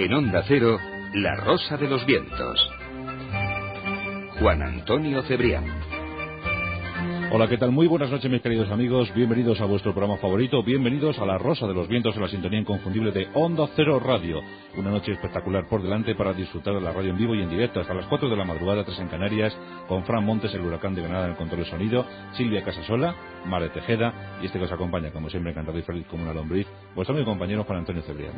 En Onda Cero, La Rosa de los Vientos. Juan Antonio Cebrián. Hola, ¿qué tal? Muy buenas noches, mis queridos amigos. Bienvenidos a vuestro programa favorito. Bienvenidos a La Rosa de los Vientos, en la sintonía inconfundible de Onda Cero Radio. Una noche espectacular por delante para disfrutar de la radio en vivo y en directo hasta las 4 de la madrugada, 3 en Canarias, con Fran Montes, el huracán de Granada en el control de sonido, Silvia Casasola, Mare Tejeda y este que os acompaña, como siempre, encantado y feliz como una lombriz, vuestro amigo y compañero Juan Antonio Cebrián.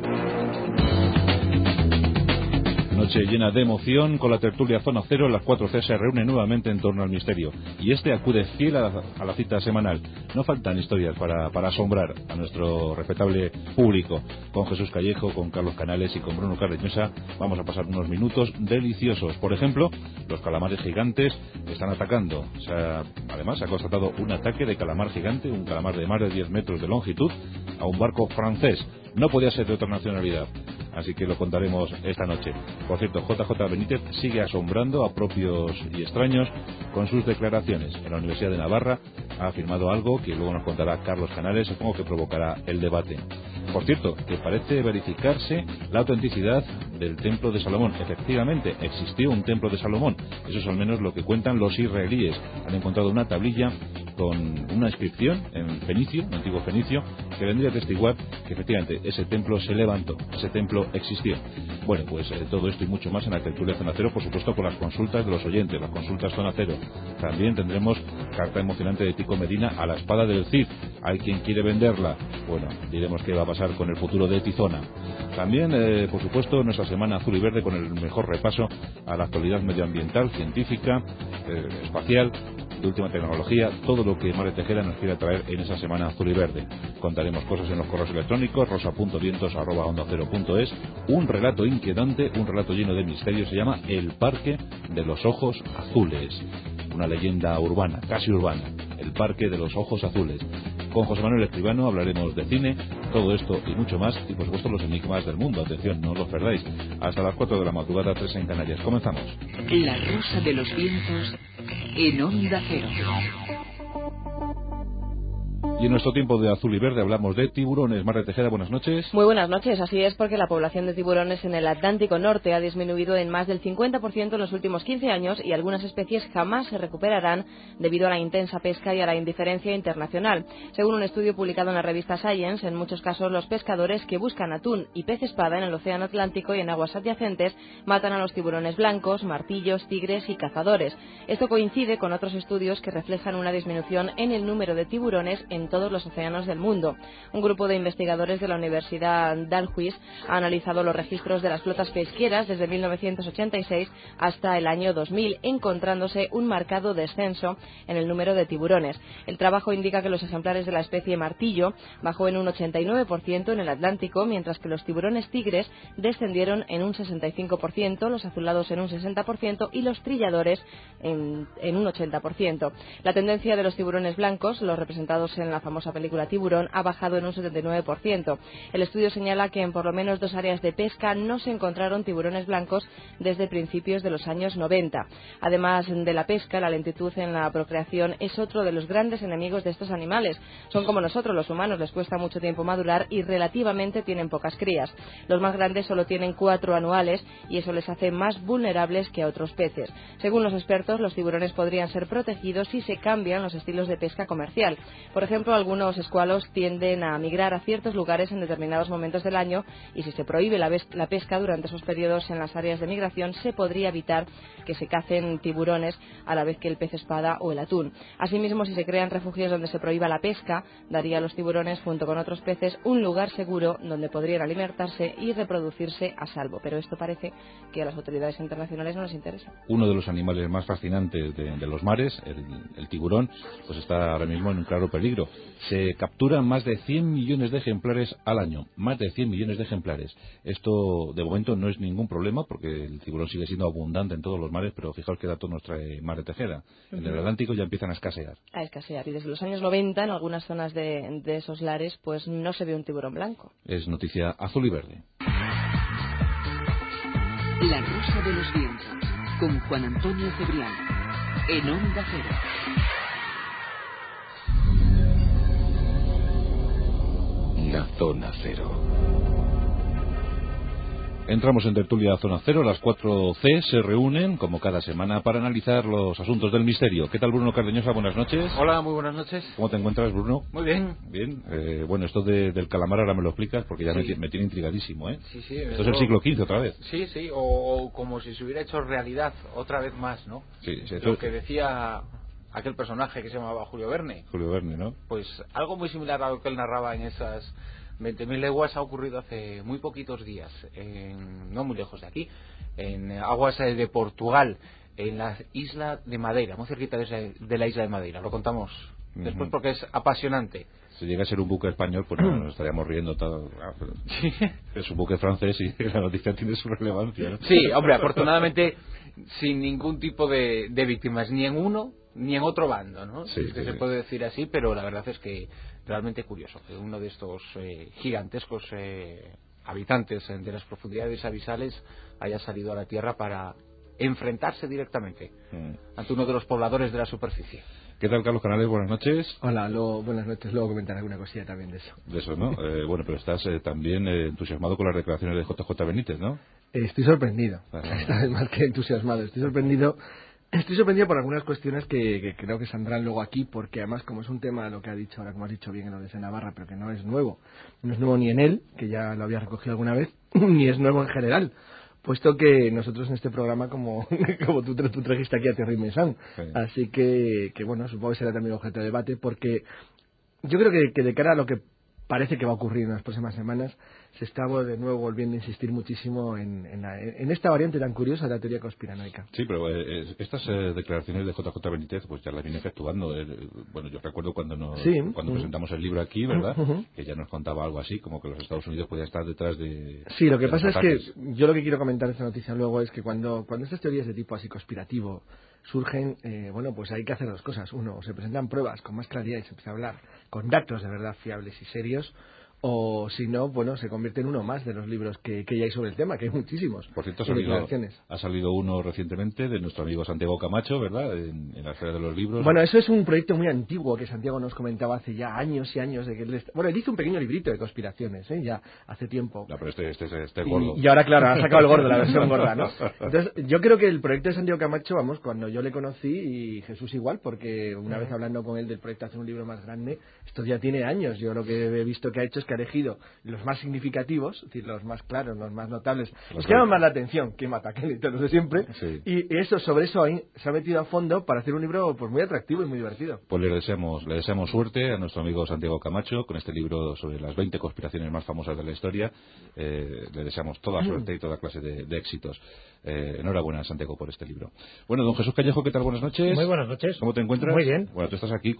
Noche llena de emoción, con la tertulia Zona Cero. Las 4C se reúnen nuevamente en torno al misterio y este acude fiel a la cita semanal. No faltan historias para asombrar a nuestro respetable público. Con Jesús Callejo, con Carlos Canales y con Bruno Cardeñosa vamos a pasar unos minutos deliciosos. Por ejemplo, los calamares gigantes están atacando. Además, se ha constatado un ataque de calamar gigante, un calamar de más de 10 metros de longitud, a un barco francés. No podía ser de otra nacionalidad, así que lo contaremos esta noche. Por cierto, JJ Benítez sigue asombrando a propios y extraños con sus declaraciones. En la Universidad de Navarra ha afirmado algo que luego nos contará Carlos Canales, supongo que provocará el debate. Por cierto, que parece verificarse la autenticidad del Templo de Salomón. Efectivamente, existió un Templo de Salomón. Eso es al menos lo que cuentan los israelíes. Han encontrado una tablilla con una inscripción en fenicio, un antiguo fenicio, que vendría a atestiguar que efectivamente ese templo se levantó, ese templo existió. Bueno, pues todo esto y mucho más en la tertulia Zona Cero, por supuesto con las consultas de los oyentes, las consultas Zona Cero. También tendremos carta emocionante de Tico Medina a la espada del Cid. Hay quien quiere venderla. Bueno, diremos qué va a pasar con el futuro de Tizona. También, por supuesto, nuestra semana azul y verde con el mejor repaso a la actualidad medioambiental, científica, espacial, de última tecnología, todo lo que Mare Tejeda nos quiera traer en esa semana azul y verde. Contaremos cosas en los correos electrónicos, rosa.vientos@ondacero.es, un relato inquietante, un relato lleno de misterio, se llama El Parque de los Ojos Azules, una leyenda urbana, casi urbana, el Parque de los Ojos Azules. Con José Manuel Escribano hablaremos de cine, todo esto y mucho más, y por supuesto los enigmas del mundo. Atención, no os lo perdáis. Hasta las 4 de la madrugada, 3 en Canarias. Comenzamos. La Rosa de los Vientos en Onda Cero. Y en nuestro tiempo de azul y verde hablamos de tiburones. Mare Tejeda, buenas noches. Muy buenas noches. Así es, porque la población de tiburones en el Atlántico Norte ha disminuido en más del 50% en los últimos 15 años y algunas especies jamás se recuperarán debido a la intensa pesca y a la indiferencia internacional. Según un estudio publicado en la revista Science, en muchos casos los pescadores que buscan atún y pez espada en el océano Atlántico y en aguas adyacentes matan a los tiburones blancos, martillos, tigres y cazadores. Esto coincide con otros estudios que reflejan una disminución en el número de tiburones en todos los océanos del mundo. Un grupo de investigadores de la Universidad Dalhousie ha analizado los registros de las flotas pesqueras desde 1986 hasta el año 2000, encontrándose un marcado descenso en el número de tiburones. El trabajo indica que los ejemplares de la especie martillo bajó en un 89% en el Atlántico, mientras que los tiburones tigres descendieron en un 65%, los azulados en un 60% y los trilladores en un 80%. La tendencia de los tiburones blancos, los representados en la famosa película Tiburón, ha bajado en un 79%. El estudio señala que en por lo menos 2 áreas de pesca no se encontraron tiburones blancos desde principios de los años 90. Además de la pesca, la lentitud en la procreación es otro de los grandes enemigos de estos animales. Son como nosotros, los humanos, les cuesta mucho tiempo madurar y relativamente tienen pocas crías. Los más grandes solo tienen 4 anuales y eso les hace más vulnerables que a otros peces. Según los expertos, los tiburones podrían ser protegidos si se cambian los estilos de pesca comercial. Por ejemplo, algunos escualos tienden a migrar a ciertos lugares en determinados momentos del año y si se prohíbe la pesca durante esos periodos en las áreas de migración, se podría evitar que se cacen tiburones a la vez que el pez espada o el atún. Asimismo, si se crean refugios donde se prohíba la pesca, daría a los tiburones, junto con otros peces, un lugar seguro donde podrían alimentarse y reproducirse a salvo. Pero esto parece que a las autoridades internacionales no les interesa. Uno de los animales más fascinantes de los mares, el tiburón, pues está ahora mismo en un claro peligro. Se capturan más de 100 millones de ejemplares al año, más de 100 millones de ejemplares. Esto de momento no es ningún problema porque el tiburón sigue siendo abundante en todos los mares, pero fijaos qué datos nos trae Mare Tejeda. En el Atlántico ya empiezan a escasear. Y desde los años 90 en algunas zonas de esos lares pues no se ve un tiburón blanco. Es noticia azul y verde. La Rosa de los Vientos con Juan Antonio Cebrián en Onda Cero. La Zona Cero. Entramos en tertulia Zona Cero. Las 4C se reúnen, como cada semana, para analizar los asuntos del misterio. ¿Qué tal, Bruno Cardeñosa? Buenas noches. Hola, muy buenas noches. ¿Cómo te encuentras, Bruno? Muy bien. Bien. Bueno, esto del calamar ahora me lo explicas porque ya me tiene intrigadísimo, ¿eh? Sí, sí. Esto es el siglo XV otra vez. Sí, sí, o como si se hubiera hecho realidad otra vez más, ¿no? Sí, sí. Lo que decía aquel personaje que se llamaba Julio Verne. Julio Verne, ¿no? Pues algo muy similar a lo que él narraba en esas 20.000 leguas ha ocurrido hace muy poquitos días, no muy lejos de aquí, en aguas de Portugal, en la isla de Madeira, muy cerquita de la isla de Madeira. Lo contamos después porque es apasionante. Si llega a ser un buque español, pues no, nos estaríamos riendo todo. Sí. Es un buque francés y la noticia tiene su relevancia, ¿no? Sí, hombre, afortunadamente sin ningún tipo de víctimas, ni en uno ni en otro bando, ¿no? Sí, es que se puede decir así, pero la verdad es que realmente curioso que uno de estos gigantescos habitantes de las profundidades abisales haya salido a la tierra para enfrentarse directamente ante uno de los pobladores de la superficie. ¿Qué tal, Carlos Canales? Buenas noches. Hola, buenas noches. Luego comentaré alguna cosilla también de eso. De eso, ¿no? Bueno, pero estás también entusiasmado con las declaraciones de JJ Benítez, ¿no? Estoy sorprendido. Esta vez más que entusiasmado. Estoy sorprendido por algunas cuestiones que creo que saldrán luego aquí, porque además, como es un tema, lo que ha dicho ahora, como has dicho bien, en lo de Navarra, pero que no es nuevo. No es nuevo ni en él, que ya lo había recogido alguna vez, ni es nuevo en general. Puesto que nosotros en este programa, como tú trajiste aquí a Thierry Meyssan, sí. Así que bueno, supongo que será también objeto de debate, porque yo creo que de cara a lo que parece que va a ocurrir en las próximas semanas, se está de nuevo volviendo a insistir muchísimo en esta variante tan curiosa de la teoría conspiranoica. Sí, pero estas declaraciones de JJ Benítez pues ya las viene efectuando. Bueno, yo recuerdo cuando presentamos el libro aquí, ¿verdad? Que ya nos contaba algo así, como que los Estados Unidos podían estar detrás de... Sí, lo que pasa es que yo lo que quiero comentar de esta noticia luego es que cuando estas teorías de tipo así conspirativo surgen, bueno, pues hay que hacer dos cosas. Uno, se presentan pruebas con más claridad y se empieza a hablar con datos de verdad fiables y serios, o si no, bueno, se convierte en uno más de los libros que ya hay sobre el tema, que hay muchísimos. Por cierto, ha salido uno recientemente de nuestro amigo Santiago Camacho, ¿verdad?, en la Feria de los Libros. Bueno, eso es un proyecto muy antiguo que Santiago nos comentaba hace ya años y años. Bueno, él hizo un pequeño librito de conspiraciones, ya hace tiempo. No, pero este es gordo. Y ahora, claro, ha sacado el gordo, la versión gorda, ¿no? Entonces, yo creo que el proyecto de Santiago Camacho, vamos, cuando yo le conocí, y Jesús igual, porque una vez hablando con él del proyecto de hacer un libro más grande, esto ya tiene años. Yo lo que he visto que ha hecho es que ha elegido los más significativos, es decir, los más claros, los más notables, los que llaman más la atención, que mata aquel y todos los de siempre, sí. Y sobre eso ahí se ha metido a fondo para hacer un libro pues muy atractivo y muy divertido. Pues le deseamos suerte a nuestro amigo Santiago Camacho con este libro sobre las 20 conspiraciones más famosas de la historia. Le deseamos toda suerte y toda clase de éxitos. Enhorabuena, Santiago, por este libro. Bueno, don Jesús Callejo, ¿qué tal? Buenas noches. Muy buenas noches. ¿Cómo te encuentras? Muy bien. Bueno, tú estás aquí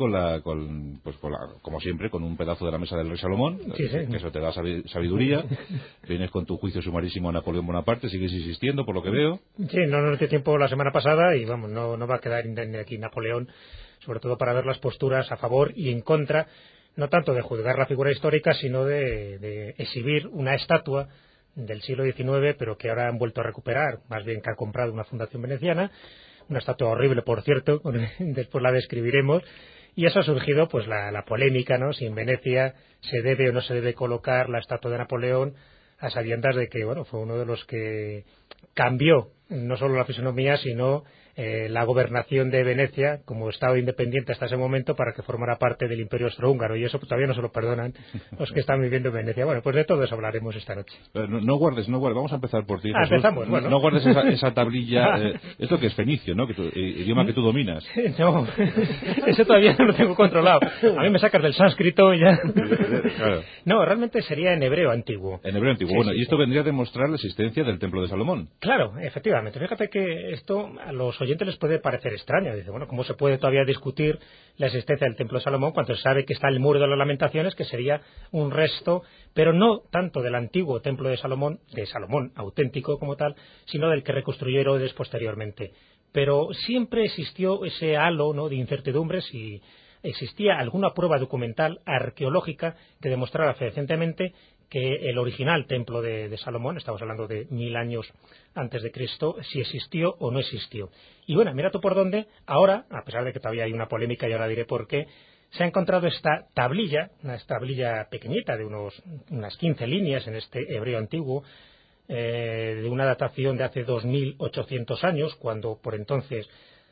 como siempre, con un pedazo de la mesa del rey Salomón, sí. Que eso te da sabiduría. Vienes con tu juicio sumarísimo a Napoleón Bonaparte, sigues insistiendo, por lo que veo. Sí, no nos dio tiempo la semana pasada y vamos, no va a quedar indemne aquí Napoleón, sobre todo para ver las posturas a favor y en contra, no tanto de juzgar la figura histórica, sino de exhibir una estatua del siglo XIX, pero que ahora han vuelto a recuperar, más bien que ha comprado una fundación veneciana, una estatua horrible, por cierto, después la describiremos. Y eso ha surgido pues la polémica, ¿no? Si en Venecia se debe o no se debe colocar la estatua de Napoleón, a sabiendas de que bueno, fue uno de los que cambió no solo la fisonomía, sino la gobernación de Venecia como estado independiente hasta ese momento para que formara parte del Imperio Austrohúngaro, y eso pues, todavía no se lo perdonan los que están viviendo en Venecia. Bueno, pues de todo eso hablaremos esta noche. No guardes, vamos a empezar por ti, Jesús. Empezamos, bueno. No guardes esa tablilla, esto que es fenicio, ¿no? Idioma que tú dominas. No, ese todavía no lo tengo controlado. A mí me sacas del sánscrito y ya. Claro. No, realmente sería en hebreo antiguo. En hebreo antiguo, sí, bueno, sí, y esto vendría a demostrar la existencia del Templo de Salomón. Claro, efectivamente. Fíjate que esto a los oyentes les puede parecer extraño. Dice, bueno, ¿cómo se puede todavía discutir la existencia del Templo de Salomón cuando se sabe que está el Muro de las Lamentaciones, que sería un resto, pero no tanto del antiguo Templo de Salomón auténtico como tal, sino del que reconstruyó Herodes posteriormente? Pero siempre existió ese halo, ¿no?, de incertidumbre si existía alguna prueba documental arqueológica que demostrara fehacientemente que el original templo de Salomón, estamos hablando de 1000 años antes de Cristo, si existió o no existió. Y bueno, mira tú por dónde, ahora, a pesar de que todavía hay una polémica y ahora diré por qué, se ha encontrado esta tablilla, una tablilla pequeñita de unas 15 líneas en este hebreo antiguo, de una datación de hace 2.800 años, cuando por entonces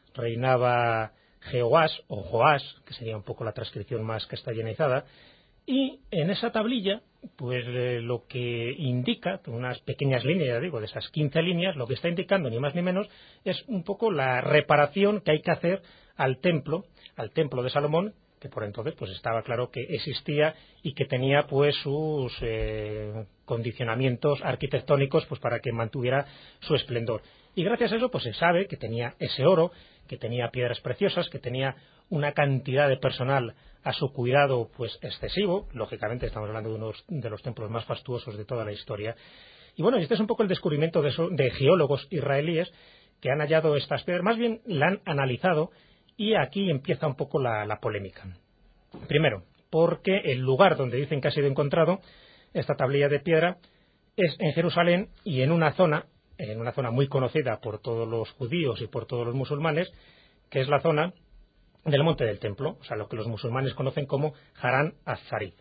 reinaba Jehoás o Joás, que sería un poco la transcripción más castellanizada, y en esa tablilla, pues lo que indica, unas pequeñas líneas, de esas 15 líneas, lo que está indicando ni más ni menos es un poco la reparación que hay que hacer al templo de Salomón, que por entonces pues estaba claro que existía y que tenía pues sus condicionamientos arquitectónicos pues para que mantuviera su esplendor. Y gracias a eso pues se sabe que tenía ese oro, que tenía piedras preciosas, que tenía una cantidad de personal a su cuidado pues excesivo. Lógicamente estamos hablando de uno de los templos más fastuosos de toda la historia. Y bueno, este es un poco el descubrimiento de geólogos israelíes que han hallado estas piedras, más bien la han analizado. Y aquí empieza un poco la polémica. Primero, porque el lugar donde dicen que ha sido encontrado esta tablilla de piedra es en Jerusalén y en una zona muy conocida por todos los judíos y por todos los musulmanes, que es la zona del Monte del Templo, o sea, lo que los musulmanes conocen como Harán az-Zarif.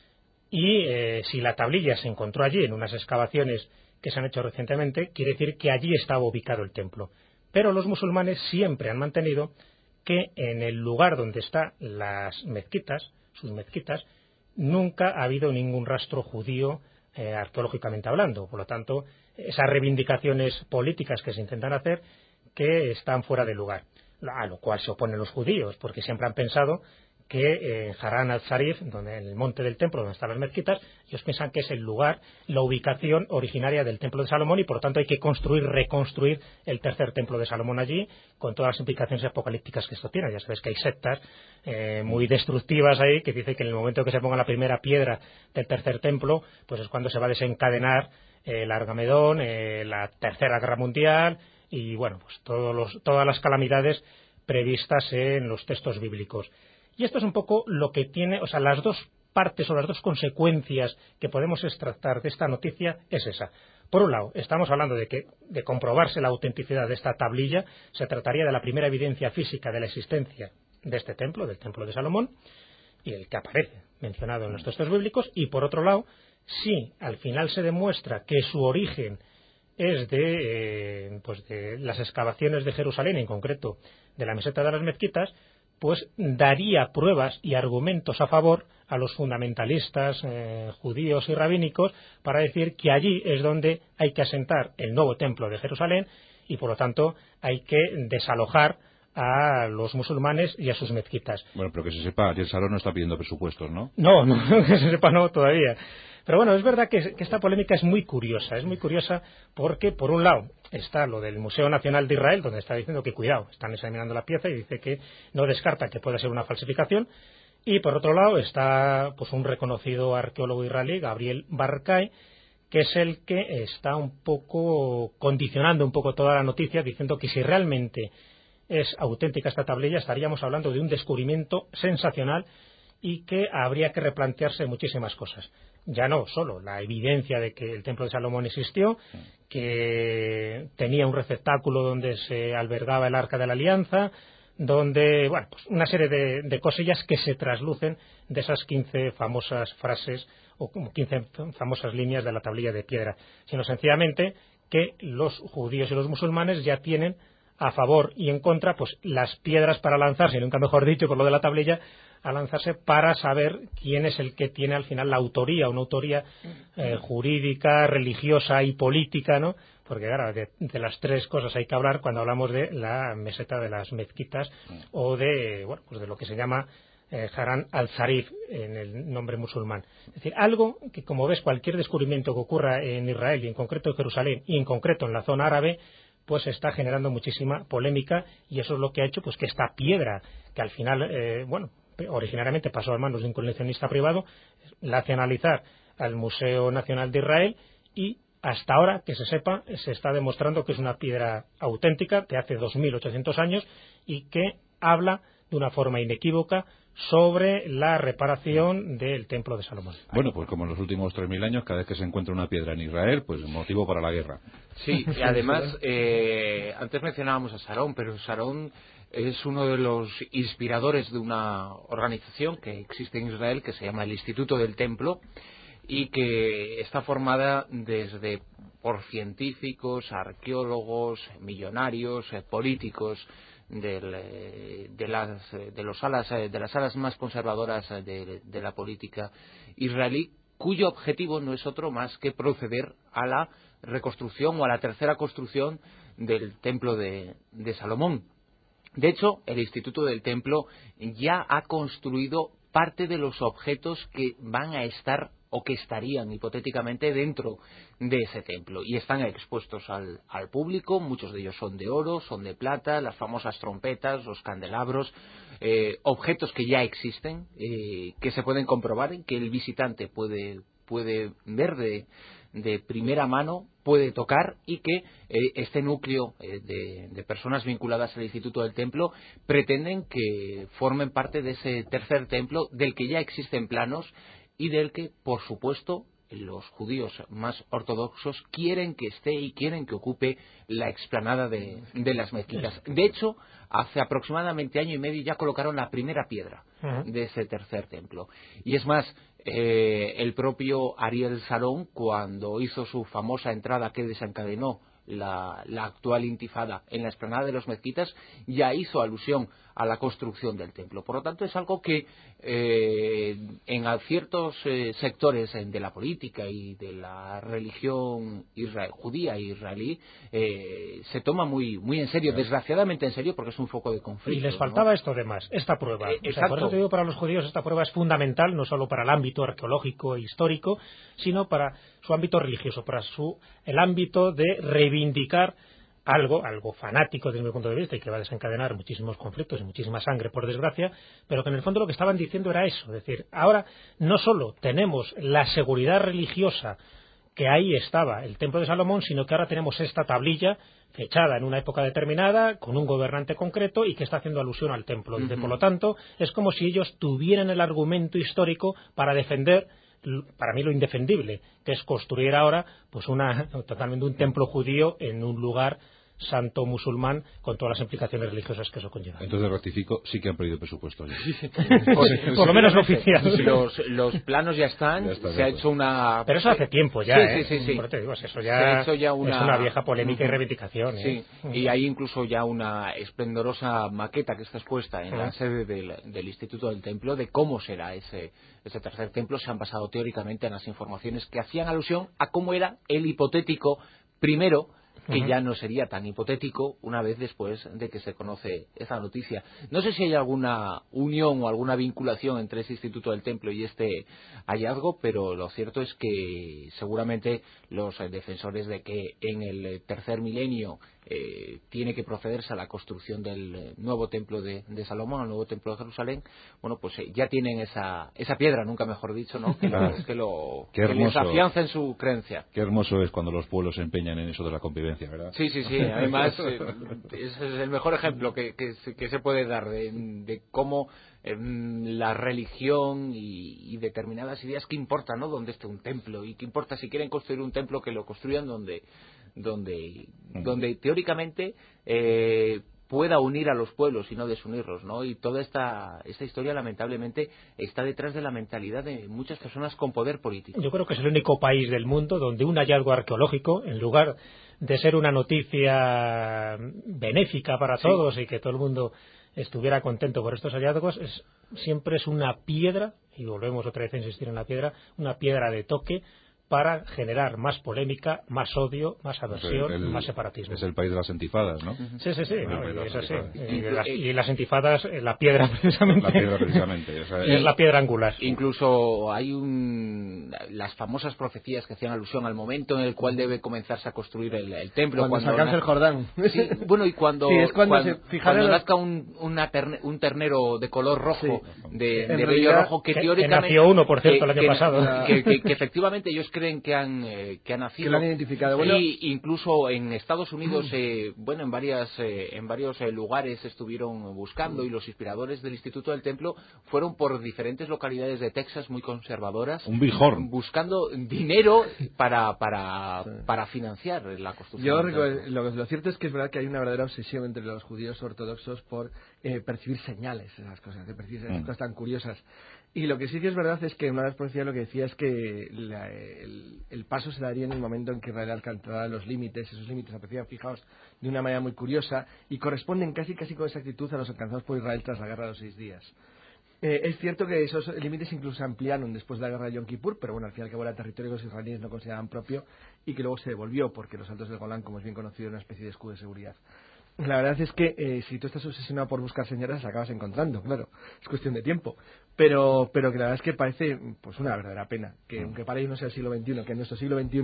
Y si la tablilla se encontró allí en unas excavaciones que se han hecho recientemente, quiere decir que allí estaba ubicado el templo. Pero los musulmanes siempre han mantenido que en el lugar donde están las mezquitas, sus mezquitas, nunca ha habido ningún rastro judío arqueológicamente hablando. Por lo tanto, esas reivindicaciones políticas que se intentan hacer que están fuera de lugar. A lo cual se oponen los judíos, porque siempre han pensado que en Harán al-Zarif, donde en el monte del templo donde están las mezquitas, ellos piensan que es el lugar, la ubicación originaria del templo de Salomón, y por lo tanto hay que reconstruir el tercer templo de Salomón allí, con todas las implicaciones apocalípticas que esto tiene. Ya sabes que hay sectas muy destructivas ahí, que dicen que en el momento que se ponga la primera piedra del tercer templo, pues es cuando se va a desencadenar el Armagedón, la Tercera Guerra Mundial, y bueno, pues todas las calamidades previstas en los textos bíblicos. Y esto es un poco lo que tiene, o sea, las dos partes o las dos consecuencias que podemos extractar de esta noticia es esa. Por un lado, estamos hablando de comprobarse la autenticidad de esta tablilla, se trataría de la primera evidencia física de la existencia de este templo, del templo de Salomón, y el que aparece mencionado en los textos bíblicos. Y por otro lado, si al final se demuestra que su origen es de las excavaciones de Jerusalén, en concreto de la meseta de las mezquitas, pues daría pruebas y argumentos a favor a los fundamentalistas judíos y rabínicos para decir que allí es donde hay que asentar el nuevo templo de Jerusalén y por lo tanto hay que desalojar a los musulmanes y a sus mezquitas. Bueno, pero que se sepa, Ariel Sharon no está pidiendo presupuestos, ¿no? No, que se sepa no todavía. Pero bueno, es verdad que esta polémica es muy curiosa porque, por un lado, está lo del Museo Nacional de Israel, donde está diciendo que, cuidado, están examinando la pieza y dice que no descarta que pueda ser una falsificación. Y, por otro lado, está pues un reconocido arqueólogo israelí, Gabriel Barkay, que es el que está un poco condicionando un poco toda la noticia, diciendo que si realmente es auténtica esta tablilla, estaríamos hablando de un descubrimiento sensacional y que habría que replantearse muchísimas cosas. Ya no solo la evidencia de que el templo de Salomón existió, que tenía un receptáculo donde se albergaba el Arca de la Alianza, donde, bueno, pues una serie de cosillas que se traslucen de esas 15 famosas frases o 15 famosas líneas de la tablilla de piedra, sino sencillamente que los judíos y los musulmanes ya tienen a favor y en contra pues las piedras para lanzarse, nunca mejor dicho, por lo de la tablilla, a lanzarse para saber quién es el que tiene al final la autoría, una autoría jurídica, religiosa y política, ¿no? Porque claro, de las tres cosas hay que hablar cuando hablamos de la meseta de las mezquitas o de, bueno, pues de lo que se llama Harán al-Zarif en el nombre musulmán. Es decir, algo que, como ves, cualquier descubrimiento que ocurra en Israel y en concreto en Jerusalén y en concreto en la zona árabe, pues está generando muchísima polémica y eso es lo que ha hecho pues que esta piedra, que al final, originariamente pasó a manos de un coleccionista privado, la hace analizar al Museo Nacional de Israel y hasta ahora, que se sepa, se está demostrando que es una piedra auténtica de hace 2.800 años y que habla de una forma inequívoca sobre la reparación del templo de Salomón. Bueno, pues como en los últimos 3.000 años, cada vez que se encuentra una piedra en Israel, pues motivo para la guerra. Sí, y además, antes mencionábamos a Sharon, pero Sharon es uno de los inspiradores de una organización que existe en Israel que se llama el Instituto del Templo y que está formada por científicos, arqueólogos, millonarios, políticos de las alas más conservadoras de la política israelí, cuyo objetivo no es otro más que proceder a la reconstrucción o a la tercera construcción del templo de Salomón. De hecho, el Instituto del Templo ya ha construido parte de los objetos que van a estar o que estarían hipotéticamente dentro de ese templo y están expuestos al público. Muchos de ellos son de oro, son de plata, las famosas trompetas, los candelabros, objetos que ya existen, que se pueden comprobar, que el visitante puede ver de primera mano, puede tocar, y que este núcleo de personas vinculadas al Instituto del Templo pretenden que formen parte de ese tercer templo del que ya existen planos y del que, por supuesto, los judíos más ortodoxos quieren que esté y quieren que ocupe la explanada de las mezquitas. De hecho, hace aproximadamente año y medio ya colocaron la primera piedra de ese tercer templo. Y es más, el propio Ariel Sharon, cuando hizo su famosa entrada que desencadenó la actual intifada en la explanada de los mezquitas, ya hizo alusión a la construcción del templo. Por lo tanto, es algo que en ciertos sectores de la política y de la religión judía e israelí se toma muy en serio, desgraciadamente en serio, porque es un foco de conflicto. Y les faltaba, ¿no?, esto además, esta prueba. O sea, por eso te digo, para los judíos esta prueba es fundamental, no solo para el ámbito arqueológico e histórico, sino para su ámbito religioso, para el ámbito de reivindicar algo fanático desde mi punto de vista y que va a desencadenar muchísimos conflictos y muchísima sangre, por desgracia, pero que en el fondo lo que estaban diciendo era eso. Es decir, ahora no solo tenemos la seguridad religiosa que ahí estaba el templo de Salomón, sino que ahora tenemos esta tablilla fechada en una época determinada, con un gobernante concreto y que está haciendo alusión al templo. Y por lo tanto, es como si ellos tuvieran el argumento histórico para defender, para mí, lo indefendible, que es construir ahora pues totalmente un templo judío en un lugar santo musulmán, con todas las implicaciones religiosas que eso conlleva. Entonces rectifico, sí que han perdido presupuesto ya. Por lo menos lo oficial. Los planos ya están, se ha hecho una... Pero eso hace tiempo ya, sí. Bueno, te digo, eso ya, es una vieja polémica y reivindicación. Sí, y hay incluso ya una esplendorosa maqueta que está expuesta en la sede del Instituto del Templo de cómo será ese tercer templo. Se han basado teóricamente en las informaciones que hacían alusión a cómo era el hipotético primero, que ya no sería tan hipotético una vez después de que se conoce esta noticia. No sé si hay alguna unión o alguna vinculación entre ese Instituto del Templo y este hallazgo, pero lo cierto es que seguramente los defensores de que en el tercer milenio tiene que procederse a la construcción del nuevo templo de Salomón, el nuevo templo de Jerusalén, bueno, pues ya tienen esa piedra, nunca mejor dicho, ¿no? Que les afianza en su creencia. Qué hermoso es cuando los pueblos se empeñan en eso de la convivencia, ¿verdad? Sí, además es el mejor ejemplo que se puede dar de cómo la religión y determinadas ideas, que importa, ¿no?, donde esté un templo, y que importa si quieren construir un templo, que lo construyan donde teóricamente pueda unir a los pueblos y no desunirlos, ¿no? Y toda esta historia, lamentablemente, está detrás de la mentalidad de muchas personas con poder político. Yo creo que es el único país del mundo donde un hallazgo arqueológico, en lugar de ser una noticia benéfica para todos y que todo el mundo estuviera contento por estos hallazgos, siempre es una piedra, y volvemos otra vez a insistir en la piedra, una piedra de toque para generar más polémica, más odio, más aversión, más separatismo. Es el país de las intifadas, ¿no? Sí, no, es así. Y las intifadas, la piedra precisamente. La piedra precisamente. Es la piedra angular. Incluso hay las famosas profecías que hacían alusión al momento en el cual debe comenzarse a construir el templo. Cuando se alcance el Jordán. Sí, bueno, y cuando nazca un ternero de color rojo, de vello rojo, que teóricamente... nació uno, por cierto, el año pasado. Que efectivamente ellos creen que han nacido. Que lo han identificado. Bueno, y incluso en Estados Unidos, bueno, en varios lugares estuvieron buscando, y los inspiradores del Instituto del Templo fueron por diferentes localidades de Texas muy conservadoras, un Bighorn, buscando dinero para financiar la construcción. Yo recuerdo, lo cierto es que es verdad que hay una verdadera obsesión entre los judíos ortodoxos por percibir señales, esas cosas, de percibir esas cosas tan curiosas. Y lo que sí que es verdad es que una de las profecías lo que decía es que el paso se daría en el momento en que Israel alcanzara los límites. Esos límites aparecían fijados de una manera muy curiosa y corresponden casi con exactitud a los alcanzados por Israel tras la guerra de los 6 días. Es cierto que esos límites incluso se ampliaron después de la guerra de Yom Kippur, pero bueno, al fin y al cabo era territorio que los israelíes no consideraban propio y que luego se devolvió porque los altos del Golán, como es bien conocido, era una especie de escudo de seguridad. La verdad es que si tú estás obsesionado por buscar señales, las acabas encontrando, claro, es cuestión de tiempo. Pero que la verdad es que parece pues una verdadera pena que aunque para ellos no sea el siglo XXI, que en nuestro siglo XXI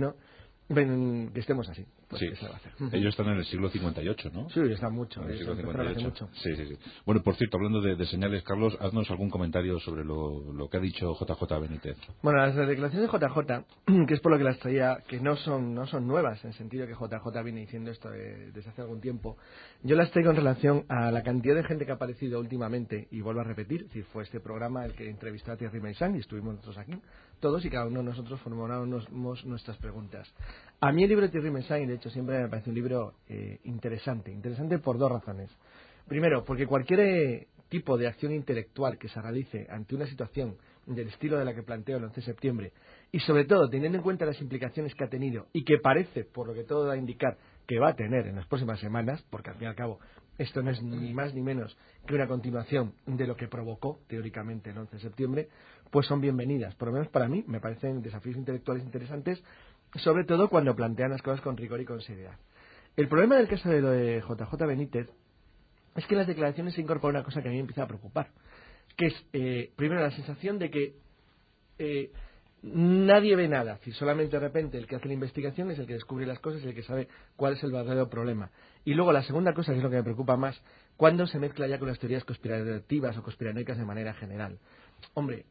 que estemos así. Pues sí. ¿qué se va a hacer? Ellos están en el siglo 58, ¿no? Sí, están mucho. En el siglo hace 58. mucho. Sí. Bueno, por cierto, hablando de señales, Carlos, haznos algún comentario sobre lo que ha dicho JJ Benítez. Bueno, las declaraciones de JJ, que es por lo que las traía, que no son nuevas, en el sentido que JJ viene diciendo esto desde hace algún tiempo. Yo las traigo en relación a la cantidad de gente que ha aparecido últimamente, y vuelvo a repetir, es decir, fue este programa el que entrevistó a Thierry Meissan, y estuvimos nosotros aquí, todos, y cada uno de nosotros formulábamos nuestras preguntas. A mí el libro de Thierry Meissan, y de hecho siempre me parece un libro interesante por 2 razones. Primero, porque cualquier tipo de acción intelectual que se realice ante una situación del estilo de la que planteo el 11 de septiembre, y sobre todo teniendo en cuenta las implicaciones que ha tenido y que parece, por lo que todo da a indicar, que va a tener en las próximas semanas, porque al fin y al cabo esto no es ni más ni menos que una continuación de lo que provocó teóricamente el 11 de septiembre, pues son bienvenidas. Por lo menos para mí me parecen desafíos intelectuales interesantes, sobre todo cuando plantean las cosas con rigor y con seriedad. El problema del caso de lo de JJ Benítez es que en las declaraciones se incorpora una cosa que a mí me empieza a preocupar, que es, primero, la sensación de que nadie ve nada, es decir, solamente de repente el que hace la investigación es el que descubre las cosas y el que sabe cuál es el verdadero problema. Y luego la segunda cosa, que es lo que me preocupa más, cuando se mezcla ya con las teorías conspirativas o conspiranoicas de manera general. Hombre,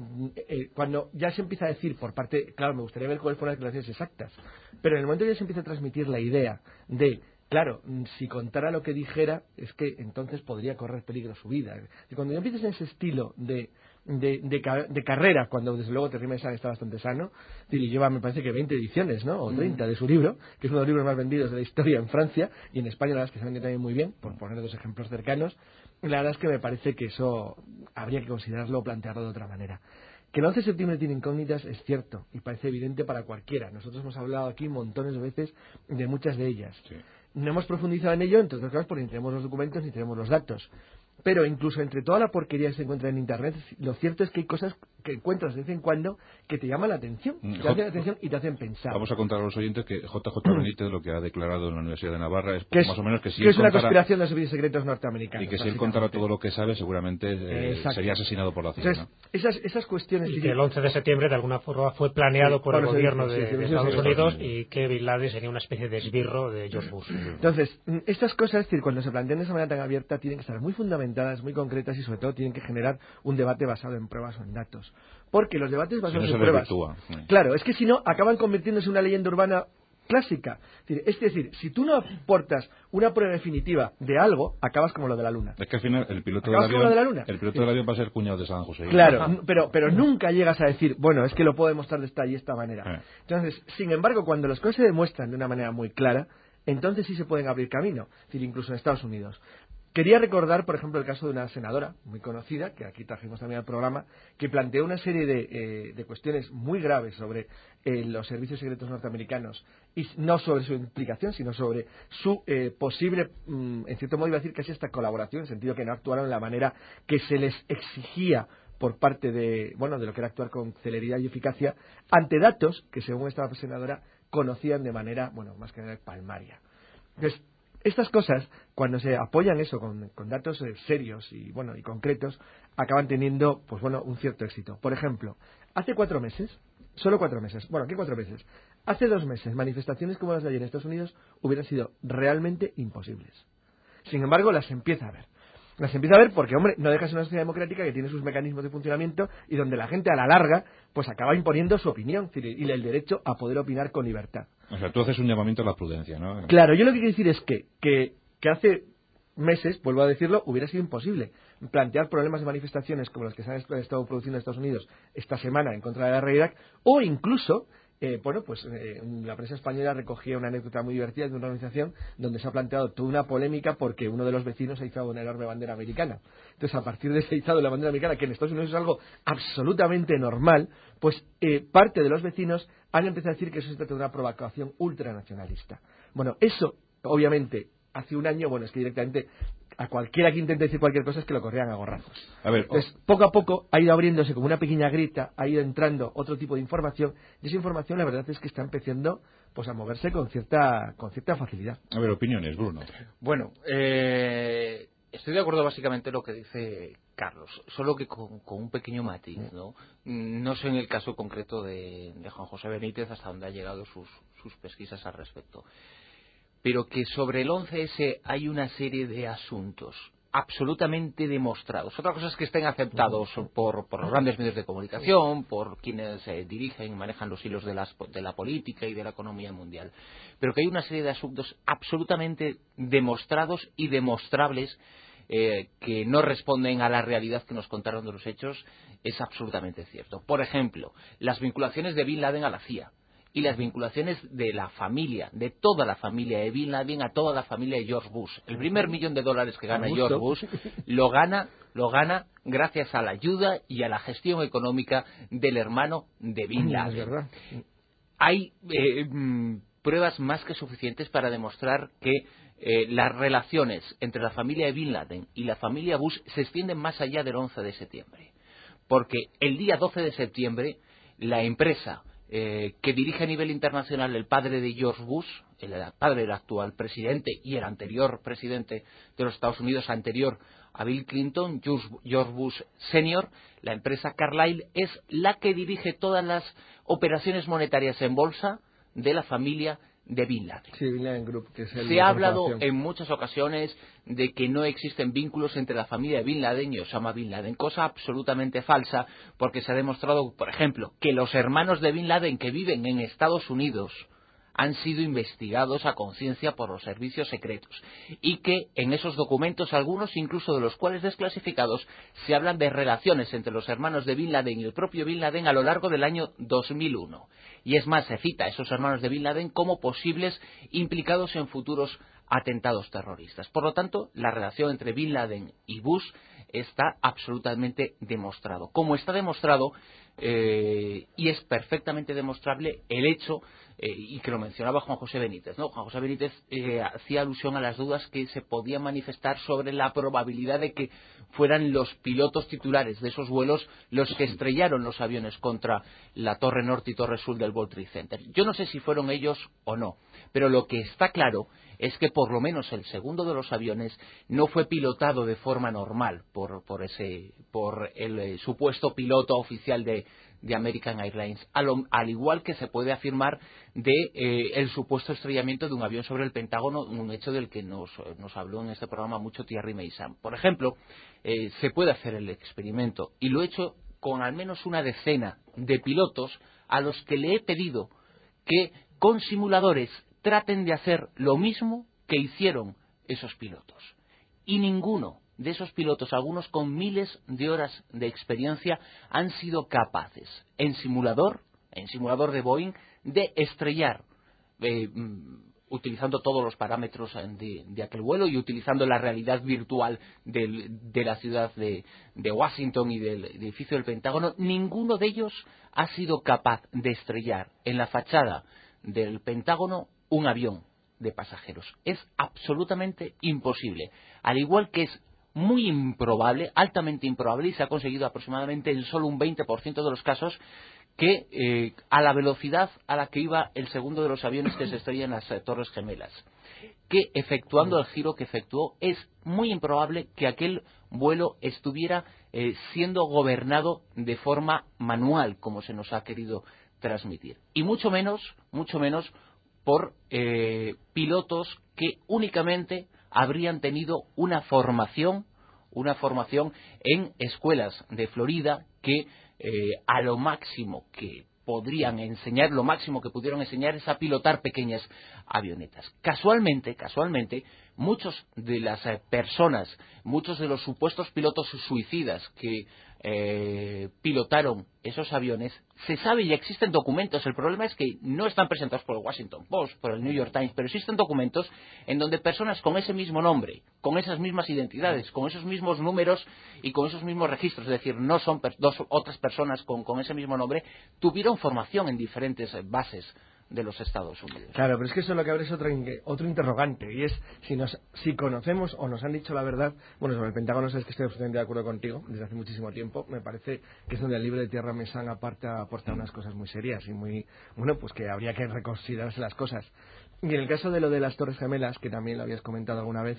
cuando ya se empieza a decir por parte, claro, me gustaría ver cuáles fueron las declaraciones exactas, pero en el momento que ya se empieza a transmitir la idea de, claro, si contara lo que dijera, es que entonces podría correr peligro su vida. Y cuando ya empiezas en ese estilo de carrera, cuando desde luego Thierry Meissan está bastante sano, y lleva, me parece que 20 ediciones, ¿no? O 30 de su libro, que es uno de los libros más vendidos de la historia en Francia, y en España la verdad es que se vende también muy bien, por poner 2 ejemplos cercanos. La verdad es que me parece que eso habría que considerarlo o plantearlo de otra manera. Que el 11 de septiembre tiene incógnitas es cierto, y parece evidente para cualquiera. Nosotros hemos hablado aquí montones de veces de muchas de ellas. Sí. No hemos profundizado en ello, entre otras cosas porque ni tenemos los documentos ni tenemos los datos. Pero incluso entre toda la porquería que se encuentra en Internet, lo cierto es que hay cosas que encuentras de vez en cuando que te llaman la atención, te hacen la atención y te hacen pensar. Vamos a contar a los oyentes que JJ Benítez lo que ha declarado en la Universidad de Navarra es más o menos que si él es una conspiración de los servicios secretos norteamericanos. Y que si él contara todo lo que sabe, seguramente sería asesinado por la CIA. Entonces, esas cuestiones... Y que el 11 de septiembre de alguna forma fue planeado por el gobierno de Estados Unidos y que Bin Laden sería una especie de esbirro de George Bush. Entonces, estas cosas, es decir, cuando se plantean de esa manera tan abierta, tienen que estar muy fundamentadas, muy concretas, y sobre todo tienen que generar un debate basado en pruebas o en datos. Porque los debates basados en pruebas... Claro, es que si no, acaban convirtiéndose en una leyenda urbana clásica. Es decir, si tú no aportas una prueba definitiva de algo, acabas como lo de la Luna. Es que al final el piloto del avión va a ser cuñado de San José. Claro, pero nunca llegas a decir, bueno, es que lo puedo demostrar de esta y esta manera. Entonces, sin embargo, cuando las cosas se demuestran de una manera muy clara, entonces sí se pueden abrir camino. Es decir, incluso en Estados Unidos. Quería recordar, por ejemplo, el caso de una senadora muy conocida, que aquí trajimos también al programa, que planteó una serie de cuestiones muy graves sobre los servicios secretos norteamericanos, y no sobre su implicación, sino sobre su posible, en cierto modo iba a decir casi hasta colaboración, en el sentido que no actuaron de la manera que se les exigía por parte de lo que era actuar con celeridad y eficacia, ante datos que, según esta senadora, conocían de manera, más que nada palmaria. Entonces, estas cosas, cuando se apoyan eso con datos serios y concretos, acaban teniendo un cierto éxito. Por ejemplo, hace 4 meses, solo 4 meses, ¿qué 4 meses? Hace 2 meses, manifestaciones como las de ayer en Estados Unidos hubieran sido realmente imposibles. Sin embargo, las empieza a ver. Las empieza a ver porque, hombre, no deja de ser una sociedad democrática que tiene sus mecanismos de funcionamiento y donde la gente a la larga pues acaba imponiendo su opinión y el derecho a poder opinar con libertad. O sea, tú haces un llamamiento a la prudencia, ¿no? Claro, yo lo que quiero decir es que hace meses, vuelvo a decirlo, hubiera sido imposible plantear problemas de manifestaciones como los que se han estado produciendo en Estados Unidos esta semana en contra de la guerra de Irak, o incluso la prensa española recogía una anécdota muy divertida de una organización donde se ha planteado toda una polémica porque uno de los vecinos ha izado una enorme bandera americana. Entonces, a partir de ese izado de la bandera americana, que en Estados Unidos es algo absolutamente normal, pues parte de los vecinos han empezado a decir que eso se trata de una provocación ultranacionalista. Bueno, eso, obviamente, hace un año, es que directamente a cualquiera que intente decir cualquier cosa es que lo corrían a gorrazos. A ver, entonces, poco a poco ha ido abriéndose como una pequeña grieta, ha ido entrando otro tipo de información, y esa información la verdad es que está empezando pues a moverse con cierta facilidad. A ver, opiniones, Bruno. Bueno, estoy de acuerdo básicamente en lo que dice Carlos, solo que con un pequeño matiz, ¿no? No sé en el caso concreto de Juan José Benítez hasta dónde ha llegado sus pesquisas al respecto, pero que sobre el 11S hay una serie de asuntos absolutamente demostrados. Otra cosa es que estén aceptados por los grandes medios de comunicación, por quienes dirigen y manejan los hilos de la política y de la economía mundial, pero que hay una serie de asuntos absolutamente demostrados y demostrables que no responden a la realidad que nos contaron de los hechos, es absolutamente cierto. Por ejemplo, las vinculaciones de Bin Laden a la CIA y las vinculaciones de la familia, de toda la familia de Bin Laden a toda la familia de George Bush. El primer $1.000.000 que gana George Bush lo gana gracias a la ayuda y a la gestión económica del hermano de Bin Laden. Es verdad. Hay pruebas más que suficientes para demostrar que las relaciones entre la familia de Bin Laden y la familia Bush se extienden más allá del 11 de septiembre. Porque el día 12 de septiembre, la empresa que dirige a nivel internacional el padre de George Bush, el padre del actual presidente y el anterior presidente de los Estados Unidos, anterior a Bill Clinton, George Bush Senior, la empresa Carlyle es la que dirige todas las operaciones monetarias en bolsa de la familia de Bin Laden. Sí, Bin Laden Group, que es Se ha hablado en muchas ocasiones de que no existen vínculos entre la familia de Bin Laden y Osama Bin Laden, cosa absolutamente falsa, porque se ha demostrado, por ejemplo, que los hermanos de Bin Laden que viven en Estados Unidos han sido investigados a conciencia por los servicios secretos y que en esos documentos, algunos incluso de los cuales desclasificados, se hablan de relaciones entre los hermanos de Bin Laden y el propio Bin Laden a lo largo del año 2001. Y es más, se cita a esos hermanos de Bin Laden como posibles implicados en futuros atentados terroristas. Por lo tanto, la relación entre Bin Laden y Bush está absolutamente demostrado. Como está demostrado, y es perfectamente demostrable el hecho, y que lo mencionaba Juan José Benítez, ¿no? Juan José Benítez hacía alusión a las dudas que se podían manifestar sobre la probabilidad de que fueran los pilotos titulares de esos vuelos los que estrellaron los aviones contra la Torre Norte y Torre Sur del World Trade Center. Yo no sé si fueron ellos o no, pero lo que está claro es que por lo menos el segundo de los aviones no fue pilotado de forma normal por el supuesto piloto oficial de American Airlines, al igual que se puede afirmar de el supuesto estrellamiento de un avión sobre el Pentágono, un hecho del que nos habló en este programa mucho Thierry Meissan. Por ejemplo, se puede hacer el experimento, y lo he hecho con al menos una decena de pilotos a los que le he pedido que con simuladores traten de hacer lo mismo que hicieron esos pilotos. Y ninguno de esos pilotos, algunos con miles de horas de experiencia, han sido capaces, en simulador de Boeing, de estrellar, utilizando todos los parámetros de aquel vuelo y utilizando la realidad virtual de la ciudad de Washington y del edificio del Pentágono. Ninguno de ellos ha sido capaz de estrellar en la fachada del Pentágono un avión de pasajeros. Es absolutamente imposible. Al igual que es muy improbable, altamente improbable, y se ha conseguido aproximadamente en solo un 20% de los casos, que a la velocidad a la que iba el segundo de los aviones que se estrellan en las Torres Gemelas, que efectuando el giro que efectuó, es muy improbable que aquel vuelo estuviera siendo gobernado de forma manual, como se nos ha querido transmitir. Y mucho menos por pilotos que únicamente habrían tenido una formación una formación en escuelas de Florida que a lo máximo que podrían enseñar, lo máximo que pudieron enseñar es a pilotar pequeñas avionetas. Casualmente, muchos de las personas, muchos de los supuestos pilotos suicidas que pilotaron esos aviones, se sabe y existen documentos. El problema es que no están presentados por el Washington Post, por el New York Times, pero existen documentos en donde personas con ese mismo nombre, con esas mismas identidades, con esos mismos números y con esos mismos registros, es decir, no son dos otras personas con ese mismo nombre, tuvieron formación en diferentes bases de los Estados Unidos. Claro, pero es que eso lo que abre es otro interrogante, y es si conocemos o nos han dicho la verdad. Bueno, sobre el Pentágono sabes que estoy absolutamente de acuerdo contigo desde hace muchísimo tiempo. Me parece que es donde el libro de Tierra Mesán aporta unas cosas muy serias y muy, bueno, pues que habría que reconsiderarse las cosas. Y en el caso de lo de las Torres Gemelas, que también lo habías comentado alguna vez,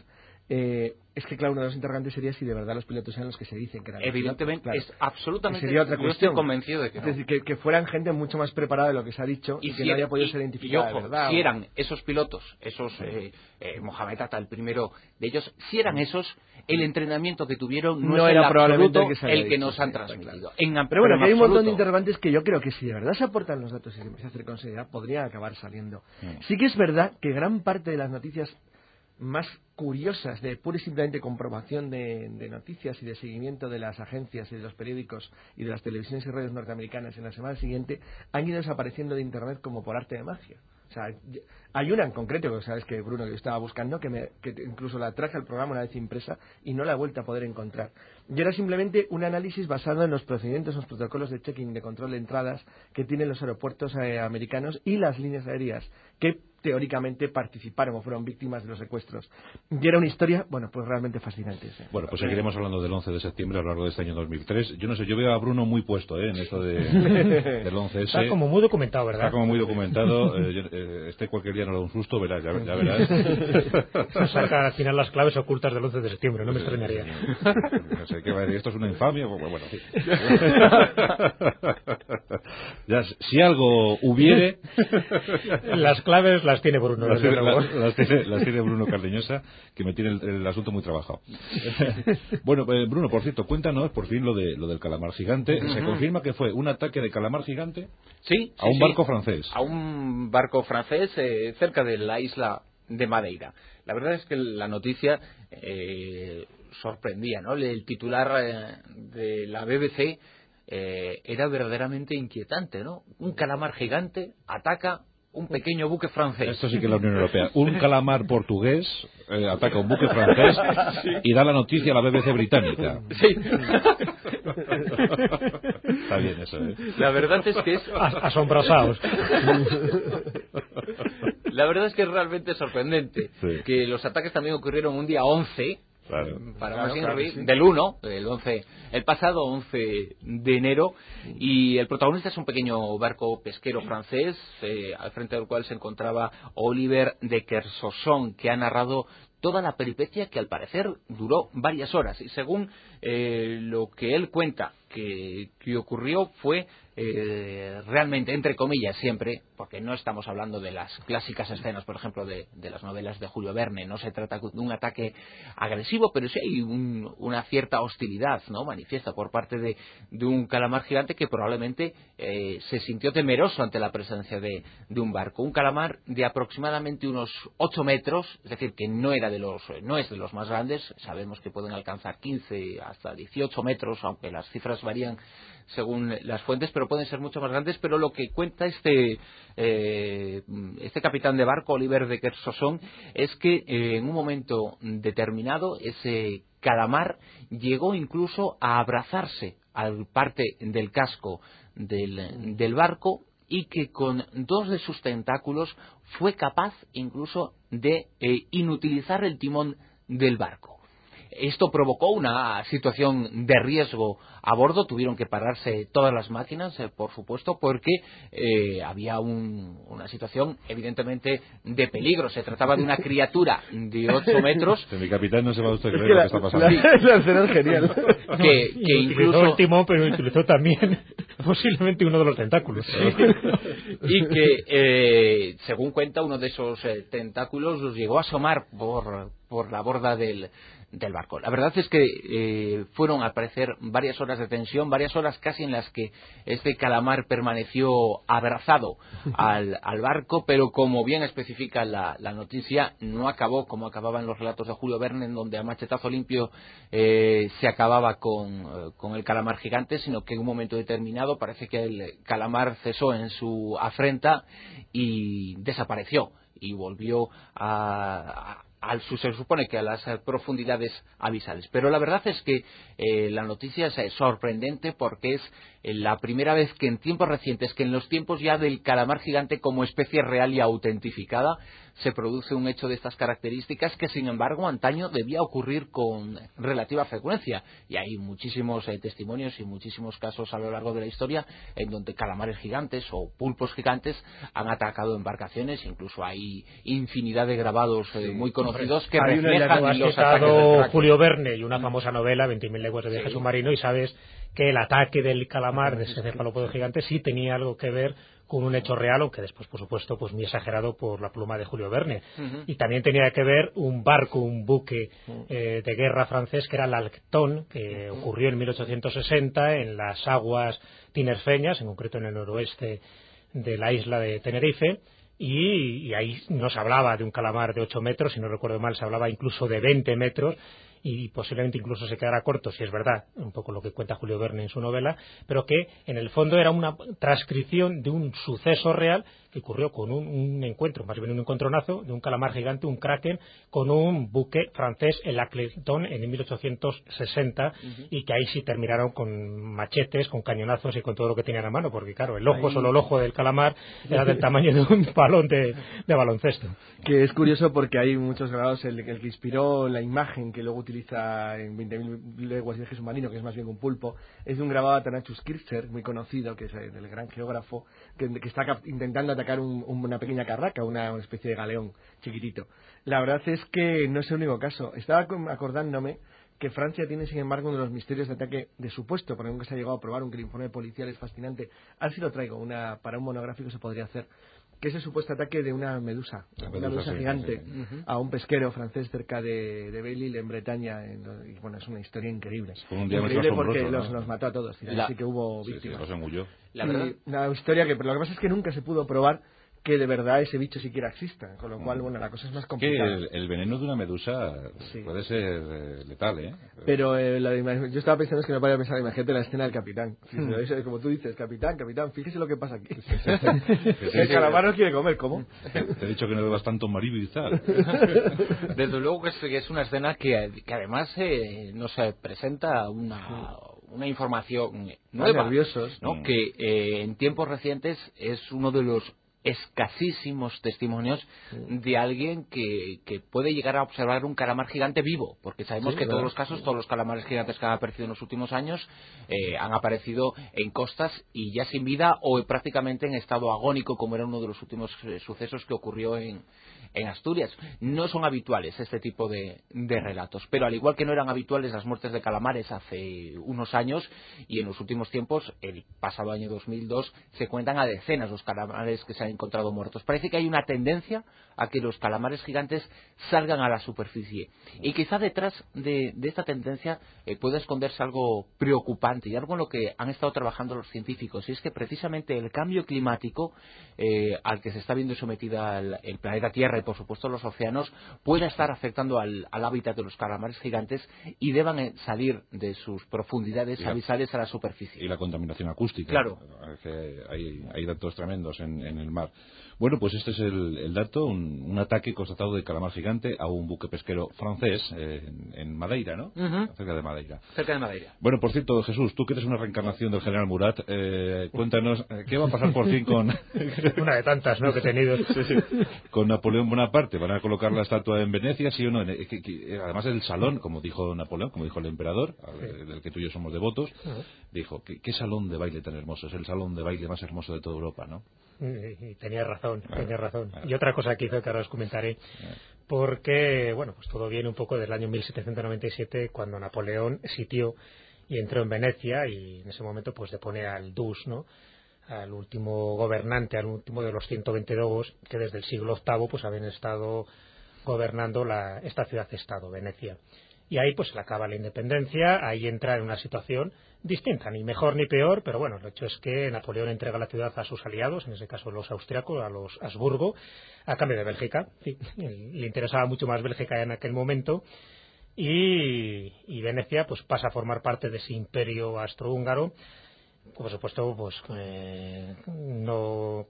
es que claro, uno de los interrogantes sería si de verdad los pilotos eran los que se dicen que eran. Evidentemente, claro. es absolutamente. Sería otra cuestión. Yo estoy convencido de que no. Es decir, que fueran gente mucho más preparada de lo que se ha dicho y que no haya podido ser identificada, ojo, ¿verdad? Si eran esos pilotos, esos Mohamed Atta, el primero de ellos, si eran esos, el entrenamiento que tuvieron no era probablemente el que nos han transmitido. Claro. Pero bueno, que hay un montón de interrogantes que yo creo que si de verdad se aportan los datos y se empieza a hacer con seriedad, podría acabar saliendo. Sí que es verdad que gran parte de las noticias más curiosas de pura y simplemente comprobación de noticias y de seguimiento de las agencias y de los periódicos y de las televisiones y radios norteamericanas en la semana siguiente han ido desapareciendo de internet como por arte de magia. O sea, hay una en concreto, que sabes que Bruno, que yo estaba buscando, que incluso la traje al programa una vez impresa y no la he vuelto a poder encontrar. Y era simplemente un análisis basado en los procedimientos, los protocolos de check-in, de control de entradas que tienen los aeropuertos americanos y las líneas aéreas que teóricamente participaron o fueron víctimas de los secuestros. Y era una historia, bueno, pues realmente fascinante. ¿Sí? Bueno, pues seguiremos hablando del 11 de septiembre a lo largo de este año 2003. Yo no sé, yo veo a Bruno muy puesto en esto del 11S. Está como muy documentado, ¿verdad? Está como muy documentado. Cualquier día nos da un susto, verás, ya verás. Saca al final las claves ocultas del 11 de septiembre, no me extrañaría. No sé qué va a decir, esto es una infamia. Bueno, sí. Ya, si algo hubiere... Las claves las tiene Bruno. Las tiene Bruno Cardeñosa, que me tiene el asunto muy trabajado. Bueno, Bruno, por cierto, cuéntanos por fin lo del calamar gigante. ¿Se confirma que fue un ataque de calamar gigante? Sí. A un barco francés. A un barco francés cerca de la isla de Madeira. La verdad es que la noticia sorprendía, ¿no? El titular de la BBC era verdaderamente inquietante, ¿no? Un calamar gigante ataca un pequeño buque francés. Esto sí que es la Unión Europea. Un calamar portugués ataca un buque francés y da la noticia a la BBC británica. Sí. Está bien eso, ¿eh? La verdad es que es... Asombrasados. La verdad es que es realmente sorprendente que los ataques también ocurrieron un día 11... Claro. Del 1, el pasado 11 de enero, y el protagonista es un pequeño barco pesquero francés, al frente del cual se encontraba Oliver de Kersauzon, que ha narrado toda la peripecia, que al parecer duró varias horas, y según lo que él cuenta que ocurrió fue realmente, entre comillas siempre, porque no estamos hablando de las clásicas escenas, por ejemplo, de las novelas de Julio Verne, no se trata de un ataque agresivo, pero sí hay una cierta hostilidad, ¿no?, manifiesta por parte de un calamar gigante que probablemente se sintió temeroso ante la presencia de un barco. Un calamar de aproximadamente unos 8 metros, es decir, que no es de los más grandes. Sabemos que pueden alcanzar 15 hasta 18 metros, aunque las cifras varían según las fuentes, pero pueden ser mucho más grandes. Pero lo que cuenta este capitán de barco, Oliver de Kersauzon, es que en un momento determinado ese calamar llegó incluso a abrazarse al parte del casco del barco, y que con 2 de sus tentáculos fue capaz incluso de inutilizar el timón del barco. Esto provocó una situación de riesgo a bordo. Tuvieron que pararse todas las máquinas, por supuesto, porque había una situación evidentemente de peligro. Se trataba de una criatura de 8 metros. Mi capitán no se va a usted creer lo que está pasando. La escena es genial. Que incluso el timón, pero utilizó también posiblemente uno de los tentáculos. Y que, según cuenta, uno de esos tentáculos los llegó a asomar por la borda del del barco. La verdad es que fueron al parecer varias horas de tensión, varias horas casi en las que este calamar permaneció abrazado al barco, pero como bien especifica la noticia, no acabó como acababan los relatos de Julio Verne, en donde a machetazo limpio se acababa con el calamar gigante, sino que en un momento determinado parece que el calamar cesó en su afrenta y desapareció y volvió se supone que a las profundidades abisales. Pero la verdad es que la noticia es sorprendente porque es la primera vez que en tiempos recientes, que en los tiempos ya del calamar gigante como especie real y autentificada, se produce un hecho de estas características que, sin embargo, antaño debía ocurrir con relativa frecuencia. Y hay muchísimos testimonios y muchísimos casos a lo largo de la historia en donde calamares gigantes o pulpos gigantes han atacado embarcaciones. Incluso hay infinidad de grabados muy conocidos que reflejan los ataques del Kraken. Julio Verne y una famosa novela, 20.000 leguas de viaje submarino, y sabes que el ataque del calamar, de ese cefalópodo gigante, sí tenía algo que ver con un hecho real, aunque después, por supuesto, pues muy exagerado por la pluma de Julio Verne. Y también tenía que ver un barco, un buque de guerra francés, que era el Alcton, que ocurrió en 1860 en las aguas tinerfeñas, en concreto en el noroeste de la isla de Tenerife, y ahí no se hablaba de un calamar de 8 metros, si no recuerdo mal, se hablaba incluso de 20 metros, y posiblemente incluso se quedara corto, si es verdad, un poco lo que cuenta Julio Verne en su novela, pero que en el fondo era una transcripción de un suceso real que ocurrió con un encuentro, más bien un encontronazo de un calamar gigante, un kraken, con un buque francés, el Alcton, en 1860, y que ahí sí terminaron con machetes, con cañonazos y con todo lo que tenían a mano, porque claro, el ojo, solo el ojo del calamar, era del tamaño de un balón de baloncesto. Que es curioso porque hay muchos grabados, el que inspiró la imagen que luego utiliza en 20.000 leguas de viaje submarino, que es más bien un pulpo, es de un grabado de Athanasius Kircher, muy conocido, que es el gran geógrafo, que está intentando atacar una pequeña carraca, una especie de galeón chiquitito. La verdad es que no es el único caso. Estaba acordándome que Francia tiene, sin embargo, uno de los misterios de ataque de supuesto, porque nunca se ha llegado a probar, aunque el informe policial es fascinante. A ver si lo traigo, para un monográfico se podría hacer, que es el supuesto ataque de una medusa gigante, a un pesquero francés cerca de Belle-Île, en Bretaña, y bueno, es una historia increíble. Increíble porque los mató a todos, así que hubo víctimas. Los engulló. Una historia pero lo que pasa es que nunca se pudo probar que de verdad ese bicho siquiera exista, con lo cual, bueno, la cosa es más complicada. Que el veneno de una medusa puede ser letal, ¿eh? Pero yo estaba pensando, es que me podía pensar, imagínate la escena del capitán. Como tú dices, capitán, fíjese lo que pasa aquí. El calamar no quiere comer, ¿cómo? Te he dicho que no bebas tanto marido y tal. Desde luego que es una escena que además nos presenta una información nueva, nerviosos, ¿no? Que en tiempos recientes es uno de los escasísimos testimonios de alguien que puede llegar a observar un calamar gigante vivo, porque sabemos que todos los casos, todos los calamares gigantes que han aparecido en los últimos años han aparecido en costas y ya sin vida o prácticamente en estado agónico, como era uno de los últimos sucesos que ocurrió en Asturias. No son habituales este tipo de relatos, pero al igual que no eran habituales las muertes de calamares hace unos años, y en los últimos tiempos, el pasado año 2002, se cuentan a decenas los calamares que se han encontrado muertos. Parece que hay una tendencia a que los calamares gigantes salgan a la superficie, y quizá detrás de esta tendencia puede esconderse algo preocupante y algo en lo que han estado trabajando los científicos, y es que precisamente el cambio climático al que se está viendo sometida el planeta Tierra y por supuesto los océanos puede estar afectando al hábitat de los calamares gigantes y deban salir de sus profundidades abisales a la superficie. Y la contaminación acústica. Claro. Que hay datos tremendos en el mar. Bueno, pues este es el dato, un ataque constatado de calamar gigante a un buque pesquero francés en Madeira, ¿no? Cerca de Madeira. Cerca de Madeira. Bueno, por cierto, Jesús, tú que eres una reencarnación del general Murat, cuéntanos, ¿qué va a pasar por fin con... Una de tantas, ¿no?, que he tenido. Con Napoleón Bonaparte. ¿Van a colocar la estatua en Venecia, sí o no? Además el salón, como dijo Napoleón, como dijo el emperador, del que tú y yo somos devotos, dijo, ¿qué salón de baile tan hermoso? Es el salón de baile más hermoso de toda Europa, ¿no? Y tenía razón. Y otra cosa que hizo, que ahora os comentaré, porque, bueno, pues todo viene un poco del año 1797, cuando Napoleón sitió y entró en Venecia, y en ese momento pues depone al Dus, ¿no?, al último gobernante, al último de los 120 dogos que desde el siglo VIII pues habían estado gobernando esta ciudad-estado, Venecia. y ahí pues se le acaba la independencia, ahí entra en una situación distinta, ni mejor ni peor, pero bueno, el hecho es que Napoleón entrega la ciudad a sus aliados, en ese caso los austriacos, a los Habsburgo, a cambio de Bélgica. Sí, le interesaba mucho más Bélgica en aquel momento, y Venecia pues pasa a formar parte de ese imperio austrohúngaro, por supuesto pues no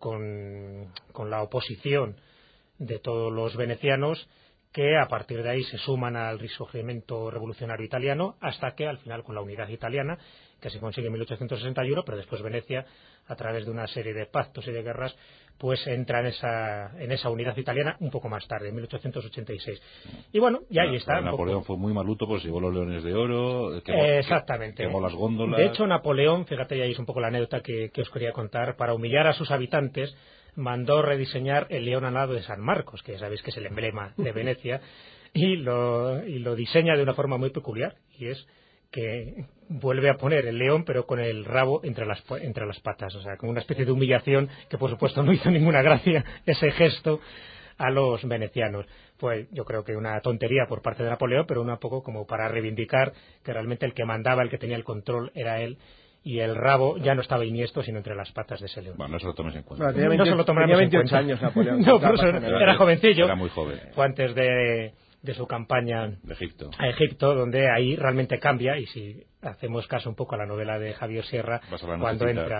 con la oposición de todos los venecianos, que a partir de ahí se suman al risorgimento revolucionario italiano, hasta que al final, con la unidad italiana, que se consigue en 1861, pero después Venecia, a través de una serie de pactos y de guerras, pues entra en esa unidad italiana un poco más tarde, en 1886. Y bueno, y ahí está. Napoleón fue muy maluto, pues llevó los leones de oro, exactamente. Quemó las góndolas. De hecho, Napoleón, fíjate, ya es un poco la anécdota que os quería contar, para humillar a sus habitantes, mandó rediseñar el león alado de San Marcos, que ya sabéis que es el emblema de Venecia, y lo diseña de una forma muy peculiar, y es que vuelve a poner el león, pero con el rabo entre las patas, o sea, como una especie de humillación que, por supuesto, no hizo ninguna gracia ese gesto a los venecianos. Pues yo creo que una tontería por parte de Napoleón, pero un poco como para reivindicar que realmente el que mandaba, el que tenía el control, era él, y el rabo ya no estaba iniesto, sino entre las patas de ese león. Bueno, no se lo tomes en cuenta. Bueno, tenía 28 años Napoleón. No, pero era jovencillo. Era muy joven. Fue antes de su campaña de Egipto. A Egipto, donde ahí realmente cambia, y si hacemos caso un poco a la novela de Javier Sierra, cuando entra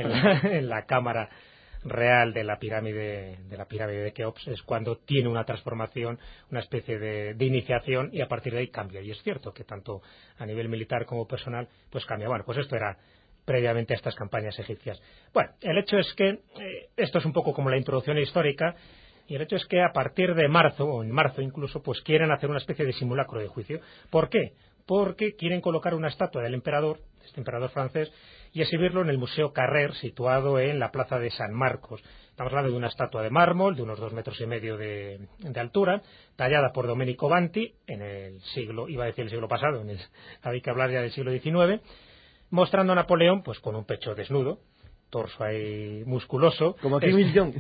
en la cámara real de la pirámide de Keops, es cuando tiene una transformación, una especie de iniciación, y a partir de ahí cambia. Y es cierto que tanto a nivel militar como personal pues cambia. Bueno, pues esto era previamente a estas campañas egipcias. Bueno, el hecho es que esto es un poco como la introducción histórica, y el hecho es que a partir de marzo, o en marzo incluso, pues quieren hacer una especie de simulacro de juicio. ¿Por qué? Porque quieren colocar una estatua del emperador, este emperador francés, y exhibirlo en el Museo Carrer, situado en la plaza de San Marcos. Estamos hablando de una estatua de mármol de unos 2,5 metros de altura, tallada por Domenico Banti en el siglo, iba a decir el siglo pasado, hay que hablar ya del siglo XIX, mostrando a Napoleón pues con un pecho desnudo, torso ahí musculoso, como Kim Il-jong,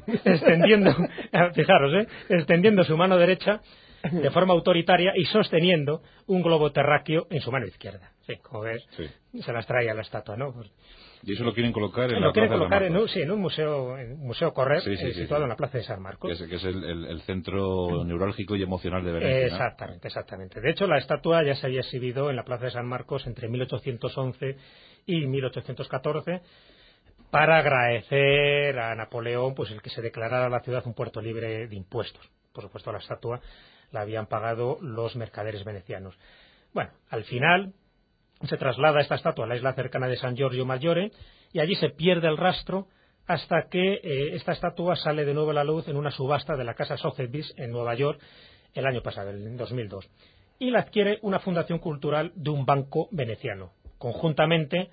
extendiendo su mano derecha de forma autoritaria y sosteniendo un globo terráqueo en su mano izquierda. Sí, como ves, sí. Se las trae a la estatua, ¿no? Y eso lo quieren colocar en la plaza de San Marcos. En un museo Correr, situado en la plaza de San Marcos. Que es el centro neurálgico y emocional de Venecia. Exactamente. De hecho, la estatua ya se había exhibido en la plaza de San Marcos entre 1811 y 1814, para agradecer a Napoleón pues el que se declarara la ciudad un puerto libre de impuestos. Por supuesto, la estatua la habían pagado los mercaderes venecianos. Bueno, al final se traslada esta estatua a la isla cercana de San Giorgio Maggiore, y allí se pierde el rastro hasta que esta estatua sale de nuevo a la luz en una subasta de la casa Sotheby's en Nueva York el año pasado, en 2002. Y la adquiere una fundación cultural de un banco veneciano, conjuntamente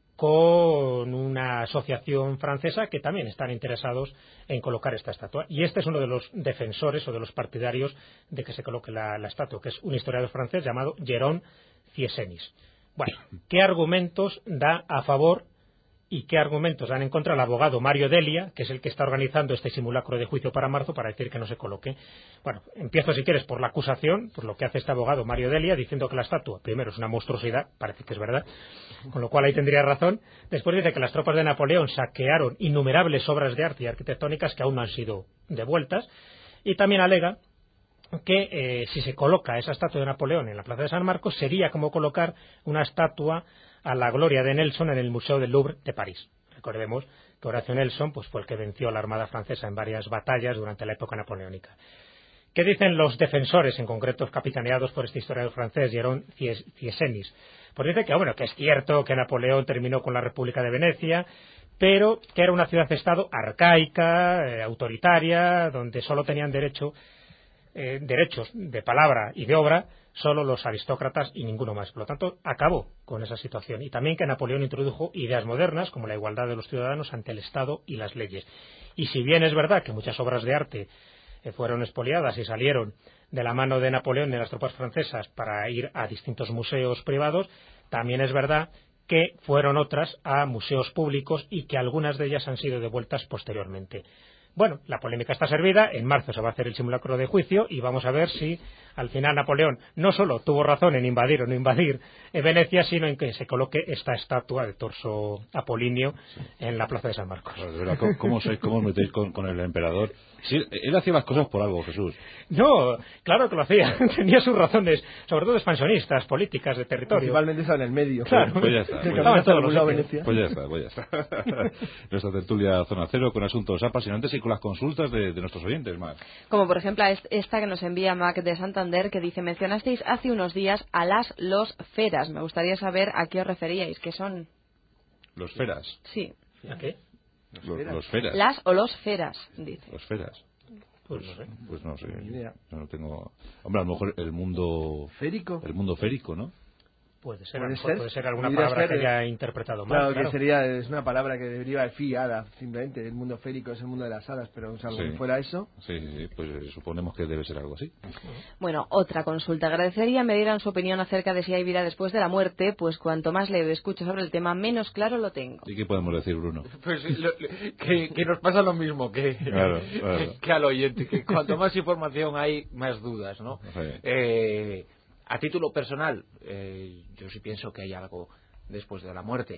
con una asociación francesa que también están interesados en colocar esta estatua. Y este es uno de los defensores o de los partidarios de que se coloque la estatua, que es un historiador francés llamado Jérôme Thiesenis. Bueno, ¿qué argumentos da a favor y qué argumentos dan en contra el abogado Mario Delia, que es el que está organizando este simulacro de juicio para marzo, para decir que no se coloque? Bueno, empiezo, si quieres, por la acusación, por lo que hace este abogado Mario Delia, diciendo que la estatua, primero, es una monstruosidad, parece que es verdad, con lo cual ahí tendría razón. Después dice que las tropas de Napoleón saquearon innumerables obras de arte y arquitectónicas que aún no han sido devueltas, y también alega que si se coloca esa estatua de Napoleón en la plaza de San Marcos, sería como colocar una estatua a la gloria de Nelson en el Museo del Louvre de París. Recordemos que Horacio Nelson pues, fue el que venció a la Armada francesa en varias batallas durante la época napoleónica. ¿Qué dicen los defensores, en concreto capitaneados por este historiador francés, Jérôme Thiesenis? Pues dice que, bueno, que es cierto que Napoleón terminó con la República de Venecia, pero que era una ciudad-estado arcaica, autoritaria, donde solo tenían derechos de palabra y de obra solo los aristócratas y ninguno más. Por lo tanto, acabó con esa situación. Y también que Napoleón introdujo ideas modernas como la igualdad de los ciudadanos ante el Estado y las leyes. Y si bien es verdad que muchas obras de arte fueron expoliadas y salieron de la mano de Napoleón y de las tropas francesas para ir a distintos museos privados, también es verdad que fueron otras a museos públicos y que algunas de ellas han sido devueltas posteriormente. Bueno, la polémica está servida, en marzo se va a hacer el simulacro de juicio y vamos a ver si al final Napoleón no solo tuvo razón en invadir o no invadir Venecia, sino en que se coloque esta estatua de torso apolíneo en la plaza de San Marcos. De verdad, ¿cómo os metéis con el emperador? Sí, él hacía las cosas por algo, Jesús. No, claro que lo hacía. Tenía sus razones, sobre todo expansionistas, políticas, de territorio. Principalmente estaba en el medio. Claro. Pues ya está. Pues ya está. Nuestra tertulia Zona Cero con asuntos apasionantes y con las consultas de nuestros oyentes más. Como por ejemplo esta que nos envía Mac de Santander, que dice: mencionasteis hace unos días a los feras. Me gustaría saber a qué os referíais, ¿qué son? ¿Los feras? Sí. ¿A qué? Los feras. Las o los feras, dice. Los feras. Pues no sé. No tengo. Hombre, a lo mejor el mundo férico. El mundo férico, ¿no? Puede ser alguna Podría palabra ser, que haya interpretado mal. Claro, que es una palabra que deriva de fi, hada, simplemente. El mundo férico es el mundo de las hadas, pero salvo que fuera eso. Sí, pues suponemos que debe ser algo así. Bueno, otra consulta. Agradecería me dieran su opinión acerca de si hay vida después de la muerte, pues cuanto más leo y escucho sobre el tema, menos claro lo tengo. ¿Y qué podemos decir, Bruno? Pues que nos pasa lo mismo que al oyente, que cuanto más información hay, más dudas, ¿no? Sí. A título personal, yo sí pienso que hay algo después de la muerte.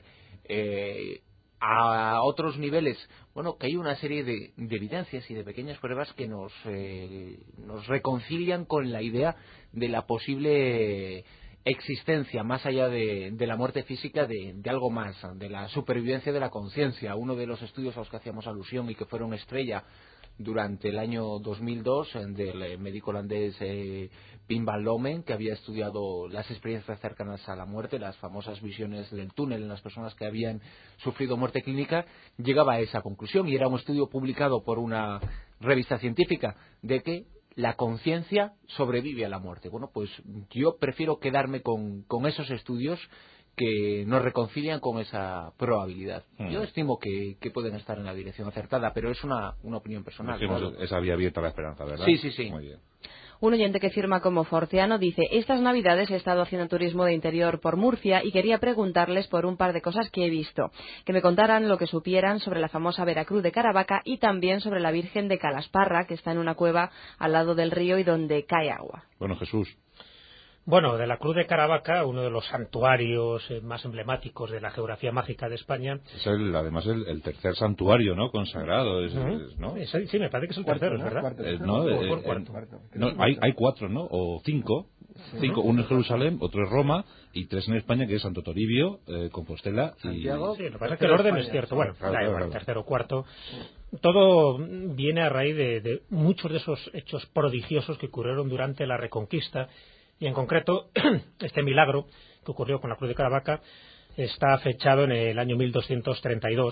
A otros niveles, bueno, que hay una serie de evidencias y de pequeñas pruebas que nos reconcilian con la idea de la posible existencia, más allá de la muerte física, de algo más, de la supervivencia de la conciencia. Uno de los estudios a los que hacíamos alusión y que fueron estrella durante el año 2002 del médico holandés Pim van Lommel, que había estudiado las experiencias cercanas a la muerte, las famosas visiones del túnel en las personas que habían sufrido muerte clínica, llegaba a esa conclusión, y era un estudio publicado por una revista científica de que la conciencia sobrevive a la muerte. Bueno, pues yo prefiero quedarme con esos estudios que nos reconcilian con esa probabilidad. Yo estimo que pueden estar en la dirección acertada, pero es una opinión personal. Claro. Esa vía abierta a la esperanza, ¿verdad? Sí. Muy bien. Un oyente que firma como Forciano dice: estas navidades he estado haciendo turismo de interior por Murcia y quería preguntarles por un par de cosas que he visto. Que me contaran lo que supieran sobre la famosa Veracruz de Caravaca y también sobre la Virgen de Calasparra, que está en una cueva al lado del río y donde cae agua. Bueno, Jesús. Bueno, de la Cruz de Caravaca, uno de los santuarios más emblemáticos de la geografía mágica de España. Es además el tercer santuario, ¿no? Consagrado, ¿no? Sí, me parece que es el tercero, ¿verdad? Hay cuatro, ¿no? O cinco. Uno es Jerusalén, otro es Roma y tres en España, que es Santo Toribio, Compostela y Santiago. Sí, lo que pasa es que el orden es cierto. Bueno, claro. Tercero, cuarto. Todo viene a raíz de muchos de esos hechos prodigiosos que ocurrieron durante la Reconquista. Y en concreto, este milagro que ocurrió con la Cruz de Caravaca está fechado en el año 1232,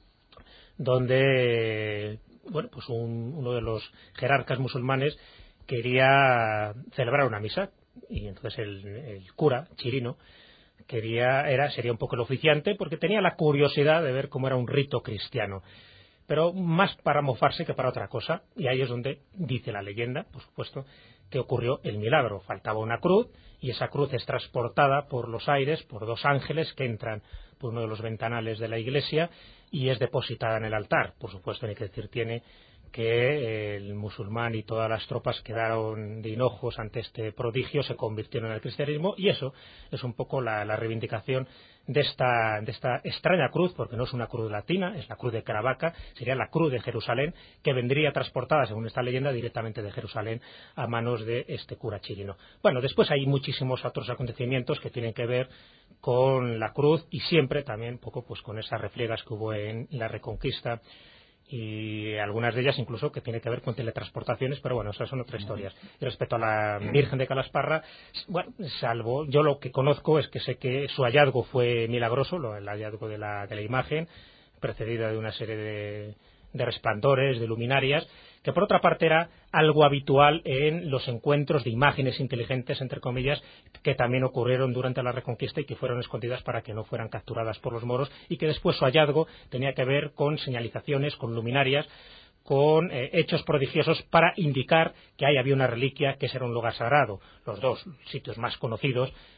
donde pues uno de los jerarcas musulmanes quería celebrar una misa, y entonces el cura Chirino sería un poco el oficiante, porque tenía la curiosidad de ver cómo era un rito cristiano, pero más para mofarse que para otra cosa. Y ahí es donde dice la leyenda, por supuesto, que ocurrió el milagro. Faltaba una cruz, y esa cruz es transportada por los aires por dos ángeles que entran por uno de los ventanales de la iglesia y es depositada en el altar. Por supuesto, hay que decir tiene que el musulmán y todas las tropas quedaron de hinojos ante este prodigio, se convirtieron en el cristianismo, y eso es un poco la reivindicación de esta extraña cruz, porque no es una cruz latina, es la Cruz de Caravaca, sería la Cruz de Jerusalén, que vendría transportada, según esta leyenda, directamente de Jerusalén a manos de este cura chirino. Bueno, después hay muchísimos otros acontecimientos que tienen que ver con la cruz, y siempre también un poco pues con esas refriegas que hubo en la Reconquista, y algunas de ellas incluso que tiene que ver con teletransportaciones, pero bueno, esas son otras historias. Y respecto a la Virgen de Calasparra, bueno, salvo, yo lo que conozco es que sé que su hallazgo fue milagroso, el hallazgo de la imagen, precedida de una serie de resplandores, de luminarias, que por otra parte era algo habitual en los encuentros de imágenes inteligentes, entre comillas, que también ocurrieron durante la Reconquista y que fueron escondidas para que no fueran capturadas por los moros, y que después su hallazgo tenía que ver con señalizaciones, con luminarias, con hechos prodigiosos para indicar que ahí había una reliquia, que ese era un lugar sagrado. Los dos sitios más conocidos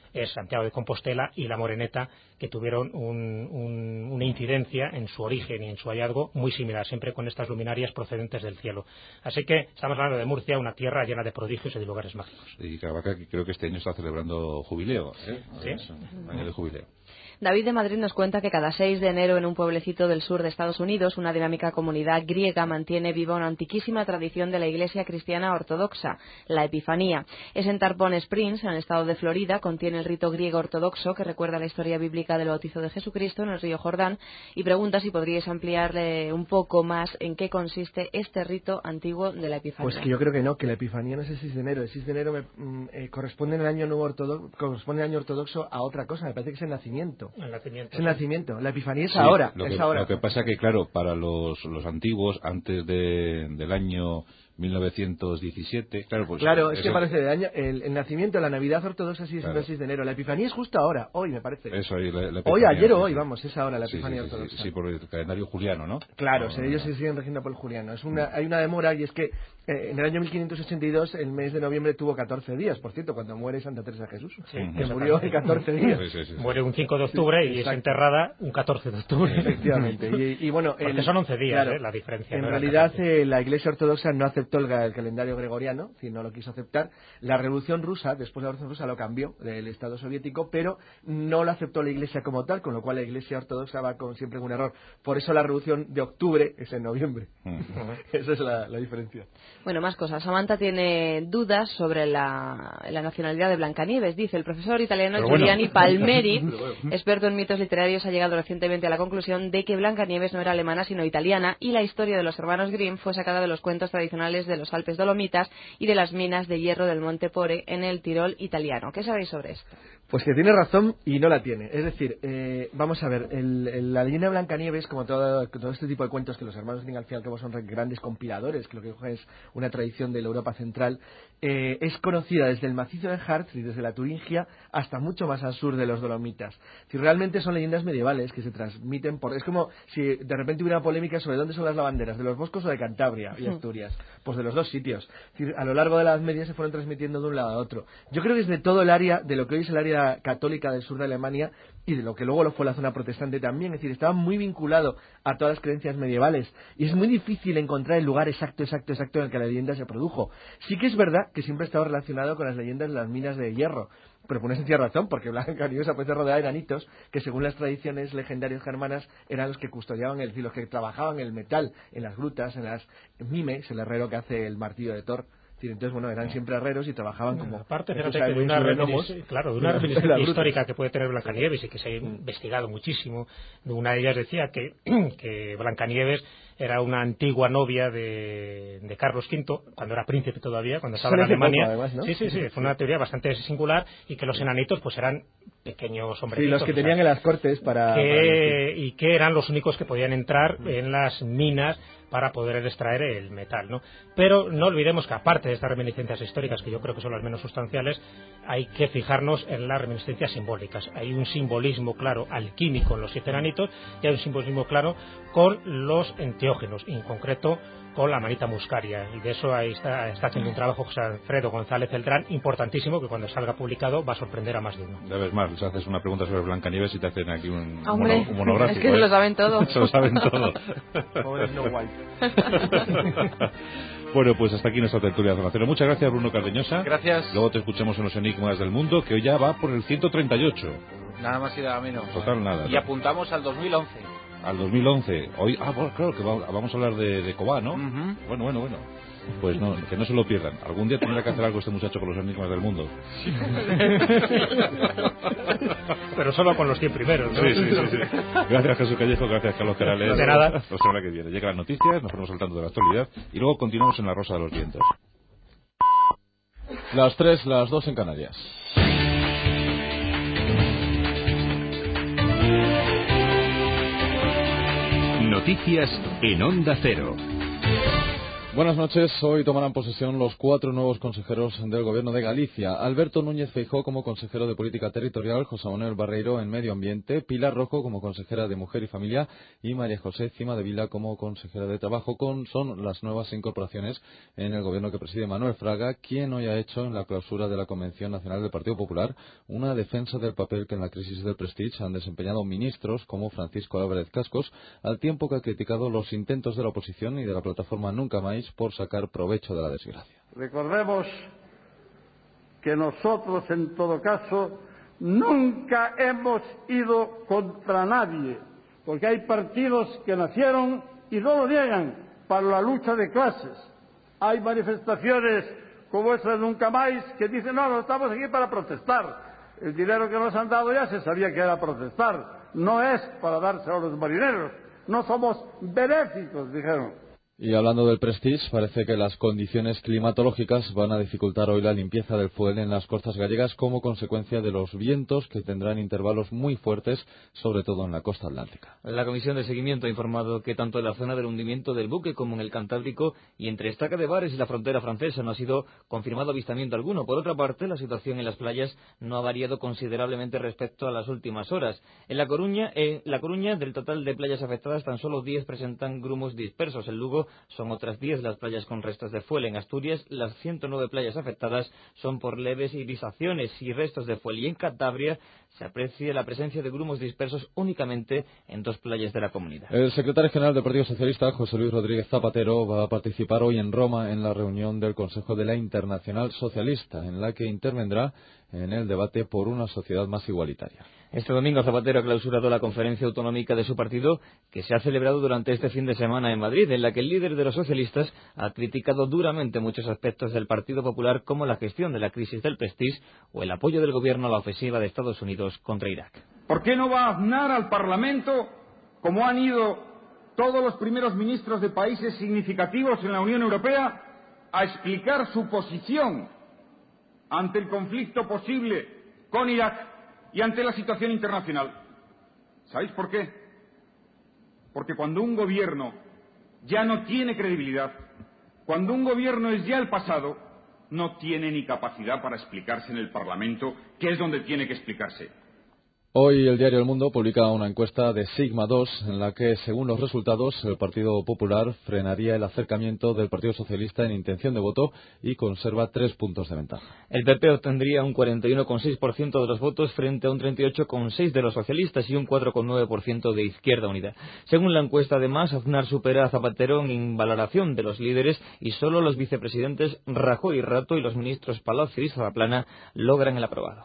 es Santiago de Compostela y La Moreneta, que tuvieron una incidencia en su origen y en su hallazgo muy similar, siempre con estas luminarias procedentes del cielo. Así que estamos hablando de Murcia, una tierra llena de prodigios y de lugares mágicos. Y Caravaca, que creo que este año está celebrando jubileo, ¿Sí? Es un año de jubileo. David de Madrid nos cuenta que cada 6 de enero en un pueblecito del sur de Estados Unidos, una dinámica comunidad griega mantiene viva una antiquísima tradición de la Iglesia cristiana ortodoxa, la Epifanía. Es en Tarpon Springs, en el estado de Florida, contiene el rito griego ortodoxo que recuerda la historia bíblica del bautizo de Jesucristo en el río Jordán, y pregunta si podríais ampliarle un poco más en qué consiste este rito antiguo de la Epifanía. Pues que yo creo que no, que la Epifanía no es el 6 de enero. El 6 de enero corresponde en el año nuevo ortodoxo, corresponde al año ortodoxo a otra cosa, me parece que es el nacimiento. Es el nacimiento. La Epifanía es ahora. Lo que pasa que, claro, para los antiguos, antes del año 1917, claro, es que parece de año, el nacimiento, la Navidad ortodoxa sí es el 6 de enero. La Epifanía es justo ahora, hoy me parece. Eso, la hoy, ayer o hoy, vamos, es ahora la Epifanía ortodoxa. Sí, por el calendario juliano, ¿no? Claro, ellos se siguen regiendo por el juliano. Hay una demora, y es que en el año 1582 el mes de noviembre tuvo 14 días, por cierto, cuando muere Santa Teresa de Jesús, que murió en 14 días. Muere un 5 de octubre y es enterrada un 14 de octubre. Efectivamente. Y bueno, porque son 11 días, claro, la diferencia. En realidad la Iglesia ortodoxa no aceptó el calendario gregoriano, es decir, no lo quiso aceptar. La Revolución Rusa, después de la Revolución Rusa, lo cambió del Estado soviético, pero no lo aceptó la Iglesia como tal, con lo cual la Iglesia ortodoxa va siempre con un error. Por eso la Revolución de octubre es en noviembre. Esa es la diferencia. Bueno, más cosas. Samantha tiene dudas sobre la nacionalidad de Blancanieves. Dice, el profesor italiano Giuliani Palmeri, experto en mitos literarios, ha llegado recientemente a la conclusión de que Blancanieves no era alemana sino italiana, y la historia de los hermanos Grimm fue sacada de los cuentos tradicionales de los Alpes Dolomitas y de las minas de hierro del Monte Pore en el Tirol italiano. ¿Qué sabéis sobre esto? Pues que tiene razón y no la tiene. Es decir, vamos a ver, la leyenda de Blancanieves, como todo este tipo de cuentos que los hermanos Grimm al fin y al cabo son grandes compiladores, que lo que cogen es una tradición de la Europa central, es conocida desde el macizo de Harz y desde la Turingia hasta mucho más al sur de los Dolomitas. Si realmente son leyendas medievales que se transmiten es como si de repente hubiera polémica sobre dónde son las lavanderas, de los Boscos o de Cantabria y Asturias. Pues de los dos sitios. Es decir, a lo largo de la Edad Media se fueron transmitiendo de un lado a otro. Yo creo que es de todo el área, de lo que hoy es el área católica del sur de Alemania y de lo que luego lo fue la zona protestante también, es decir, estaba muy vinculado a todas las creencias medievales, y es muy difícil encontrar el lugar exacto en el que la leyenda se produjo. Sí que es verdad que siempre ha estado relacionado con las leyendas de las minas de hierro, pero por una sencilla razón, porque Blancanieves aparece rodeada de enanitos que, según las tradiciones legendarias germanas, eran los que custodiaban los que trabajaban el metal en las grutas, en las mimes, el herrero que hace el martillo de Thor. Entonces, bueno, eran siempre herreros y trabajaban como... Aparte, fíjate que de una reminiscencia histórica que puede tener Blancanieves y que se ha investigado muchísimo. Una de ellas decía que Blancanieves era una antigua novia de Carlos V, cuando era príncipe todavía, cuando estaba en Alemania. Poco, además, ¿no? Sí, fue una teoría bastante singular, y que los enanitos pues eran pequeños hombrecitos. Sí, los que tenían en las cortes y que eran los únicos que podían entrar en las minas para poder extraer el metal, ¿no? Pero no olvidemos que, aparte de estas reminiscencias históricas, que yo creo que son las menos sustanciales, hay que fijarnos en las reminiscencias simbólicas. Hay un simbolismo claro alquímico en los 7 enanitos, y hay un simbolismo claro con los enteógenos, en concreto con la manita muscaria, y de eso ahí está haciendo un trabajo José Alfredo González Beltrán importantísimo, que cuando salga publicado va a sorprender a más de uno. Ya ves, más, les haces una pregunta sobre Blancanieves y te hacen aquí un Es monográfico. que se lo saben todo. Se lo saben todo. Bueno, pues hasta aquí nuestra tertulia de Zona Cero. Muchas gracias, Bruno Cardeñosa. Gracias. Luego te escuchamos en los Enigmas del Mundo, que hoy ya va por el 138. Nada más y nada menos. Total, nada. Y apuntamos al 2011. Al 2011. Hoy, bueno, claro que vamos a hablar de Cobá, ¿no? Bueno. Pues no, que no se lo pierdan. Algún día tendrá que hacer algo este muchacho con los Enigmas del Mundo. Pero solo con los 100 primeros, ¿no? Sí. Gracias, Jesús Callejo, gracias, Carlos Perales. De nada. La semana que viene llegan las noticias, nos ponemos al tanto de la actualidad y luego continuamos en La Rosa de los Vientos. Las 3, las 2 en Canarias. Noticias en Onda Cero. Buenas noches. Hoy tomarán posesión los 4 nuevos consejeros del Gobierno de Galicia. Alberto Núñez Feijóo como consejero de Política Territorial, José Manuel Barreiro en Medio Ambiente, Pilar Rojo como consejera de Mujer y Familia y María José Cimadevila como consejera de Trabajo. Son las nuevas incorporaciones en el Gobierno que preside Manuel Fraga, quien hoy ha hecho en la clausura de la Convención Nacional del Partido Popular una defensa del papel que en la crisis del Prestige han desempeñado ministros como Francisco Álvarez Cascos, al tiempo que ha criticado los intentos de la oposición y de la plataforma Nunca Más por sacar provecho de la desgracia. Recordemos que nosotros, en todo caso, nunca hemos ido contra nadie, porque hay partidos que nacieron, y no lo niegan, para la lucha de clases. Hay manifestaciones como esa de Nunca Más que dicen, no estamos aquí para protestar. El dinero que nos han dado ya se sabía que era protestar, no es para dárselo a los marineros, no somos benéficos, dijeron. Y hablando del Prestige, parece que las condiciones climatológicas van a dificultar hoy la limpieza del fuel en las costas gallegas como consecuencia de los vientos que tendrán intervalos muy fuertes, sobre todo en la costa atlántica. La Comisión de Seguimiento ha informado que tanto en la zona del hundimiento del buque como en el Cantábrico y entre Estaca de Bares y la frontera francesa no ha sido confirmado avistamiento alguno. Por otra parte, la situación en las playas no ha variado considerablemente respecto a las últimas horas. En La Coruña, del total de playas afectadas, tan solo 10 presentan grumos dispersos. En Lugo son otras 10 las playas con restos de fuel. En Asturias, las 109 playas afectadas son por leves irisaciones y restos de fuel. Y en Cantabria se aprecia la presencia de grumos dispersos únicamente en 2 playas de la comunidad. El secretario general del Partido Socialista, José Luis Rodríguez Zapatero, va a participar hoy en Roma en la reunión del Consejo de la Internacional Socialista, en la que intervendrá en el debate por una sociedad más igualitaria. Este domingo Zapatero ha clausurado la conferencia autonómica de su partido, que se ha celebrado durante este fin de semana en Madrid, en la que el líder de los socialistas ha criticado duramente muchos aspectos del Partido Popular, como la gestión de la crisis del Prestige o el apoyo del gobierno a la ofensiva de Estados Unidos contra Irak. ¿Por qué no va a aznar al Parlamento como han ido todos los primeros ministros de países significativos en la Unión Europea a explicar su posición ante el conflicto posible con Irak y ante la situación internacional? ¿Sabéis por qué? Porque cuando un gobierno ya no tiene credibilidad, cuando un gobierno es ya el pasado, no tiene ni capacidad para explicarse en el Parlamento, que es donde tiene que explicarse. Hoy el diario El Mundo publica una encuesta de Sigma 2 en la que, según los resultados, el Partido Popular frenaría el acercamiento del Partido Socialista en intención de voto y conserva 3 puntos de ventaja. El PP obtendría un 41,6% de los votos frente a un 38,6% de los socialistas y un 4,9% de Izquierda Unida. Según la encuesta, además, Aznar supera a Zapatero en valoración de los líderes y solo los vicepresidentes Rajoy y Rato y los ministros Palacio y Zaplana logran el aprobado.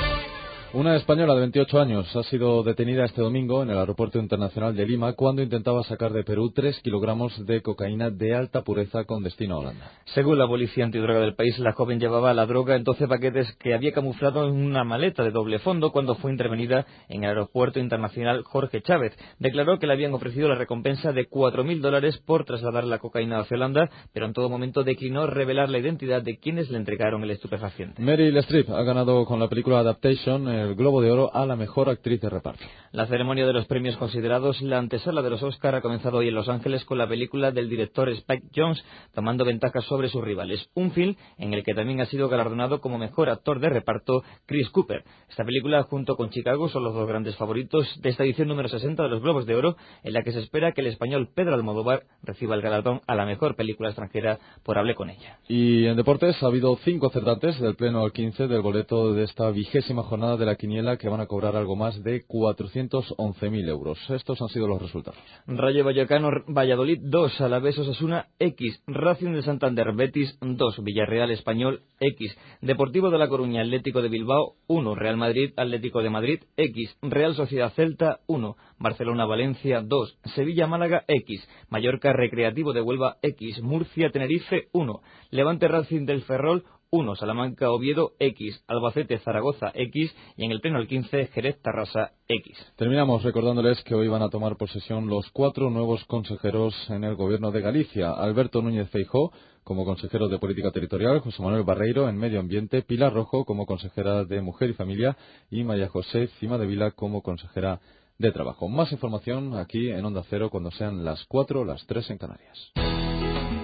Una española de 28 años ha sido detenida este domingo en el Aeropuerto Internacional de Lima cuando intentaba sacar de Perú 3 kilogramos de cocaína de alta pureza con destino a Holanda. Según la policía antidroga del país, la joven llevaba la droga en 12 paquetes que había camuflado en una maleta de doble fondo cuando fue intervenida en el Aeropuerto Internacional Jorge Chávez. Declaró que le habían ofrecido la recompensa de $4.000 por trasladar la cocaína hacia Holanda, pero en todo momento declinó revelar la identidad de quienes le entregaron el estupefaciente. Meryl Streep ha ganado con la película Adaptation el Globo de Oro a la mejor actriz de reparto. La ceremonia de los premios considerados la antesala de los Oscar ha comenzado hoy en Los Ángeles con la película del director Spike Jonze, tomando ventaja sobre sus rivales. Un film en el que también ha sido galardonado como mejor actor de reparto Chris Cooper. Esta película, junto con Chicago, son los 2 grandes favoritos de esta edición número 60 de los Globos de Oro, en la que se espera que el español Pedro Almodóvar reciba el galardón a la mejor película extranjera por Hablé con ella. Y en deportes ha habido 5 acertantes del pleno al 15 del boleto de esta 20ª jornada de la quiniela, que van a cobrar algo más de 411.000 euros. Estos han sido los resultados. Rayo Vallecano Valladolid 2, Alavés Osasuna X, Racing de Santander Betis 2, Villarreal Español X, Deportivo de La Coruña Atlético de Bilbao 1, Real Madrid Atlético de Madrid X, Real Sociedad Celta 1, Barcelona Valencia 2, Sevilla Málaga X, Mallorca Recreativo de Huelva X, Murcia Tenerife 1, Levante Racing del Ferrol 1, Salamanca Oviedo X, Albacete Zaragoza X y en el pleno al 15 Jerez Tarrasa X. Terminamos recordándoles que hoy van a tomar posesión los 4 nuevos consejeros en el Gobierno de Galicia: Alberto Núñez Feijóo como consejero de Política Territorial, José Manuel Barreiro en Medio Ambiente, Pilar Rojo como consejera de Mujer y Familia y María José Cimadevila como consejera de Trabajo. Más información aquí en Onda Cero cuando sean las 4, las 3 en Canarias.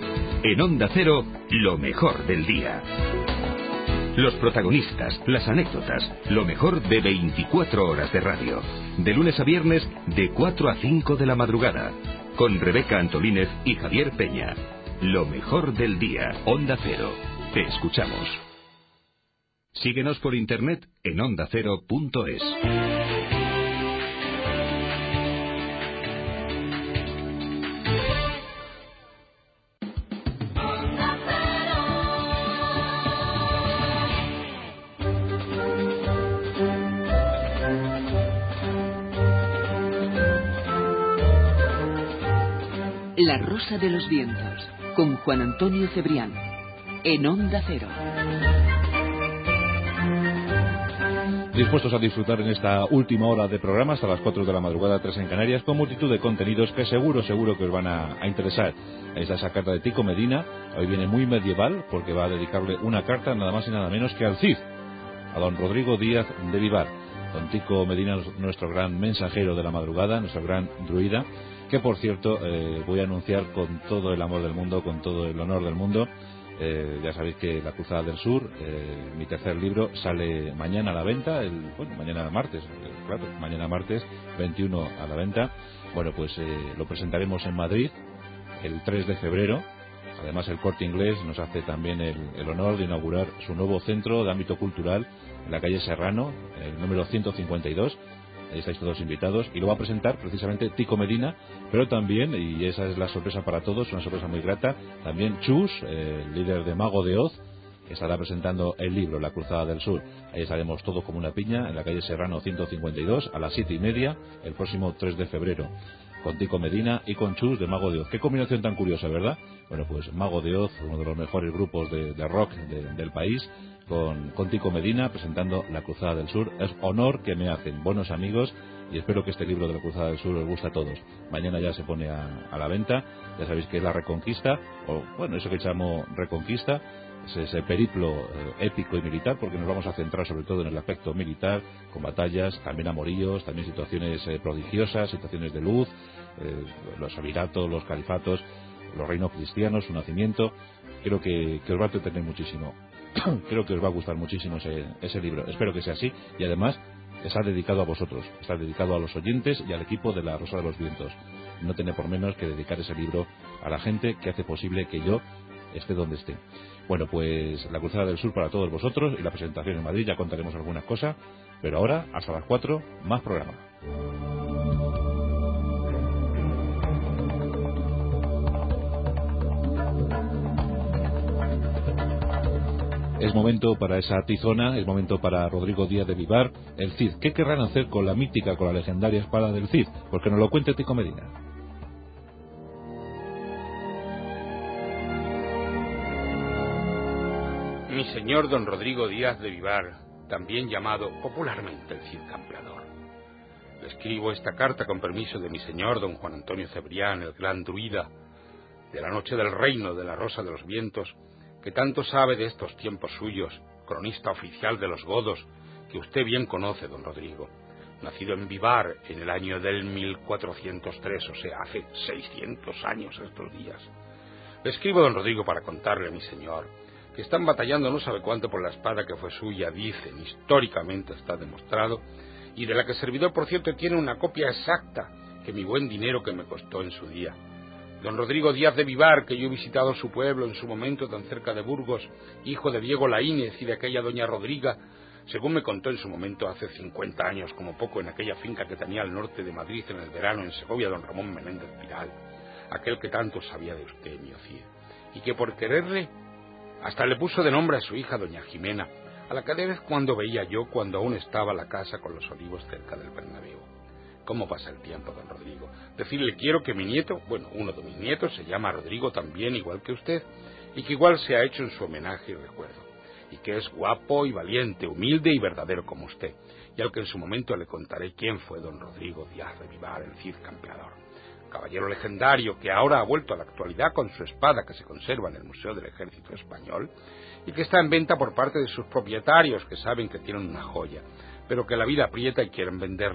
En Onda Cero, lo mejor del día. Los protagonistas, las anécdotas, lo mejor de 24 horas de radio. De lunes a viernes, de 4 a 5 de la madrugada. Con Rebeca Antolínez y Javier Peña. Lo mejor del día. Onda Cero. Te escuchamos. Síguenos por internet en ondacero.es. La Rosa de los Vientos, con Juan Antonio Cebrián, en Onda Cero. Dispuestos a disfrutar en esta última hora de programa hasta las 4 de la madrugada, 3 en Canarias, con multitud de contenidos que seguro que os van a interesar. Ahí está esa carta de Tico Medina, hoy viene muy medieval porque va a dedicarle una carta nada más y nada menos que al Cid, a don Rodrigo Díaz de Vivar. Don Tico Medina, nuestro gran mensajero de la madrugada, nuestro gran druida, que por cierto voy a anunciar con todo el amor del mundo, con todo el honor del mundo. Ya sabéis que La Cruzada del Sur, mi tercer libro, sale mañana a la venta, mañana martes, mañana martes 21 a la venta. Bueno, pues lo presentaremos en Madrid el 3 de febrero. Además, el Corte Inglés nos hace también el honor de inaugurar su nuevo centro de ámbito cultural en la calle Serrano, el número 152. Ahí estáis todos invitados, y lo va a presentar precisamente Tico Medina, pero también, y esa es la sorpresa para todos, una sorpresa muy grata, también Chus, el líder de Mago de Oz, que estará presentando el libro La Cruzada del Sur. Ahí estaremos todos como una piña en la calle Serrano 152 a las 7:30 el próximo 3 de febrero, con Tico Medina y con Chus de Mago de Oz. Qué combinación tan curiosa, ¿verdad? Bueno, pues Mago de Oz, uno de los mejores grupos de rock del país, con Tico Medina presentando La Cruzada del Sur. Es honor que me hacen, buenos amigos, y espero que este libro de La Cruzada del Sur os guste a todos. Mañana ya se pone a la venta. Ya sabéis que es la Reconquista, o bueno, eso que llamo Reconquista, es ese periplo épico y militar, porque nos vamos a centrar sobre todo en el aspecto militar, con batallas, también amoríos, también situaciones prodigiosas, situaciones de luz, los emiratos, los califatos, los reinos cristianos, su nacimiento. Creo que os va a entretener muchísimo. Creo que os va a gustar muchísimo ese libro. Espero que sea así, y además está dedicado a vosotros, está dedicado a los oyentes y al equipo de La Rosa de los Vientos. No tiene por menos que dedicar ese libro a la gente que hace posible que yo esté donde esté. Bueno, pues La Cruzada del Sur para todos vosotros, y la presentación en Madrid, ya contaremos algunas cosas, pero ahora, hasta las 4, más programa. Es momento para esa tizona, es momento para Rodrigo Díaz de Vivar, el Cid. ¿Qué querrán hacer con la mítica, con la legendaria espada del Cid? Porque nos lo cuente Tico Medina. Mi señor don Rodrigo Díaz de Vivar, también llamado popularmente el Cid Campeador. Le escribo esta carta con permiso de mi señor don Juan Antonio Cebrián, el gran druida de la noche del reino de la Rosa de los Vientos, que tanto sabe de estos tiempos suyos, cronista oficial de los godos, que usted bien conoce, don Rodrigo, nacido en Vivar en el año del 1403, o sea, hace 600 años estos días. Le escribo, don Rodrigo, para contarle a mi señor que están batallando no sabe cuánto por la espada que fue suya, dicen, históricamente está demostrado, y de la que el servidor, por cierto, tiene una copia exacta, que mi buen dinero que me costó en su día. Don Rodrigo Díaz de Vivar, que yo he visitado su pueblo en su momento tan cerca de Burgos, hijo de Diego Laínez y de aquella doña Rodriga, según me contó en su momento hace 50 años, como poco, en aquella finca que tenía al norte de Madrid en el verano, en Segovia, don Ramón Menéndez Piral, aquel que tanto sabía de usted, mi Cid, y que por quererle hasta le puso de nombre a su hija doña Jimena, a la que de vez cuando veía yo cuando aún estaba la casa con los olivos cerca del Bernabéu. ¿Cómo pasa el tiempo, don Rodrigo? Decirle quiero que mi nieto, bueno, uno de mis nietos, se llama Rodrigo también, igual que usted, y que igual se ha hecho en su homenaje y recuerdo, y que es guapo y valiente, humilde y verdadero como usted, y al que en su momento le contaré quién fue don Rodrigo Díaz de Vivar, el Cid Campeador, caballero legendario que ahora ha vuelto a la actualidad con su espada que se conserva en el Museo del Ejército Español y que está en venta por parte de sus propietarios, que saben que tienen una joya, pero que la vida aprieta y quieren venderla.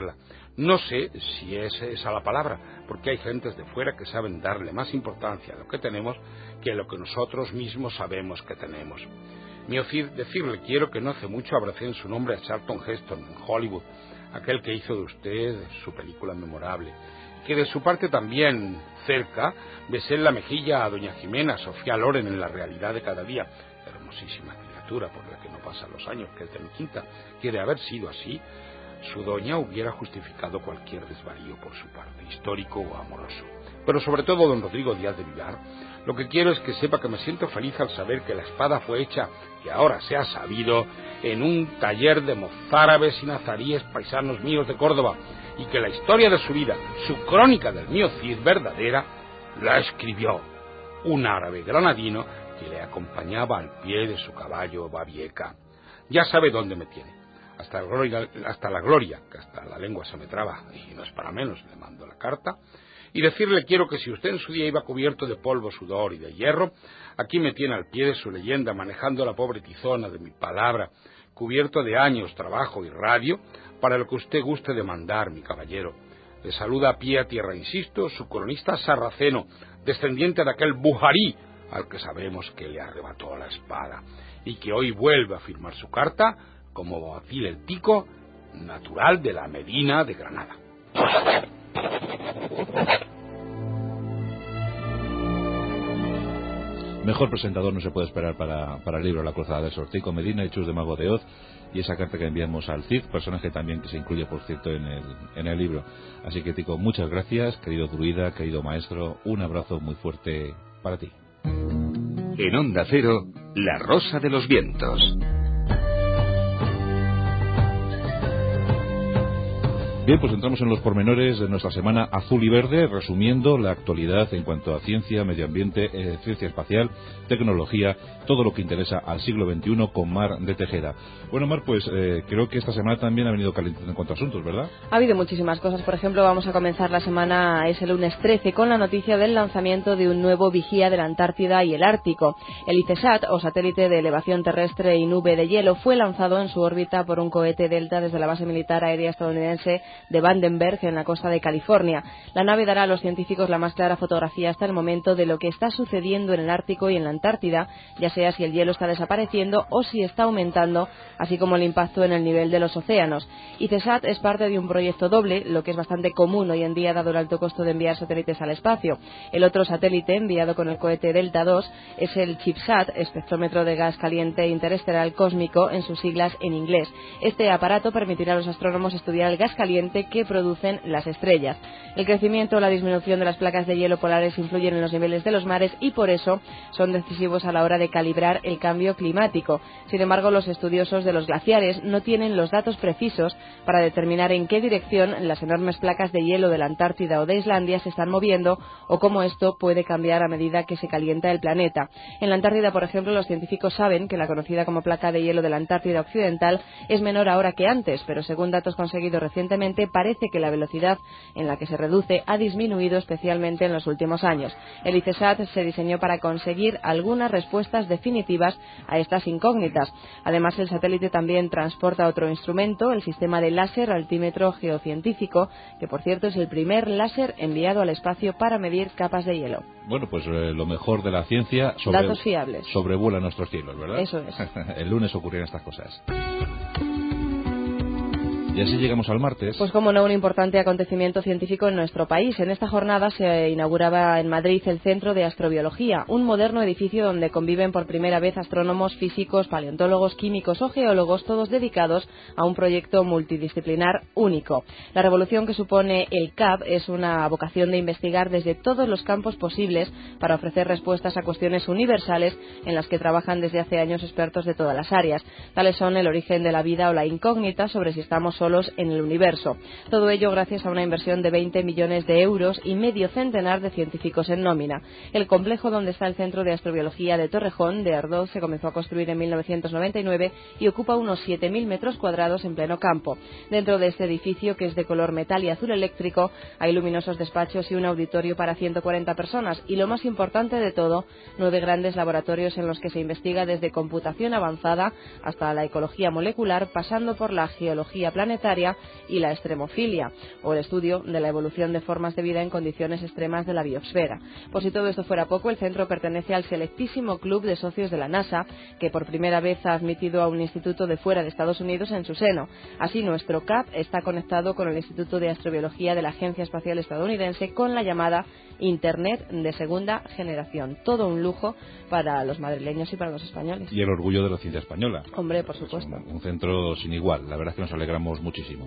No sé si es esa la palabra, porque hay gentes de fuera que saben darle más importancia a lo que tenemos que a lo que nosotros mismos sabemos que tenemos. Mi decirle quiero que no hace mucho abracé en su nombre a Charlton Heston en Hollywood, aquel que hizo de usted su película memorable, que de su parte también, cerca, besé en la mejilla a doña Jimena Sofía Loren en La realidad de cada día, hermosísima criatura por la que no pasan los años, que es de mi quinta, que de haber sido así, su doña hubiera justificado cualquier desvarío por su parte, histórico o amoroso. Pero sobre todo don Rodrigo Díaz de Vivar, lo que quiero es que sepa que me siento feliz al saber que la espada fue hecha, y ahora se ha sabido, en un taller de mozárabes y nazaríes paisanos míos de Córdoba, y que la historia de su vida, su crónica del mío Cid verdadera, la escribió un árabe granadino que le acompañaba al pie de su caballo Babieca. Ya sabe dónde me tiene. Hasta la gloria, que hasta la lengua se me traba, y no es para menos, le mando la carta, y decirle quiero que si usted en su día iba cubierto de polvo, sudor y de hierro, aquí me tiene al pie de su leyenda, manejando la pobre tizona de mi palabra, cubierto de años, trabajo y radio, para lo que usted guste demandar, mi caballero. Le saluda a pie a tierra, insisto, su cronista sarraceno, descendiente de aquel Bujarí, al que sabemos que le arrebató la espada, y que hoy vuelve a firmar su carta como Boabdil el Tico, natural de la Medina de Granada. Mejor presentador no se puede esperar para el libro La cruzada de Sortico Medina y Chus de Mago de Oz, y esa carta que enviamos al Cid, personaje también que se incluye, por cierto, en el libro. Así que, Tico, muchas gracias, querido druida, querido maestro, un abrazo muy fuerte para ti. En Onda Cero, La Rosa de los Vientos. Bien, pues entramos en los pormenores de nuestra semana azul y verde, resumiendo la actualidad en cuanto a ciencia, medio ambiente, ciencia espacial, tecnología, todo lo que interesa al siglo XXI con Mar de Tejeda. Bueno, Mar, pues creo que esta semana también ha venido caliente en cuanto a asuntos, ¿verdad? Ha habido muchísimas cosas. Por ejemplo, vamos a comenzar la semana ese lunes 13 con la noticia del lanzamiento de un nuevo vigía de la Antártida y el Ártico. El ICESat, o satélite de elevación terrestre y nube de hielo, fue lanzado en su órbita por un cohete Delta desde la base militar aérea estadounidense de Vandenberg en la costa de California. La nave dará a los científicos la más clara fotografía hasta el momento de lo que está sucediendo en el Ártico y en la Antártida, ya sea si el hielo está desapareciendo o si está aumentando, así como el impacto en el nivel de los océanos. ICESat es parte de un proyecto doble, lo que es bastante común hoy en día dado el alto costo de enviar satélites al espacio. El otro satélite enviado con el cohete Delta II es el CHIPSAT, espectrómetro de gas caliente interestelar cósmico en sus siglas en inglés. Este aparato permitirá a los astrónomos estudiar el gas caliente que producen las estrellas. El crecimiento o la disminución de las placas de hielo polares influyen en los niveles de los mares y por eso son decisivos a la hora de calibrar el cambio climático. Sin embargo, los estudiosos de los glaciares no tienen los datos precisos para determinar en qué dirección las enormes placas de hielo de la Antártida o de Islandia se están moviendo o cómo esto puede cambiar a medida que se calienta el planeta. En la Antártida, por ejemplo, los científicos saben que la conocida como placa de hielo de la Antártida Occidental es menor ahora que antes, pero según datos conseguidos recientemente, parece que la velocidad en la que se reduce ha disminuido especialmente en los últimos años. El ICESat se diseñó para conseguir algunas respuestas definitivas a estas incógnitas. Además, el satélite también transporta otro instrumento, el sistema de láser altímetro geocientífico, que por cierto es el primer láser enviado al espacio para medir capas de hielo. Bueno, pues lo mejor de la ciencia datos fiables. Sobrevuela nuestros cielos, ¿verdad? Eso es. El lunes ocurrieron estas cosas. Y así llegamos al martes. Pues como no, un importante acontecimiento científico en nuestro país. En esta jornada se inauguraba en Madrid el Centro de Astrobiología, un moderno edificio donde conviven por primera vez astrónomos, físicos, paleontólogos, químicos o geólogos, todos dedicados a un proyecto multidisciplinar único. La revolución que supone el CAB es una vocación de investigar desde todos los campos posibles para ofrecer respuestas a cuestiones universales en las que trabajan desde hace años expertos de todas las áreas. Tales son el origen de la vida o la incógnita sobre si estamos solos en el universo. Todo ello gracias a una inversión de 20 millones de euros y medio centenar de científicos en nómina. El complejo donde está el Centro de Astrobiología de Torrejón, de Ardoz, se comenzó a construir en 1999 y ocupa unos 7.000 metros cuadrados en pleno campo. Dentro de este edificio, que es de color metal y azul eléctrico, hay luminosos despachos y un auditorio para 140 personas y, lo más importante de todo, 9 grandes laboratorios en los que se investiga desde computación avanzada hasta la ecología molecular, pasando por la geología planetaria planetaria y la extremofilia, o el estudio de la evolución de formas de vida en condiciones extremas de la biosfera. Por si todo esto fuera poco, el centro pertenece al selectísimo club de socios de la NASA, que por primera vez ha admitido a un instituto de fuera de Estados Unidos en su seno. Así, nuestro CAP está conectado con el Instituto de Astrobiología de la Agencia Espacial Estadounidense con la llamada Internet de segunda generación. Todo un lujo para los madrileños y para los españoles. Y el orgullo de la ciencia española. Hombre, por supuesto. Un centro sin igual. La verdad es que nos alegramos muchísimo.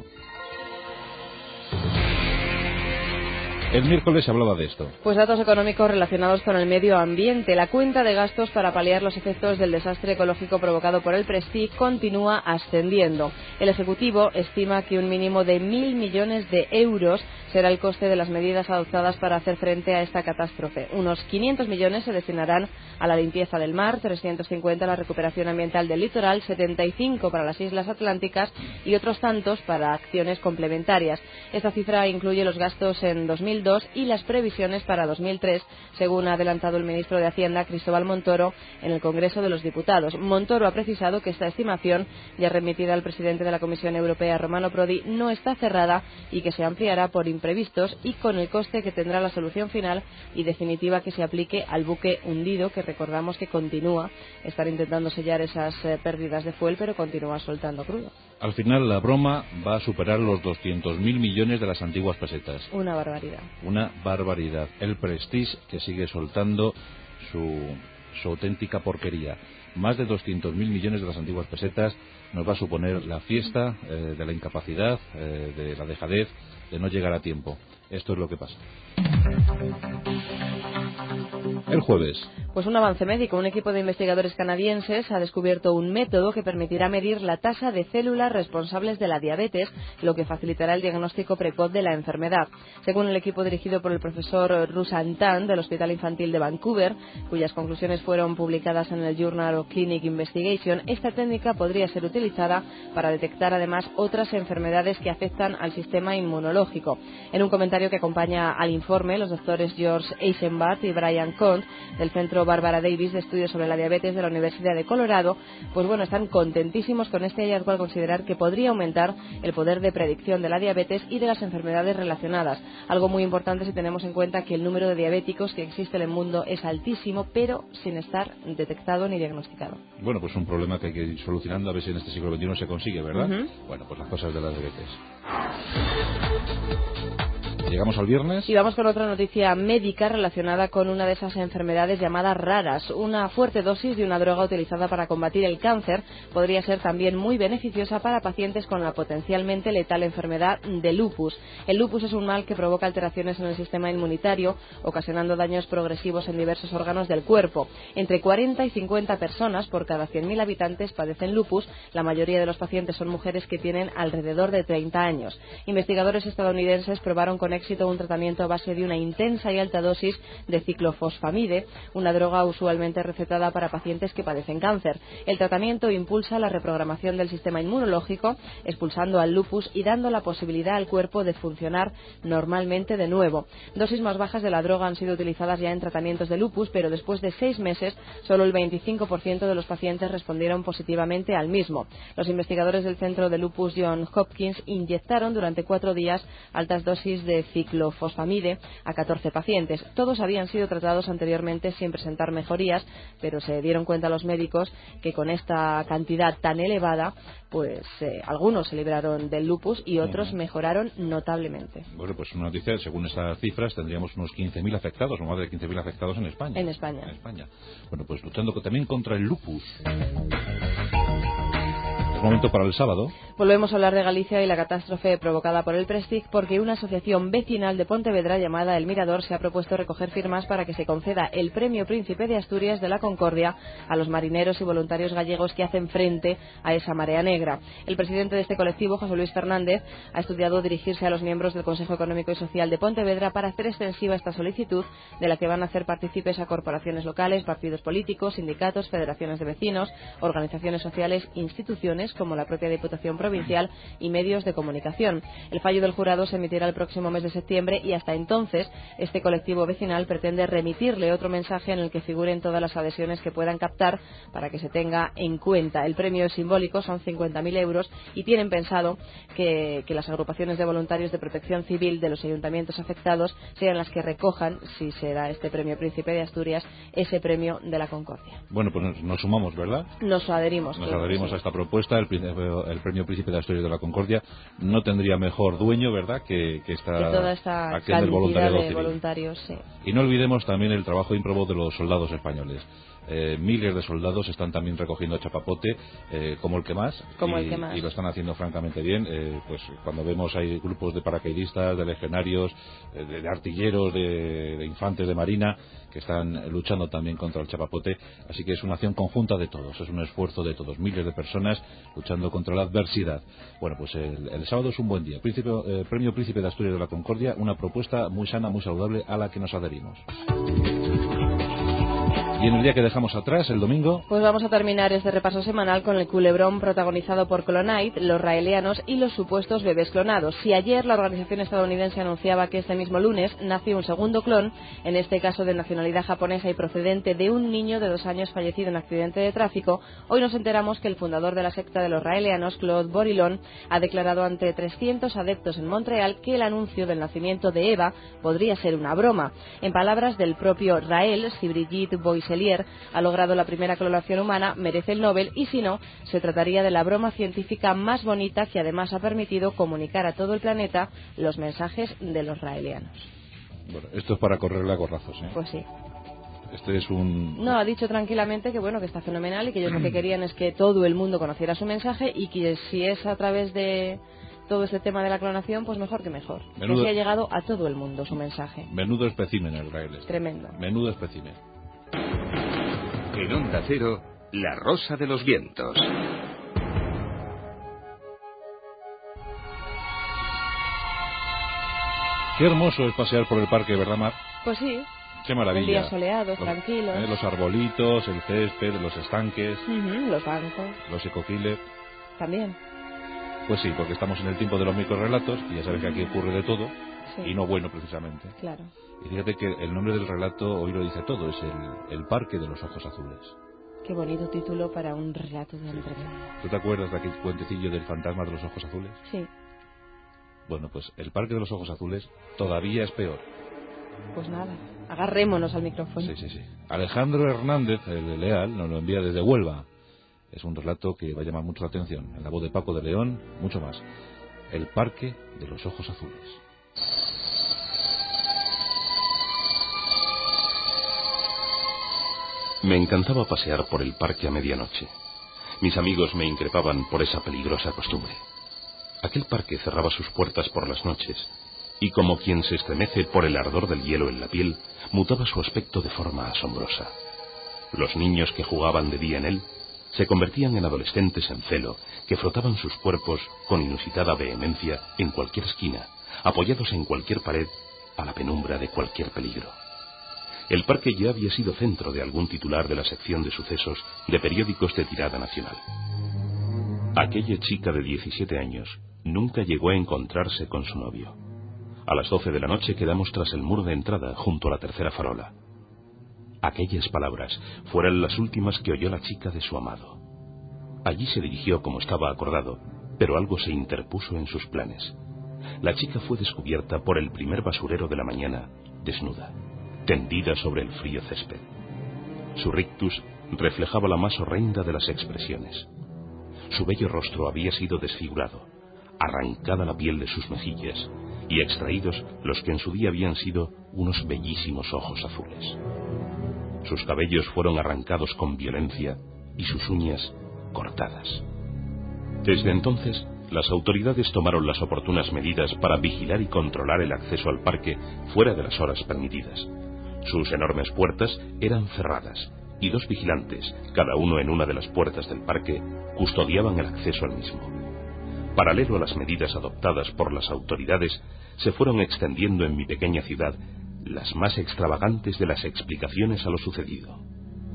El miércoles se hablaba de esto. Pues datos económicos relacionados con el medio ambiente. La cuenta de gastos para paliar los efectos del desastre ecológico provocado por el Prestige continúa ascendiendo. El Ejecutivo estima que un mínimo de 1.000 millones de euros será el coste de las medidas adoptadas para hacer frente a esta catástrofe. Unos 500 millones se destinarán a la limpieza del mar, 350 a la recuperación ambiental del litoral, 75 para las islas atlánticas y otros tantos para acciones complementarias. Esta cifra incluye los gastos en 2002 y las previsiones para 2003, según ha adelantado el ministro de Hacienda, Cristóbal Montoro, en el Congreso de los Diputados. Montoro ha precisado que esta estimación, ya remitida al presidente de la Comisión Europea, Romano Prodi, no está cerrada y que se ampliará por imprevistos y con el coste que tendrá la solución final y definitiva que se aplique al buque hundido, que recordamos que continúa estar intentando sellar esas pérdidas de fuel, pero continúa soltando crudo. Al final la broma va a superar los 200.000 millones de las antiguas pesetas. Una barbaridad. Una barbaridad. El Prestige que sigue soltando su auténtica porquería. Más de 200.000 millones de las antiguas pesetas nos va a suponer la fiesta de la incapacidad, de la dejadez, de no llegar a tiempo. Esto es lo que pasa. El jueves. Pues un avance médico. Un equipo de investigadores canadienses ha descubierto un método que permitirá medir la tasa de células responsables de la diabetes, lo que facilitará el diagnóstico precoz de la enfermedad. Según el equipo dirigido por el profesor Rusan Tan del Hospital Infantil de Vancouver, cuyas conclusiones fueron publicadas en el Journal of Clinical Investigation, esta técnica podría ser utilizada para detectar además otras enfermedades que afectan al sistema inmunológico. En un comentario que acompaña al informe, los doctores George Eisenbart y Brian Conte del Centro Barbara Davis de Estudios sobre la Diabetes de la Universidad de Colorado, pues bueno, están contentísimos con este hallazgo al considerar que podría aumentar el poder de predicción de la diabetes y de las enfermedades relacionadas. Algo muy importante si tenemos en cuenta que el número de diabéticos que existe en el mundo es altísimo, pero sin estar detectado ni diagnosticado. Bueno, pues un problema que hay que ir solucionando, a ver si en este siglo XXI se consigue, ¿verdad? Bueno, pues las cosas de la diabetes. Llegamos al viernes. Y vamos con otra noticia médica relacionada con una de esas enfermedades llamadas raras. Una fuerte dosis de una droga utilizada para combatir el cáncer podría ser también muy beneficiosa para pacientes con la potencialmente letal enfermedad de lupus. El lupus es un mal que provoca alteraciones en el sistema inmunitario, ocasionando daños progresivos en diversos órganos del cuerpo. Entre 40 y 50 personas por cada 100.000 habitantes padecen lupus. La mayoría de los pacientes son mujeres que tienen alrededor de 30 años. Investigadores estadounidenses probaron con éxito un tratamiento a base de una intensa y alta dosis de ciclofosfamide, una droga usualmente recetada para pacientes que padecen cáncer. El tratamiento impulsa la reprogramación del sistema inmunológico, expulsando al lupus y dando la posibilidad al cuerpo de funcionar normalmente de nuevo. Dosis más bajas de la droga han sido utilizadas ya en tratamientos de lupus, pero después de 6 meses, solo el 25% de los pacientes respondieron positivamente al mismo. Los investigadores del Centro de Lupus Johns Hopkins inyectaron durante 4 días altas dosis de ciclofosfamide a 14 pacientes. Todos habían sido tratados anteriormente sin presentar mejorías, pero se dieron cuenta los médicos que con esta cantidad tan elevada, pues algunos se libraron del lupus y otros mejoraron notablemente. Bueno, pues una noticia, según estas cifras, tendríamos unos 15.000 afectados, o más de 15.000 afectados en España. En España. Bueno, pues luchando también contra el lupus. Momento para el sábado. Volvemos a hablar de Galicia y la catástrofe provocada por el Prestige, porque una asociación vecinal de Pontevedra llamada El Mirador se ha propuesto recoger firmas para que se conceda el Premio Príncipe de Asturias de la Concordia a los marineros y voluntarios gallegos que hacen frente a esa marea negra. El presidente de este colectivo, José Luis Fernández, ha estudiado dirigirse a los miembros del Consejo Económico y Social de Pontevedra para hacer extensiva esta solicitud, de la que van a hacer partícipes a corporaciones locales, partidos políticos, sindicatos, federaciones de vecinos, organizaciones sociales, instituciones, como la propia Diputación Provincial y medios de comunicación. El fallo del jurado se emitirá el próximo mes de septiembre y hasta entonces este colectivo vecinal pretende remitirle otro mensaje en el que figuren todas las adhesiones que puedan captar para que se tenga en cuenta. El premio es simbólico, son 50.000 euros y tienen pensado que las agrupaciones de voluntarios de protección civil de los ayuntamientos afectados sean las que recojan, si se da este premio Príncipe de Asturias, ese premio de la Concordia. Bueno, pues nos sumamos, ¿verdad? Nos adherimos. Nos adherimos a esta propuesta. El premio Príncipe de Asturias de la Concordia no tendría mejor dueño, ¿verdad?, que toda esta acción del voluntariado civil. Voluntarios, sí. Y no olvidemos también el trabajo ímprobo de los soldados españoles. Miles de soldados están también recogiendo chapapote como el que más, y lo están haciendo francamente bien. Pues cuando vemos hay grupos de paracaidistas, de legionarios, de artilleros, de infantes de marina que están luchando también contra el chapapote, así que es una acción conjunta de todos, es un esfuerzo de todos, miles de personas luchando contra la adversidad. Bueno, pues el sábado es un buen día. Premio Príncipe de Asturias de la Concordia, una propuesta muy sana, muy saludable a la que nos adherimos. Y en el día que dejamos atrás, el domingo... Pues vamos a terminar este repaso semanal con el culebrón protagonizado por Clonite, los raelianos y los supuestos bebés clonados. Si ayer la organización estadounidense anunciaba que este mismo lunes nació un segundo clon, en este caso de nacionalidad japonesa y procedente de un niño de 2 años fallecido en accidente de tráfico, hoy nos enteramos que el fundador de la secta de los raelianos, Claude Borilón, ha declarado ante 300 adeptos en Montreal que el anuncio del nacimiento de Eva podría ser una broma. En palabras del propio Rael, si Brigitte Boisselier ha logrado la primera clonación humana, merece el Nobel, y si no, se trataría de la broma científica más bonita que además ha permitido comunicar a todo el planeta los mensajes de los raelianos. Bueno, esto es para correrle a gorrazos, ¿eh? Pues sí. Este es un... No, ha dicho tranquilamente que bueno, que está fenomenal y que ellos lo que querían es que todo el mundo conociera su mensaje y que si es a través de todo este tema de la clonación, pues mejor que mejor. Que sí ha llegado a todo el mundo su mensaje. Menudo espécimen el Rael. Tremendo. Menudo espécimen. En Onda Cero, La Rosa de los Vientos. Qué hermoso es pasear por el parque, ¿verdad, Mar? Pues sí. Qué maravilla. Un día soleado, tranquilo. Los arbolitos, el césped, los estanques. Los bancos. Los ecoquiles. También. Pues sí, porque estamos en el tiempo de los microrrelatos y ya sabes que aquí ocurre de todo. Sí. Y no bueno, precisamente. Claro. Y fíjate que el nombre del relato hoy lo dice todo, es el Parque de los Ojos Azules. Qué bonito título para un relato de entrevista. ¿Tú te acuerdas de aquel cuentecillo del fantasma de los ojos azules? Sí. Bueno, pues el Parque de los Ojos Azules todavía es peor. Pues nada, agarrémonos al micrófono. Sí. Alejandro Hernández, el Leal, nos lo envía desde Huelva. Es un relato que va a llamar mucho la atención. En la voz de Paco de León, mucho más. El Parque de los Ojos Azules. Me encantaba pasear por el parque a medianoche. Mis amigos me increpaban por esa peligrosa costumbre. Aquel parque cerraba sus puertas por las noches, y como quien se estremece por el ardor del hielo en la piel, mutaba su aspecto de forma asombrosa. Los niños que jugaban de día en él se convertían en adolescentes en celo, que frotaban sus cuerpos con inusitada vehemencia en cualquier esquina, apoyados en cualquier pared, a la penumbra de cualquier peligro. El parque ya había sido centro de algún titular de la sección de sucesos de periódicos de tirada nacional. Aquella chica de 17 años nunca llegó a encontrarse con su novio. A las 12 de la noche quedamos tras el muro de entrada, junto a la tercera farola. Aquellas palabras fueron las últimas que oyó la chica de su amado. Allí se dirigió como estaba acordado, pero algo se interpuso en sus planes. La chica fue descubierta por el primer basurero de la mañana, desnuda, tendida sobre el frío césped. Su rictus reflejaba la más horrenda de las expresiones. Su bello rostro había sido desfigurado, arrancada la piel de sus mejillas y extraídos los que en su día habían sido unos bellísimos ojos azules. Sus cabellos fueron arrancados con violencia y sus uñas cortadas. Desde entonces, las autoridades tomaron las oportunas medidas para vigilar y controlar el acceso al parque fuera de las horas permitidas. Sus enormes puertas eran cerradas y 2 vigilantes, cada uno en una de las puertas del parque, custodiaban el acceso al mismo. Paralelo a las medidas adoptadas por las autoridades, se fueron extendiendo en mi pequeña ciudad las más extravagantes de las explicaciones a lo sucedido.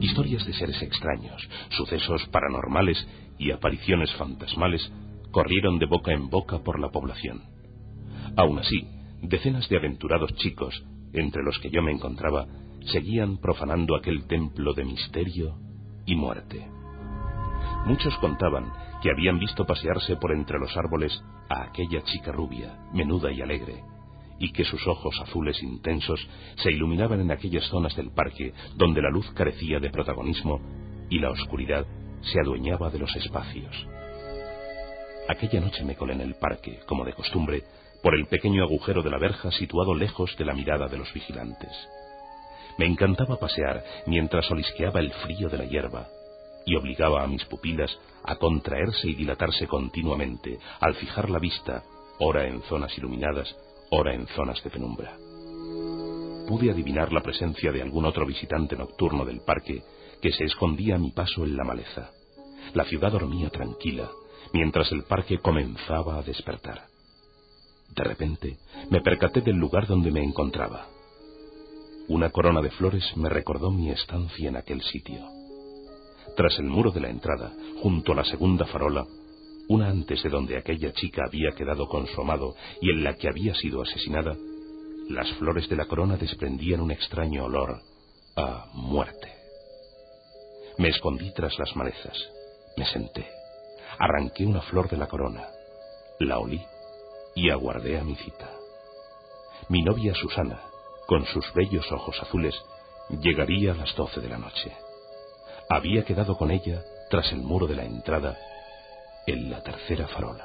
Historias de seres extraños, sucesos paranormales y apariciones fantasmales corrieron de boca en boca por la población. Aún así, decenas de aventurados chicos, entre los que yo me encontraba, seguían profanando aquel templo de misterio y muerte. Muchos contaban que habían visto pasearse por entre los árboles a aquella chica rubia, menuda y alegre, y que sus ojos azules intensos se iluminaban en aquellas zonas del parque donde la luz carecía de protagonismo y la oscuridad se adueñaba de los espacios. Aquella noche me colé en el parque, como de costumbre, por el pequeño agujero de la verja situado lejos de la mirada de los vigilantes. Me encantaba pasear mientras olisqueaba el frío de la hierba y obligaba a mis pupilas a contraerse y dilatarse continuamente al fijar la vista, ora en zonas iluminadas, ora en zonas de penumbra. Pude adivinar la presencia de algún otro visitante nocturno del parque que se escondía a mi paso en la maleza. La ciudad dormía tranquila, mientras el parque comenzaba a despertar. De repente, me percaté del lugar donde me encontraba. Una corona de flores me recordó mi estancia en aquel sitio. Tras el muro de la entrada, junto a la segunda farola, una antes de donde aquella chica había quedado con su amado y en la que había sido asesinada, las flores de la corona desprendían un extraño olor a muerte. Me escondí tras las malezas, me senté, arranqué una flor de la corona, la olí y aguardé a mi cita. Mi novia Susana, con sus bellos ojos azules, llegaría a las 12 de la noche. Había quedado con ella tras el muro de la entrada, en la tercera farola.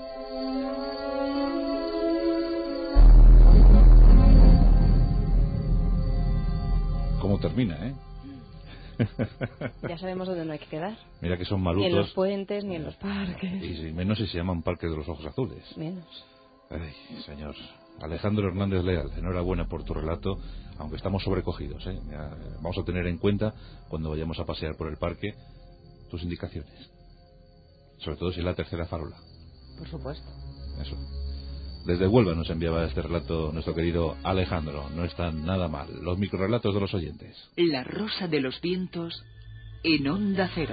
¿Cómo termina, Ya sabemos dónde no hay que quedar. Mira que son malutos. Ni en los puentes, ni en los parques. Y menos si se llaman Parque de los Ojos Azules. Menos. Ay, señor. Alejandro Hernández Leal, enhorabuena por tu relato, aunque estamos sobrecogidos, Vamos a tener en cuenta, cuando vayamos a pasear por el parque, tus indicaciones. Sobre todo si es la tercera farola. Por supuesto. Eso. Desde Huelva nos enviaba este relato nuestro querido Alejandro. No está nada mal. Los microrelatos de los oyentes. La Rosa de los Vientos en Onda Cero.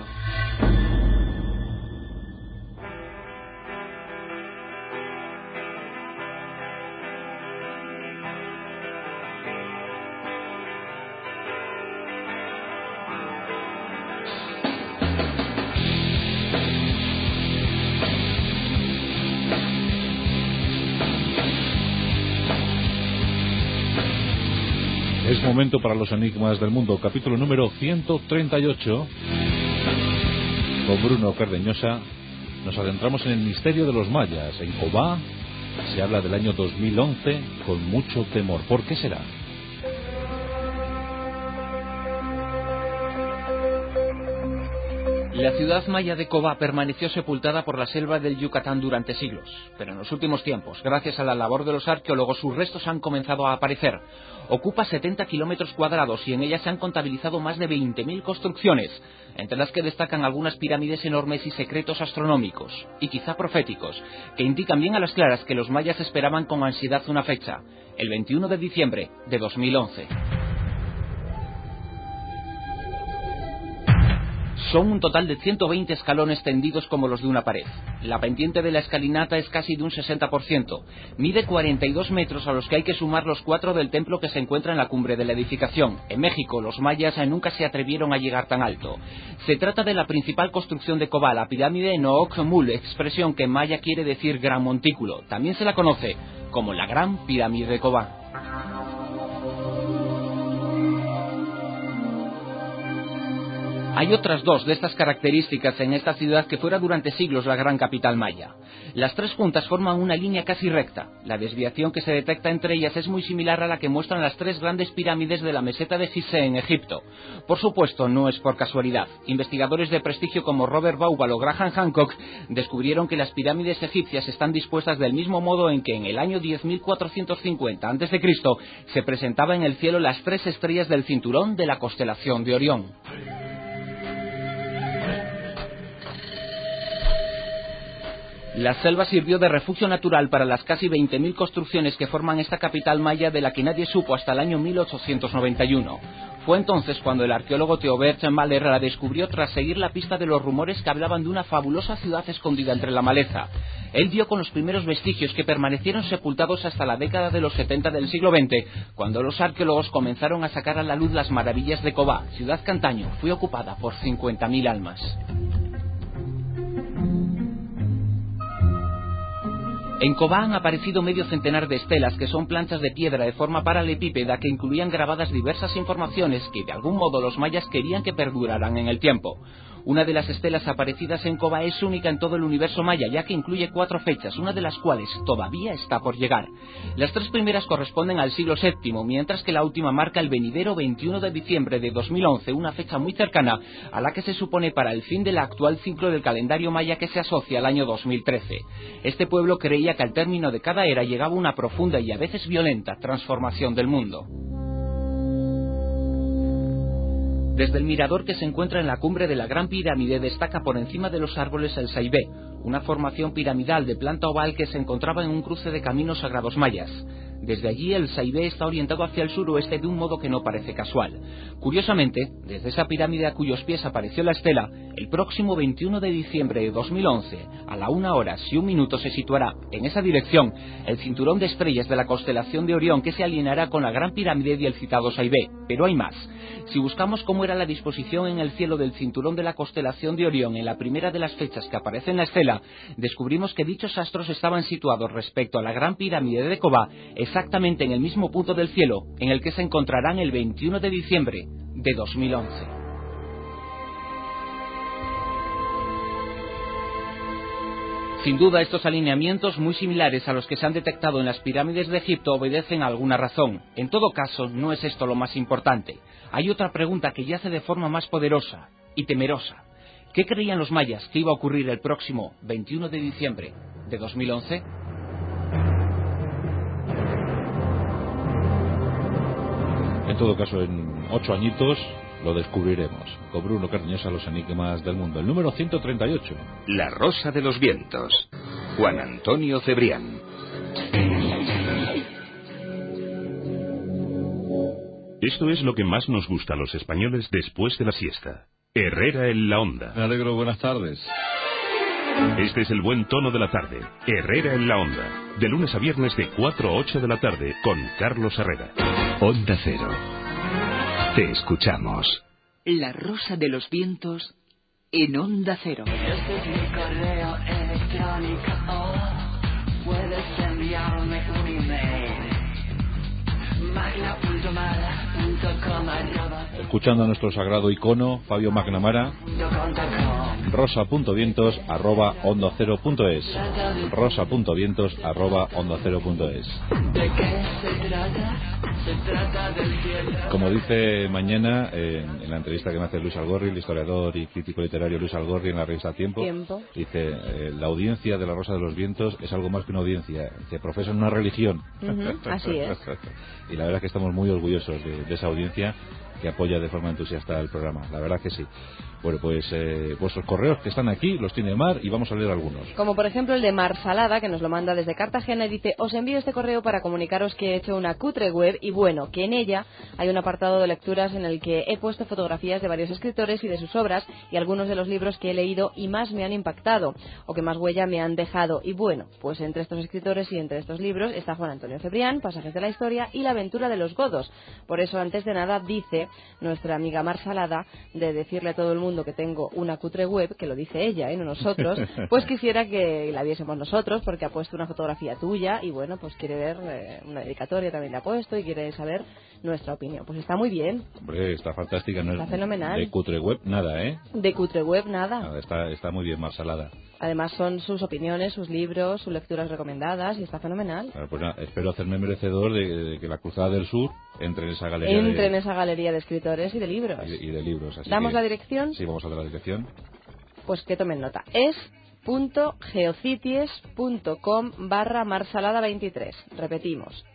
Es momento para los enigmas del mundo, capítulo número 138. Con Bruno Cardeñosa nos adentramos en el misterio de los mayas. En Cobá se habla del año 2011 con mucho temor. ¿Por qué será? La ciudad maya de Cobá permaneció sepultada por la selva del Yucatán durante siglos, pero en los últimos tiempos, gracias a la labor de los arqueólogos, sus restos han comenzado a aparecer. Ocupa 70 kilómetros cuadrados y en ella se han contabilizado más de 20.000 construcciones, entre las que destacan algunas pirámides enormes y secretos astronómicos, y quizá proféticos, que indican bien a las claras que los mayas esperaban con ansiedad una fecha, el 21 de diciembre de 2011. Son un total de 120 escalones tendidos como los de una pared. La pendiente de la escalinata es casi de un 60%. Mide 42 metros, a los que hay que sumar los 4 del templo que se encuentra en la cumbre de la edificación. En México, los mayas nunca se atrevieron a llegar tan alto. Se trata de la principal construcción de Cobá, la pirámide Nooc-Mul, expresión que en maya quiere decir gran montículo. También se la conoce como la Gran Pirámide de Cobá. Hay otras dos de estas características en esta ciudad que fuera durante siglos la gran capital maya. Las tres juntas forman una línea casi recta. La desviación que se detecta entre ellas es muy similar a la que muestran las tres grandes pirámides de la meseta de Gizeh en Egipto. Por supuesto, no es por casualidad. Investigadores de prestigio como Robert Bauval o Graham Hancock descubrieron que las pirámides egipcias están dispuestas del mismo modo en que en el año 10.450 a.C. se presentaba en el cielo las tres estrellas del cinturón de la constelación de Orión. La selva sirvió de refugio natural para las casi 20.000 construcciones que forman esta capital maya, de la que nadie supo hasta el año 1891. Fue entonces cuando el arqueólogo Theobert Maler la descubrió tras seguir la pista de los rumores que hablaban de una fabulosa ciudad escondida entre la maleza. Él dio con los primeros vestigios que permanecieron sepultados hasta la década de los 70 del siglo XX, cuando los arqueólogos comenzaron a sacar a la luz las maravillas de Cobá, ciudad que antaño fue ocupada por 50.000 almas. En Cobá han aparecido medio centenar de estelas que son planchas de piedra de forma paralelepípeda que incluían grabadas diversas informaciones que de algún modo los mayas querían que perduraran en el tiempo. Una de las estelas aparecidas en Cobá es única en todo el universo maya, ya que incluye 4 fechas, una de las cuales todavía está por llegar. Las 3 primeras corresponden al siglo VII, mientras que la última marca el venidero 21 de diciembre de 2011, una fecha muy cercana a la que se supone para el fin del actual ciclo del calendario maya que se asocia al año 2013. Este pueblo creía que al término de cada era llegaba una profunda y a veces violenta transformación del mundo. Desde el mirador que se encuentra en la cumbre de la Gran Pirámide destaca por encima de los árboles el Saibé, una formación piramidal de planta oval que se encontraba en un cruce de caminos sagrados mayas. Desde allí el Saibé está orientado hacia el suroeste de un modo que no parece casual. Curiosamente, desde esa pirámide a cuyos pies apareció la estela, el próximo 21 de diciembre de 2011, a la 1:01 se situará, en esa dirección, el cinturón de estrellas de la constelación de Orión que se alineará con la Gran Pirámide y el citado Saibé. Pero hay más. Si buscamos cómo era la disposición en el cielo del cinturón de la constelación de Orión en la primera de las fechas que aparece en la estela, descubrimos que dichos astros estaban situados respecto a la Gran Pirámide de Cobá, exactamente en el mismo punto del cielo en el que se encontrarán el 21 de diciembre de 2011. Sin duda, estos alineamientos, muy similares a los que se han detectado en las pirámides de Egipto, obedecen a alguna razón. En todo caso, no es esto lo más importante. Hay otra pregunta que yace de forma más poderosa y temerosa. ¿Qué creían los mayas que iba a ocurrir el próximo 21 de diciembre de 2011? En todo caso, en 8 añitos lo descubriremos. Con Bruno Cardeñosa, los enigmas del mundo. El número 138. La Rosa de los Vientos. Juan Antonio Cebrián. Esto es lo que más nos gusta a los españoles después de la siesta. Herrera en la Onda. Me alegro, buenas tardes. Este es el buen tono de la tarde. Herrera en la Onda. De lunes a viernes de 4 a 8 de la tarde con Carlos Herrera. Onda Cero. Te escuchamos. La Rosa de los Vientos en Onda Cero. Este es mi correo electrónico. Puedes enviarme un email. magna.mara.com. Escuchando a nuestro sagrado icono, Fabio Magnamara. rosa.vientos@ondacero.es. rosa.vientos@ondacero.es. ¿De qué se trata? Se trata del cielo. Como dice mañana en la entrevista que me hace Luis Algorri, el historiador y crítico literario Luis Algorri en la revista Tiempo, dice, la audiencia de la Rosa de los Vientos es algo más que una audiencia, que profesan una religión. Así es. Y la verdad es que estamos muy orgullosos de esa audiencia que apoya de forma entusiasta el programa, la verdad que sí. Bueno, pues vuestros correos que están aquí los tiene Mar y vamos a leer algunos. Como por ejemplo el de Mar Salada, que nos lo manda desde Cartagena y dice: os envío este correo para comunicaros que he hecho una cutre web y bueno, que en ella hay un apartado de lecturas en el que he puesto fotografías de varios escritores y de sus obras y algunos de los libros que he leído y más me han impactado o que más huella me han dejado. Y bueno, pues entre estos escritores y entre estos libros está Juan Antonio Cebrián, Pasajes de la Historia y La Aventura de los Godos. Por eso, antes de nada, dice nuestra amiga Mar Salada de decirle a todo el mundo que tengo una cutre web, que lo dice ella, no nosotros, pues quisiera que la viésemos nosotros, porque ha puesto una fotografía tuya y bueno, pues quiere ver una dedicatoria también la ha puesto y quiere saber nuestra opinión. Pues está muy bien. Hombre, está fantástica. No está fenomenal. De cutre web nada, ¿eh? De cutre web nada. Está muy bien, Mar Salada. Además son sus opiniones, sus libros, sus lecturas recomendadas y está fenomenal. Bueno, pues nada, espero hacerme merecedor de que la Cruzada del Sur entre en esa galería. En esa galería de escritores y de libros. Y de libros. Así ¿Damos que, la dirección? Sí, vamos a dar la dirección. Pues que tomen nota. Es es.geocities.com/marsalada23. Repetimos,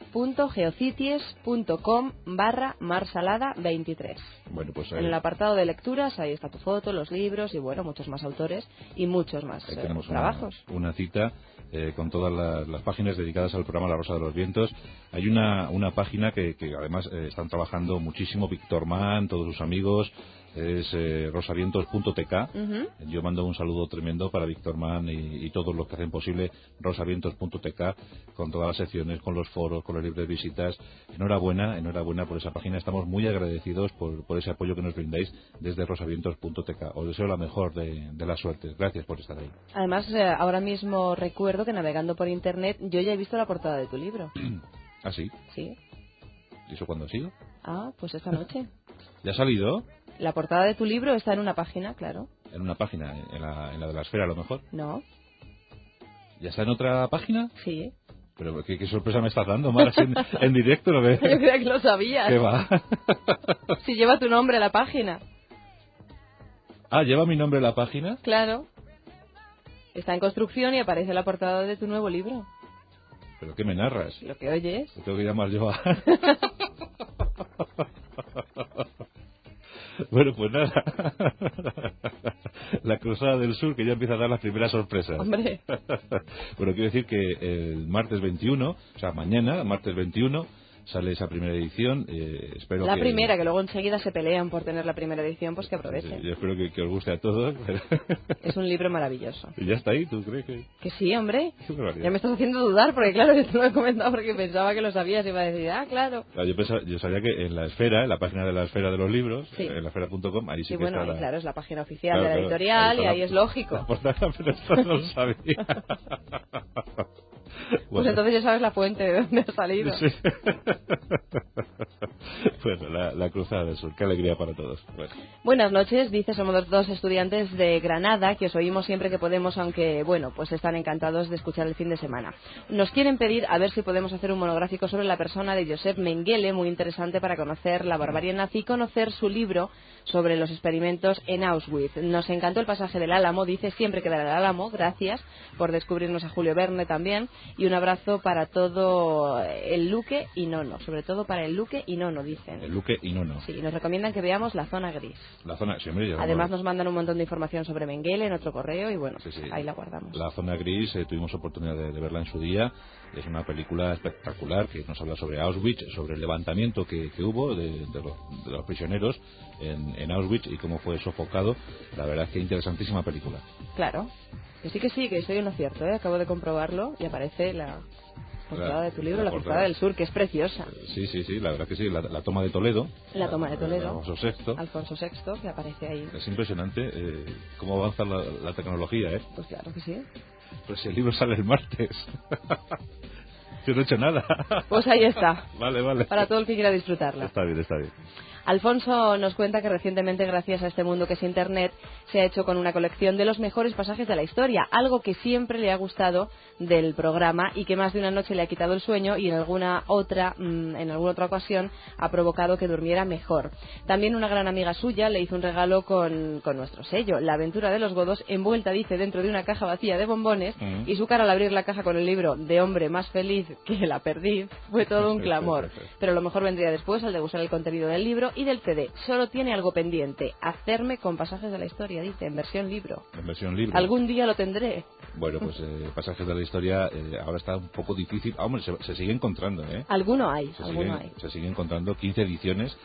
es.geocities.com/marsalada23. Bueno, pues en el apartado de lecturas, ahí está tu foto, los libros y bueno, muchos más autores y muchos más tenemos trabajos. Una cita con todas las páginas dedicadas al programa La Rosa de los Vientos. Hay una página que además están trabajando muchísimo, Víctor Mann, todos sus amigos, es rosavientos.tk. Yo mando un saludo tremendo para Víctor Mann y todos los que hacen posible rosavientos.tk, con todas las secciones, con los foros, con los libros de visitas. Enhorabuena por esa página. Estamos muy agradecidos por ese apoyo que nos brindáis desde rosavientos.tk. Os deseo la mejor de las suertes. Gracias por estar ahí. Además, ahora mismo recuerdo que navegando por internet yo ya he visto la portada de tu libro. ¿Ah, sí? Sí. ¿Y eso cuándo ha sido? Ah, pues esta noche. ¿Ya ha salido? La portada de tu libro está en una página, claro. ¿En una página? ¿En la de la Esfera, a lo mejor? No. ¿Ya está en otra página? Sí. Pero qué sorpresa me estás dando, Mar, en directo, ¿no ves? Yo creía que lo sabías. ¿Qué va? Si lleva tu nombre la página. Ah, ¿lleva mi nombre la página? Claro. Está en construcción y aparece la portada de tu nuevo libro. ¿Pero qué me narras? Lo que oyes. Lo tengo que llamar yo a... Bueno, pues nada. La Cruzada del Sur, que ya empieza a dar las primeras sorpresas. Hombre. Bueno, quiero decir que el martes 21, o sea, mañana, martes 21, sale esa primera edición. Espero la primera, que luego enseguida se pelean por tener la primera edición, pues que aprovechen. Yo espero que os guste a todos. Es un libro maravilloso. ¿Y ya está ahí? ¿Tú crees que...? Que sí, hombre. Ya me estás haciendo dudar, porque claro, yo te lo he comentado porque pensaba que lo sabías y iba a decir, claro. Yo sabía que en la Esfera, en la página de la Esfera de los libros, sí, en laesfera.com, ahí sí que bueno, está claro, es la página oficial de la editorial y ahí es lógico. Pero esto no lo sabía. Pues entonces ya sabes la fuente de dónde ha salido. Sí. Bueno, la Cruzada del Sur, qué alegría para todos. Buenas noches, dice, somos dos estudiantes de Granada que os oímos siempre que podemos, aunque bueno, pues están encantados de escuchar el fin de semana. Nos quieren pedir a ver si podemos hacer un monográfico sobre la persona de Josep Mengele, muy interesante para conocer la barbarie nazi y conocer su libro sobre los experimentos en Auschwitz. Nos encantó el pasaje del Álamo, dice, siempre quedará el Álamo, gracias por descubrirnos a Julio Verne también, y un abrazo para todo el Luque y Nono, sobre todo para el Luque y Nono, dicen. El Luque y Nono. Sí, nos recomiendan que veamos La Zona Gris. La zona, sí, hombre, además nos mandan un montón de información sobre Mengele en otro correo y bueno, sí. Ahí la guardamos. La Zona Gris, tuvimos oportunidad de verla en su día. Es una película espectacular que nos habla sobre Auschwitz, sobre el levantamiento que hubo de los prisioneros en Auschwitz y cómo fue sofocado. La verdad es que interesantísima película. Claro, que sí, que estoy en lo cierto, acabo de comprobarlo y aparece la portada de tu libro, la Cruzada del Sur, que es preciosa. Sí, la verdad que sí, la toma de Toledo. La toma de Toledo. Alfonso VI, que aparece ahí. Es impresionante cómo avanza la tecnología, ¿eh? Pues claro que sí. Pues si el libro sale el martes. Yo no he hecho nada. Pues ahí está. Vale. Para todo el que quiera disfrutarla. Está bien. Alfonso nos cuenta que recientemente, gracias a este mundo que es Internet, se ha hecho con una colección de los mejores pasajes de la historia, algo que siempre le ha gustado del programa y que más de una noche le ha quitado el sueño y en alguna otra ocasión ha provocado que durmiera mejor. También una gran amiga suya le hizo un regalo con nuestro sello, La Aventura de los Godos, envuelta, dice, dentro de una caja vacía de bombones, y su cara al abrir la caja con el libro De hombre más feliz que la perdiz fue todo un clamor. Pero lo mejor vendría después, al degustar el contenido del libro y del CD. Solo tiene algo pendiente, hacerme con pasajes de la historia, dice, en versión libro. Algún día lo tendré. Bueno, pues pasajes de la historia ahora está un poco difícil. Hombre, se sigue encontrando, ¿eh? Alguno hay. Se sigue encontrando 15 ediciones.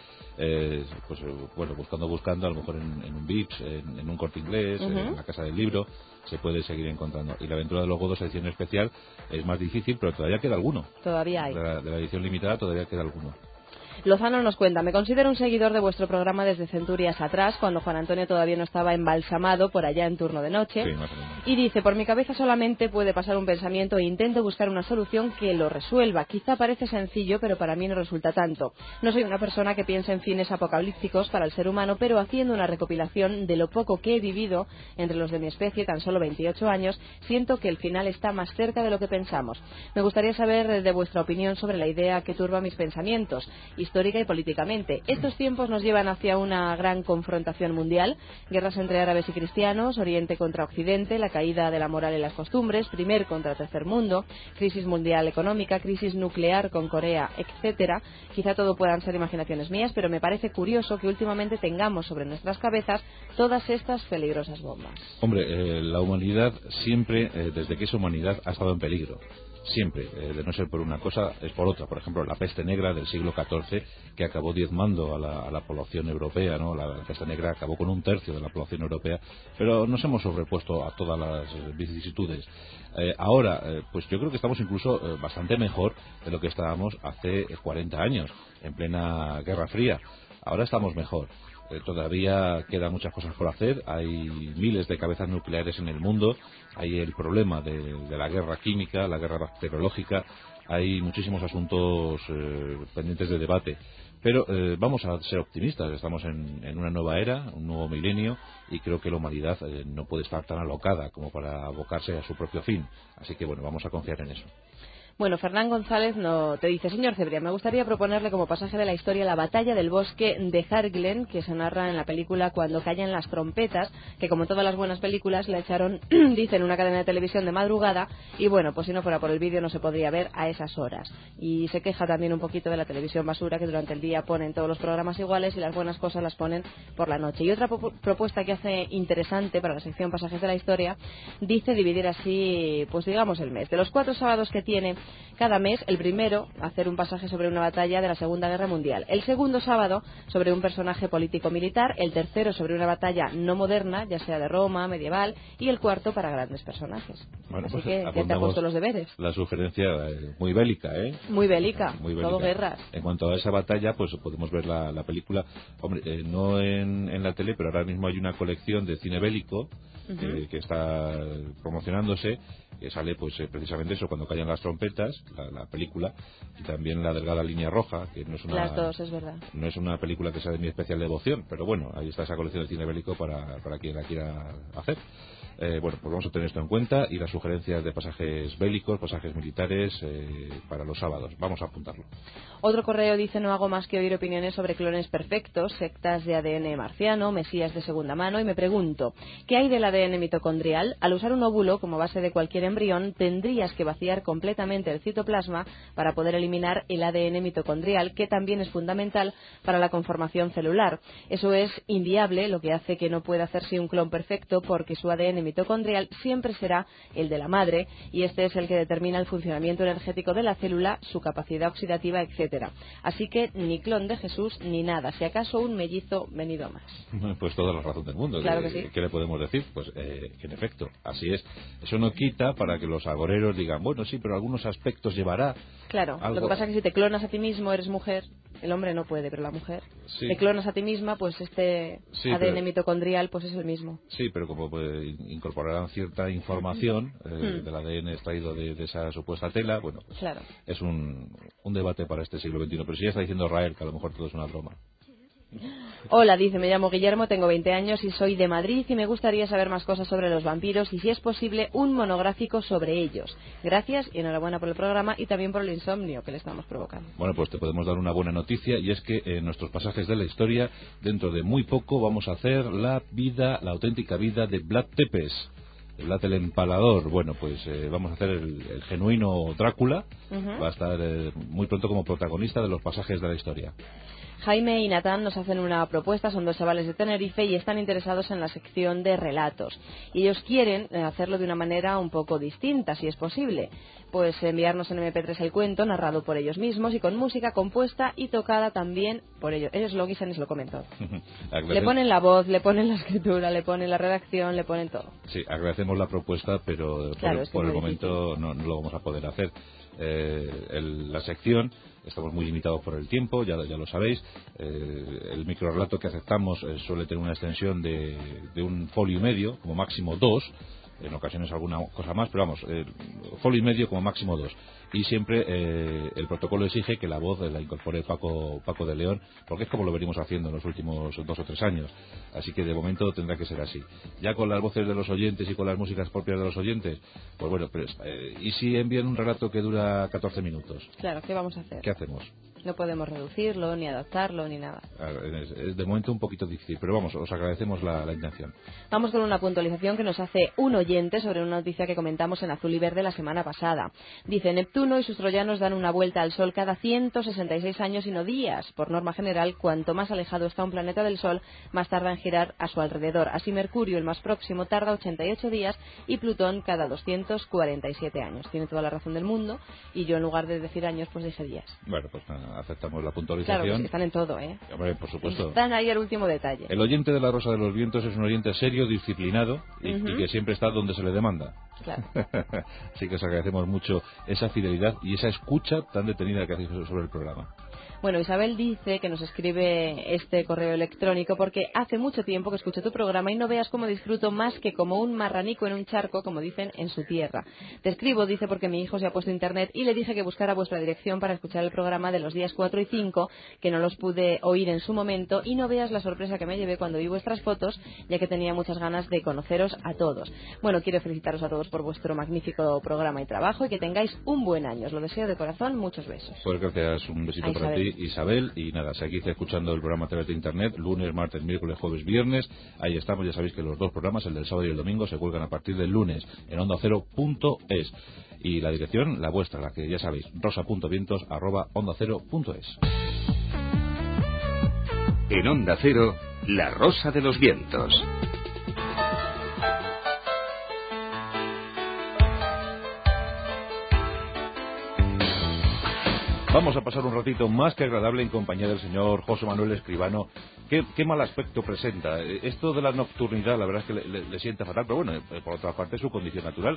Buscando, a lo mejor en un Vips, en un Corte Inglés, en la Casa del Libro, se puede seguir encontrando. Y La Aventura de los Godos, edición especial, es más difícil, pero todavía queda alguno. Todavía hay. De la edición limitada todavía queda alguno. Lozano nos cuenta, me considero un seguidor de vuestro programa desde centurias atrás, cuando Juan Antonio todavía no estaba embalsamado por allá en turno de noche. Sí, más o menos. Y dice, por mi cabeza solamente puede pasar un pensamiento e intento buscar una solución que lo resuelva. Quizá parece sencillo, pero para mí no resulta tanto. No soy una persona que piense en fines apocalípticos para el ser humano, pero haciendo una recopilación de lo poco que he vivido entre los de mi especie, tan solo 28 años, siento que el final está más cerca de lo que pensamos. Me gustaría saber de vuestra opinión sobre la idea que turba mis pensamientos y histórica y políticamente. Estos tiempos nos llevan hacia una gran confrontación mundial, guerras entre árabes y cristianos, Oriente contra Occidente, la caída de la moral y las costumbres, primer contra tercer mundo, crisis mundial económica, crisis nuclear con Corea, etcétera. Quizá todo puedan ser imaginaciones mías, pero me parece curioso que últimamente tengamos sobre nuestras cabezas todas estas peligrosas bombas. Hombre, la humanidad siempre, desde que es humanidad, ha estado en peligro. Siempre, de no ser por una cosa, es por otra. Por ejemplo, la peste negra del siglo XIV, que acabó diezmando a la población europea, ¿no? La peste negra acabó con 1/3 de la población europea, pero nos hemos sobrepuesto a todas las vicisitudes. Ahora, pues yo creo que estamos incluso bastante mejor de lo que estábamos hace 40 años, en plena Guerra Fría. Ahora estamos mejor. Todavía quedan muchas cosas por hacer, hay miles de cabezas nucleares en el mundo, hay el problema de la guerra química, la guerra bacteriológica, hay muchísimos asuntos pendientes de debate, pero vamos a ser optimistas, estamos en una nueva era, un nuevo milenio, y creo que la humanidad no puede estar tan alocada como para abocarse a su propio fin, así que bueno, vamos a confiar en eso. Bueno, Fernán González te dice: señor Cebrián, me gustaría proponerle como pasaje de la historia la batalla del bosque de Harglen, que se narra en la película Cuando callan las trompetas, que como todas las buenas películas la echaron, dice, en una cadena de televisión de madrugada, y bueno, pues si no fuera por el vídeo no se podría ver a esas horas. Y se queja también un poquito de la televisión basura, que durante el día ponen todos los programas iguales y las buenas cosas las ponen por la noche. Y otra propuesta que hace interesante para la sección Pasajes de la Historia, dice dividir así, pues digamos, el mes. De los 4 sábados que tiene cada mes, el primero, hacer un pasaje sobre una batalla de la Segunda Guerra Mundial. El segundo sábado, sobre un personaje político-militar. El tercero, sobre una batalla no moderna, ya sea de Roma, medieval. Y el cuarto, para grandes personajes. Bueno, así pues que ya te ha puesto los deberes. La sugerencia muy bélica, ¿eh? Muy bélica, muy bélica. todo guerras. En cuanto a esa batalla, pues podemos ver la película, hombre, no en la tele, pero ahora mismo hay una colección de cine bélico que está promocionándose, que sale pues precisamente eso, Cuando callan las trompetas, la película, y también La delgada línea roja, que no es una, las dos, es verdad. No es una película que sea de mi especial devoción, pero bueno, ahí está esa colección de cine bélico para quien la quiera hacer. Bueno, pues vamos a tener esto en cuenta, y las sugerencias de pasajes bélicos, pasajes militares para los sábados. Vamos a apuntarlo. Otro correo dice: no hago más que oír opiniones sobre clones perfectos, sectas de ADN marciano, mesías de segunda mano, y me pregunto, ¿qué hay del ADN mitocondrial? Al usar un óvulo como base de cualquier embrión, tendrías que vaciar completamente el citoplasma para poder eliminar el ADN mitocondrial, que también es fundamental para la conformación celular. Eso es inviable, lo que hace que no pueda hacerse un clon perfecto, porque su ADN mitocondrial siempre será el de la madre, y este es el que determina el funcionamiento energético de la célula, su capacidad oxidativa, etcétera. Así que ni clon de Jesús ni nada, si acaso un mellizo venido a más. Pues toda la razón del mundo. Claro que sí. ¿Qué le podemos decir? Pues que en efecto, así es. Eso no quita para que los agoreros digan, bueno, sí, pero algunos aspectos llevará. Claro, algo. Lo que pasa es que si te clonas a ti mismo, eres mujer. El hombre no puede, pero la mujer. Sí. Te clonas a ti misma, pues sí, ADN mitocondrial pues es el mismo. Sí, pero como incorporarán cierta información del ADN extraído de esa supuesta tela, bueno, pues claro. Es un debate para este siglo XXI. Pero si ya está diciendo Rael que a lo mejor todo es una broma. Hola, dice, me llamo Guillermo, tengo 20 años y soy de Madrid, y me gustaría saber más cosas sobre los vampiros y, si es posible, un monográfico sobre ellos. Gracias y enhorabuena por el programa y también por el insomnio que le estamos provocando. Bueno, pues te podemos dar una buena noticia, y es que en nuestros pasajes de la historia, dentro de muy poco, vamos a hacer la auténtica vida de Vlad Tepes. Vlad el Empalador. Bueno, pues vamos a hacer el genuino Drácula. Va a estar muy pronto como protagonista de los pasajes de la historia. Jaime y Natán nos hacen una propuesta, son 2 chavales de Tenerife y están interesados en la sección de relatos. Y ellos quieren hacerlo de una manera un poco distinta, si es posible. Pues enviarnos en MP3 el cuento, narrado por ellos mismos y con música compuesta y tocada también por ellos. Ellos lo guisan y se lo comen todo. Le ponen la voz, le ponen la escritura, le ponen la redacción, le ponen todo. Sí, agradecemos la propuesta, pero claro, por el momento no lo vamos a poder hacer. La sección, estamos muy limitados por el tiempo, ya lo sabéis. El microrelato que aceptamos suele tener una extensión de 1,5 folios, como máximo 2, en ocasiones alguna cosa más, pero vamos, 1,5 folios como máximo 2. Y siempre el protocolo exige que la voz la incorpore Paco de León, porque es como lo venimos haciendo en los últimos 2 o 3 años. Así que de momento tendrá que ser así. Ya con las voces de los oyentes y con las músicas propias de los oyentes, pues bueno, ¿y si envían un relato que dura 14 minutos? Claro, ¿qué vamos a hacer? ¿Qué hacemos? No podemos reducirlo, ni adaptarlo, ni nada. Es de momento un poquito difícil, pero vamos, os agradecemos la intención. Vamos con una puntualización que nos hace un oyente sobre una noticia que comentamos en Azul y Verde la semana pasada. Dice, Neptuno y sus troyanos dan una vuelta al Sol cada 166 años y no días. Por norma general, cuanto más alejado está un planeta del Sol, más tarda en girar a su alrededor. Así Mercurio, el más próximo, tarda 88 días y Plutón cada 247 años. Tiene toda la razón del mundo y yo en lugar de decir años, pues dije días. Bueno, pues aceptamos la puntualización. Claro, pues están en todo, ¿eh? Hombre, por supuesto. Están ahí al último detalle. El oyente de La Rosa de los Vientos es un oyente serio, disciplinado y que siempre está donde se le demanda. Claro. Así que os agradecemos mucho esa fidelidad y esa escucha tan detenida que hacéis sobre el programa. Bueno, Isabel dice que nos escribe este correo electrónico porque hace mucho tiempo que escucho tu programa y no veas cómo disfruto más que como un marranico en un charco, como dicen en su tierra. Te escribo, dice, porque mi hijo se ha puesto internet y le dije que buscara vuestra dirección para escuchar el programa de los días 4 y 5, que no los pude oír en su momento, y no veas la sorpresa que me llevé cuando vi vuestras fotos, ya que tenía muchas ganas de conoceros a todos. Bueno, quiero felicitaros a todos por vuestro magnífico programa y trabajo y que tengáis un buen año. Os lo deseo de corazón. Muchos besos. Pues gracias, un besito para ti, Isabel, y nada, seguid escuchando el programa a través de internet, lunes, martes, miércoles, jueves, viernes. Ahí estamos, ya sabéis que los dos programas, el del sábado y el domingo, se cuelgan a partir del lunes en ondacero.es. Y la dirección, la vuestra, la que ya sabéis, rosa.vientos@ondacero.es. En Onda Cero, La Rosa de los Vientos. Vamos a pasar un ratito más que agradable en compañía del señor José Manuel Escribano. Qué mal aspecto presenta. Esto de la nocturnidad, la verdad es que le sienta fatal, pero bueno, por otra parte es su condición natural.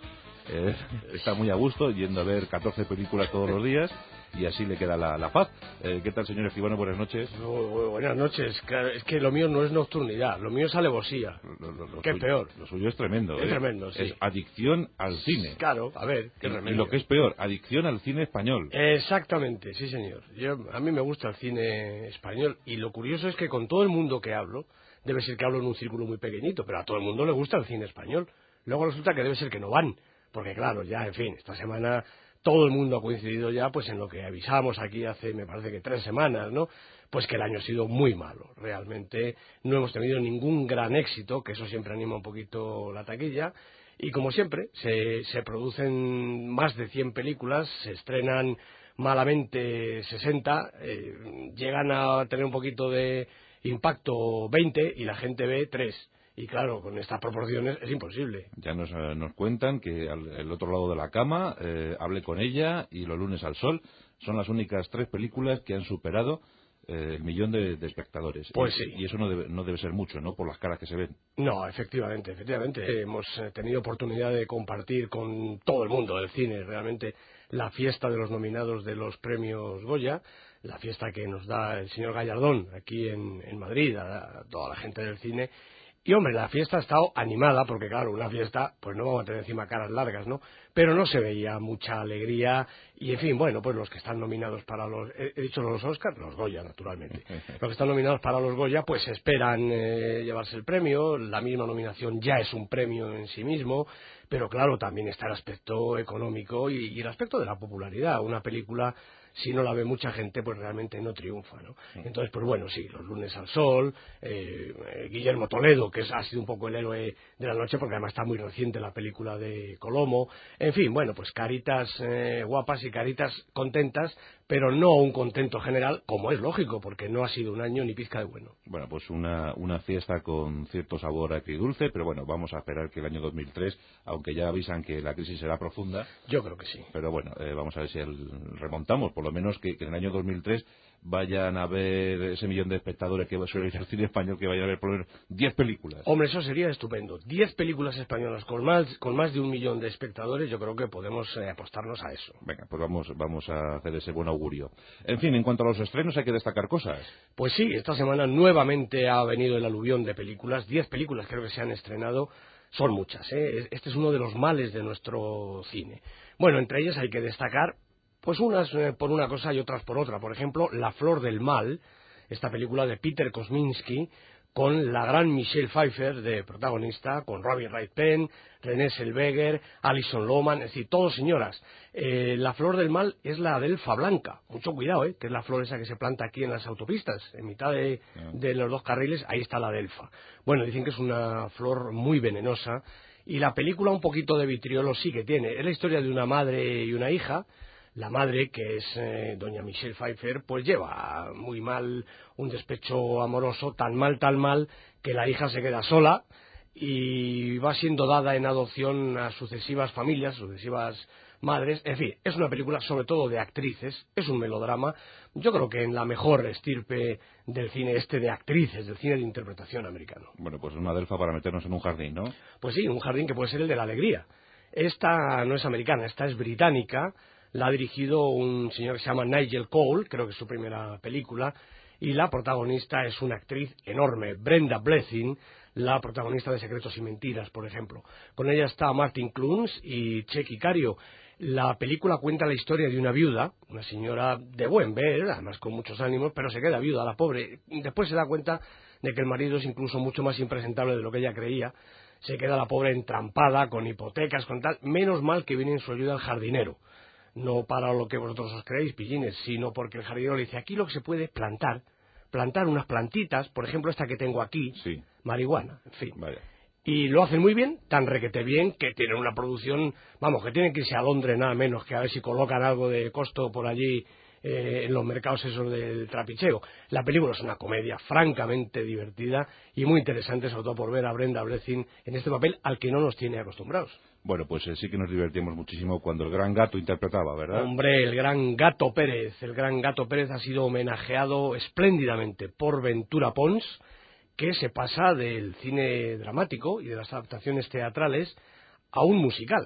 Está muy a gusto yendo a ver 14 películas todos los días y así le queda la paz. ¿Qué tal, señor Escribano? Buenas noches. Buenas noches. Claro, es que lo mío no es nocturnidad, lo mío es alevosía. ¿Qué es peor? Lo suyo es tremendo. Es tremendo, sí. Es adicción al cine. Claro, a ver, qué remedio. Y lo que es peor, adicción al cine español. Exactamente, sí señor. A mí me gusta el cine español y lo curioso es que con todo el mundo que hablo, debe ser que hablo en un círculo muy pequeñito, pero a todo el mundo le gusta el cine español. Luego resulta que debe ser que no van, porque claro, ya, en fin, esta semana todo el mundo ha coincidido ya pues en lo que avisamos aquí hace, me parece que 3 semanas, ¿no? Pues que el año ha sido muy malo. Realmente no hemos tenido ningún gran éxito, que eso siempre anima un poquito la taquilla. Y como siempre, se producen más de 100 películas, se estrenan malamente 60, llegan a tener un poquito de impacto 20 y la gente ve 3. Y claro, con estas proporciones es imposible. Ya nos cuentan que al otro lado de la cama, Hable con ella y Los lunes al sol son las únicas 3 películas que han superado el millón de espectadores. Pues sí. Y eso no debe ser mucho, ¿no? Por las caras que se ven. No, efectivamente. Hemos tenido oportunidad de compartir con todo el mundo del cine realmente la fiesta de los nominados de los premios Goya, la fiesta que nos da el señor Gallardón aquí en Madrid a toda la gente del cine. Y hombre, la fiesta ha estado animada, porque claro, una fiesta, pues no vamos a tener encima caras largas, ¿no? Pero no se veía mucha alegría, y en fin, bueno, pues los que están nominados para los, he dicho los Oscars, los Goya, naturalmente. Los que están nominados para los Goya, pues esperan llevarse el premio, la misma nominación ya es un premio en sí mismo, pero claro, también está el aspecto económico y el aspecto de la popularidad. Una película, si no la ve mucha gente, pues realmente no triunfa, ¿no? Entonces, pues bueno, sí, Los lunes al sol, Guillermo Toledo, que ha sido un poco el héroe de la noche, porque además está muy reciente la película de Colomo, en fin, bueno, pues caritas guapas y caritas contentas, pero no un contento general, como es lógico, porque no ha sido un año ni pizca de bueno. Bueno, pues una fiesta con cierto sabor agridulce, pero bueno, vamos a esperar que el año 2003, aunque ya avisan que la crisis será profunda. Yo creo que sí. Pero bueno, vamos a ver si remontamos, por lo menos que en el año 2003 vayan a ver ese millón de espectadores que suele ir al cine español, que vayan a ver por lo menos 10 películas. Hombre, eso sería estupendo. 10 películas españolas con más de 1 millón de espectadores, yo creo que podemos apostarnos a eso. Venga, pues vamos a hacer ese buen augurio. En fin, en cuanto a los estrenos hay que destacar cosas. Pues sí, esta semana nuevamente ha venido el aluvión de películas. 10 películas creo que se han estrenado. Son muchas, ¿eh? Este es uno de los males de nuestro cine. Bueno, entre ellas hay que destacar pues unas por una cosa y otras por otra. Por ejemplo, La flor del mal, esta película de Peter Kosminski, con la gran Michelle Pfeiffer de protagonista, con Robin Wright Penn, Renée Zellweger, Alison Lohman, es decir, todos señoras. La flor del mal es la adelfa blanca, mucho cuidado, que es la flor esa que se planta aquí en las autopistas, en mitad de los dos carriles, ahí está la adelfa. Bueno, dicen que es una flor muy venenosa, y la película un poquito de vitriolo sí que tiene. Es la historia de una madre y una hija. La madre, que es doña Michelle Pfeiffer, pues lleva muy mal un despecho amoroso, tan mal, que la hija se queda sola y va siendo dada en adopción a sucesivas familias, sucesivas madres. En fin, es una película sobre todo de actrices, es un melodrama. Yo creo que en la mejor estirpe del cine de actrices, del cine de interpretación americano. Bueno, pues es una adelfa para meternos en un jardín, ¿no? Pues sí, un jardín que puede ser el de la alegría. Esta no es americana, esta es británica. La ha dirigido un señor que se llama Nigel Cole, creo que es su primera película, y la protagonista es una actriz enorme, Brenda Blethyn, la protagonista de Secretos y Mentiras, por ejemplo. Con ella está Martin Clunes y Checky Cario. La película cuenta la historia de una viuda, una señora de buen ver, además con muchos ánimos, pero se queda viuda, la pobre. Después se da cuenta de que el marido es incluso mucho más impresentable de lo que ella creía. Se queda la pobre entrampada, con hipotecas, con tal. Menos mal que viene en su ayuda el jardinero. No para lo que vosotros os creéis, pillines, sino porque el jardinero le dice, aquí lo que se puede es plantar unas plantitas, por ejemplo esta que tengo aquí, marihuana, en fin. Vaya. Y lo hacen muy bien, tan requete bien, que tienen una producción, vamos, que tienen que irse a Londres nada menos, que a ver si colocan algo de costo por allí en los mercados esos del trapicheo. La película es una comedia francamente divertida y muy interesante, sobre todo por ver a Brenda Blethyn en este papel al que no nos tiene acostumbrados. Bueno, pues sí que nos divertimos muchísimo cuando el Gran Gato interpretaba, ¿verdad? Hombre, el Gran Gato Pérez. El Gran Gato Pérez ha sido homenajeado espléndidamente por Ventura Pons, que se pasa del cine dramático y de las adaptaciones teatrales a un musical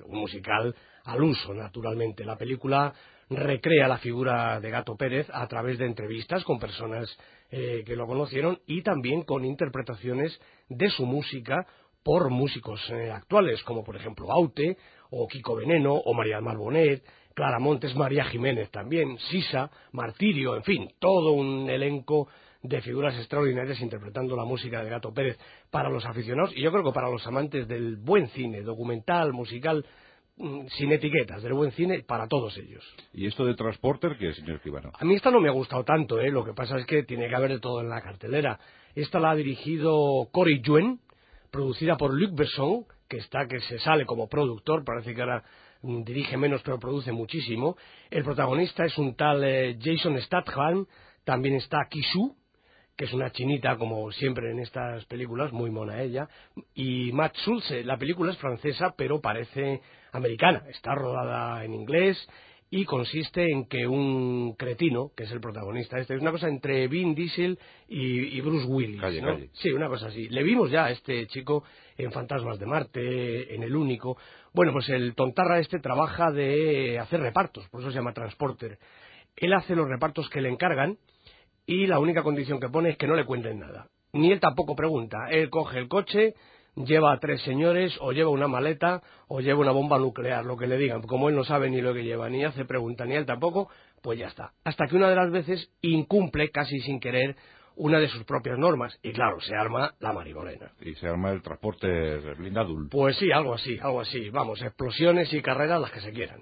al uso, naturalmente. La película recrea la figura de Gato Pérez a través de entrevistas con personas que lo conocieron y también con interpretaciones de su música por músicos actuales, como por ejemplo Aute, o Kiko Veneno, o María del Mar Bonet, Clara Montes, María Jiménez también, Sisa, Martirio, en fin, todo un elenco de figuras extraordinarias interpretando la música de Gato Pérez para los aficionados y yo creo que para los amantes del buen cine, documental, musical, sin etiquetas, del buen cine, para todos ellos. ¿Y esto de Transporter qué, señor Escribano? A mí esta no me ha gustado tanto, lo que pasa es que tiene que haber de todo en la cartelera. Esta la ha dirigido Corey Yuen, producida por Luc Besson, que se sale como productor, parece que ahora dirige menos pero produce muchísimo. El protagonista es un tal Jason Statham, también está Kishu, que es una chinita como siempre en estas películas, muy mona ella, y Matt Schulze. La película es francesa pero parece americana, está rodada en inglés y consiste en que un cretino, que es el protagonista es una cosa entre Vin Diesel y Bruce Willis, ¿no? Calle. Sí, una cosa así. Le vimos ya a este chico en Fantasmas de Marte, en El Único. Bueno, pues el tontarra trabaja de hacer repartos, por eso se llama Transporter. Él hace los repartos que le encargan y la única condición que pone es que no le cuenten nada. Ni él tampoco pregunta. Él coge el coche, lleva a 3 señores, o lleva una maleta, o lleva una bomba nuclear, lo que le digan. Como él no sabe ni lo que lleva, ni hace pregunta, ni él tampoco, pues ya está. Hasta que una de las veces incumple, casi sin querer, una de sus propias normas. Y claro, se arma la marimorena. Y se arma el transporte blindado. Pues sí, algo así. Vamos, explosiones y carreras las que se quieran.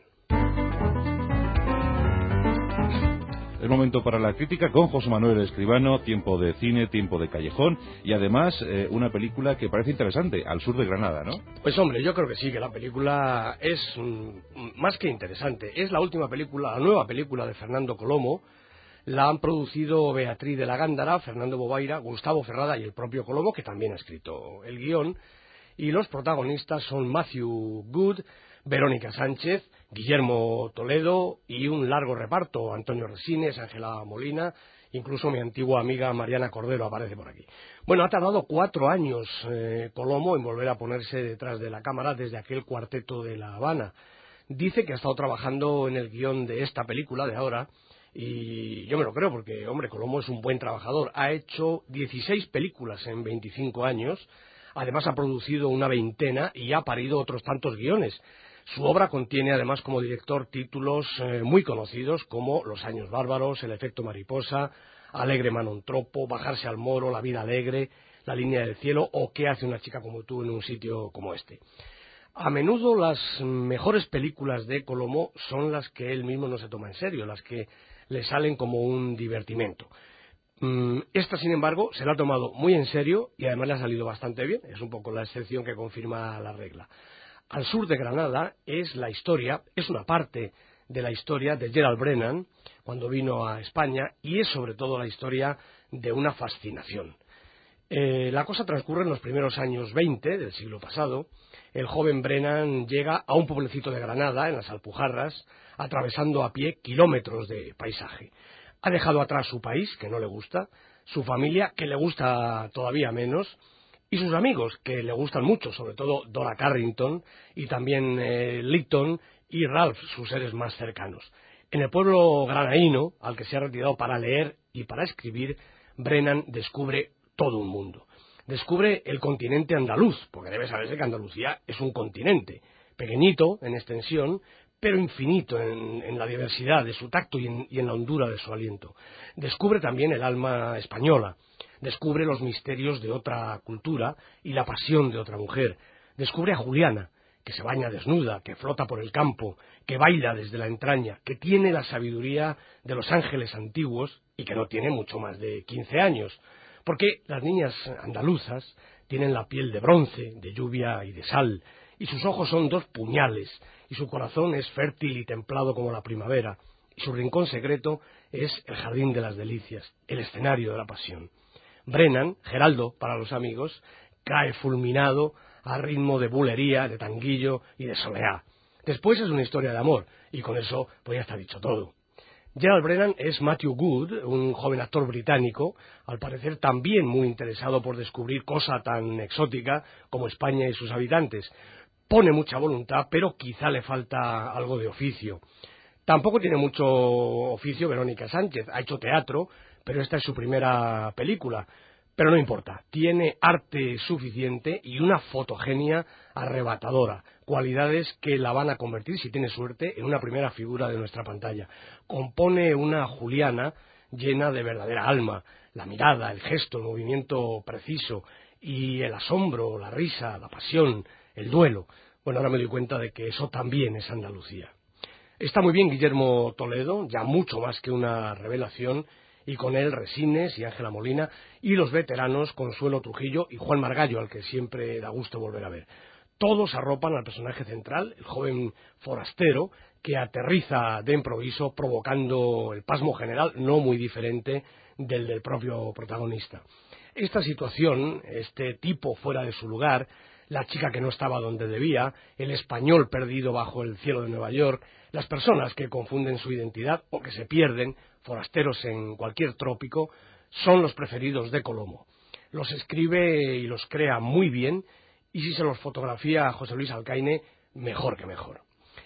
Es momento para la crítica con José Manuel Escribano, tiempo de cine, tiempo de callejón y además una película que parece interesante, Al sur de Granada, ¿no? Pues hombre, yo creo que sí, que la película es más que interesante. Es la nueva película de Fernando Colomo. La han producido Beatriz de la Gándara, Fernando Bobaira, Gustavo Ferrada y el propio Colomo, que también ha escrito el guión. Y los protagonistas son Matthew Good, Verónica Sánchez, Guillermo Toledo y un largo reparto, Antonio Resines, Ángela Molina, incluso mi antigua amiga Mariana Cordero aparece por aquí. Bueno, ha tardado 4 años Colomo en volver a ponerse detrás de la cámara desde aquel Cuarteto de La Habana. Dice que ha estado trabajando en el guión de esta película de ahora y yo me lo creo porque, hombre, Colomo es un buen trabajador. Ha hecho 16 películas en 25 años, además ha producido una veintena y ha parido otros tantos guiones. Su obra contiene además como director títulos muy conocidos como Los años bárbaros, El efecto mariposa, Alegre Manon Tropo, Bajarse al Moro, La vida alegre, La línea del cielo o ¿Qué hace una chica como tú en un sitio como este? A menudo las mejores películas de Colomo son las que él mismo no se toma en serio, las que le salen como un divertimento. Esta, sin embargo, se la ha tomado muy en serio y además le ha salido bastante bien. Es un poco la excepción que confirma la regla. Al sur de Granada es una parte de la historia de Gerald Brennan cuando vino a España y es sobre todo la historia de una fascinación. La cosa transcurre en los primeros años 20 del siglo pasado. El joven Brennan llega a un pueblecito de Granada, en las Alpujarras, atravesando a pie kilómetros de paisaje. Ha dejado atrás su país, que no le gusta, su familia, que le gusta todavía menos, y sus amigos, que le gustan mucho, sobre todo Dora Carrington, y también Lytton y Ralph, sus seres más cercanos. En el pueblo granaíno, al que se ha retirado para leer y para escribir, Brennan descubre todo un mundo. Descubre el continente andaluz, porque debe saberse que Andalucía es un continente, pequeñito en extensión, pero infinito en la diversidad de su tacto y en la hondura de su aliento. Descubre también el alma española, descubre los misterios de otra cultura y la pasión de otra mujer. Descubre a Juliana, que se baña desnuda, que flota por el campo, que baila desde la entraña, que tiene la sabiduría de los ángeles antiguos y que no tiene mucho más de 15 años. Porque las niñas andaluzas tienen la piel de bronce, de lluvia y de sal, y sus ojos son dos puñales, y su corazón es fértil y templado como la primavera, y su rincón secreto es el jardín de las delicias, el escenario de la pasión. Brennan, Geraldo para los amigos, cae fulminado a ritmo de bulería, de tanguillo y de soleá. Después es una historia de amor, y con eso pues ya está dicho todo. Gerald Brennan es Matthew Good, un joven actor británico, al parecer también muy interesado por descubrir cosa tan exótica como España y sus habitantes. Pone mucha voluntad, pero quizá le falta algo de oficio. Tampoco tiene mucho oficio Verónica Sánchez, ha hecho teatro, pero esta es su primera película. Pero no importa, tiene arte suficiente y una fotogenia arrebatadora, cualidades que la van a convertir, si tiene suerte, en una primera figura de nuestra pantalla. Compone una Juliana llena de verdadera alma, la mirada, el gesto, el movimiento preciso y el asombro, la risa, la pasión, el duelo. Bueno, ahora me doy cuenta de que eso también es Andalucía. Está muy bien Guillermo Toledo, ya mucho más que una revelación, y con él Resines y Ángela Molina, y los veteranos Consuelo Trujillo y Juan Margallo, al que siempre da gusto volver a ver. Todos arropan al personaje central, el joven forastero, que aterriza de improviso provocando el pasmo general, no muy diferente del propio protagonista. Esta situación, este tipo fuera de su lugar, la chica que no estaba donde debía, el español perdido bajo el cielo de Nueva York, las personas que confunden su identidad o que se pierden, forasteros en cualquier trópico, son los preferidos de Colomo. Los escribe y los crea muy bien, y si se los fotografía a José Luis Alcaine, mejor que mejor.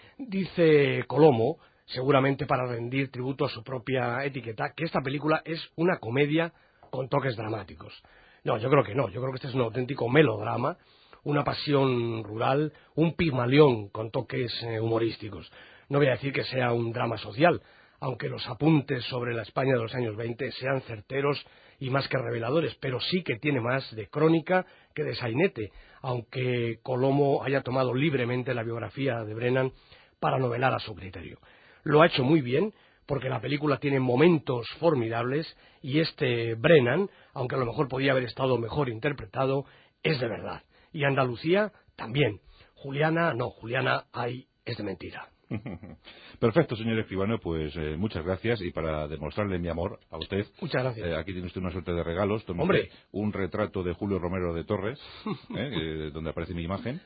Dice Colomo, seguramente para rendir tributo a su propia etiqueta, que esta película es una comedia con toques dramáticos. No, yo creo que no, yo creo que este es un auténtico melodrama, una pasión rural, un Pigmalión con toques humorísticos. No voy a decir que sea un drama social, aunque los apuntes sobre la España de los años 20 sean certeros y más que reveladores, pero sí que tiene más de crónica que de sainete, aunque Colomo haya tomado libremente la biografía de Brennan para novelar a su criterio. Lo ha hecho muy bien, porque la película tiene momentos formidables, y este Brennan, aunque a lo mejor podía haber estado mejor interpretado, es de verdad. Y Andalucía también. Juliana, no, Juliana es de mentira. Perfecto, señor escribano, pues muchas gracias, y para demostrarle mi amor a usted, muchas gracias. Aquí tiene usted una suerte de regalos. Tome ¡hombre! Un retrato de Julio Romero de Torres, donde aparece mi imagen.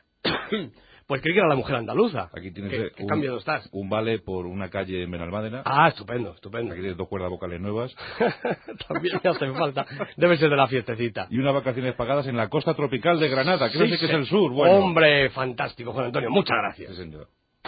Pues creí que era la mujer andaluza. Aquí tienes ¿Qué cambiado estás? Un vale por una calle en Benalmádena. Ah, estupendo, estupendo. Aquí tienes 2 cuerdas vocales nuevas. También me hace falta. Debe ser de la fiestecita. Y unas vacaciones pagadas en la costa tropical de Granada, que sí, no sé qué es el sur. Bueno. Hombre, fantástico, Juan Antonio. Muchas gracias. Sí, señor.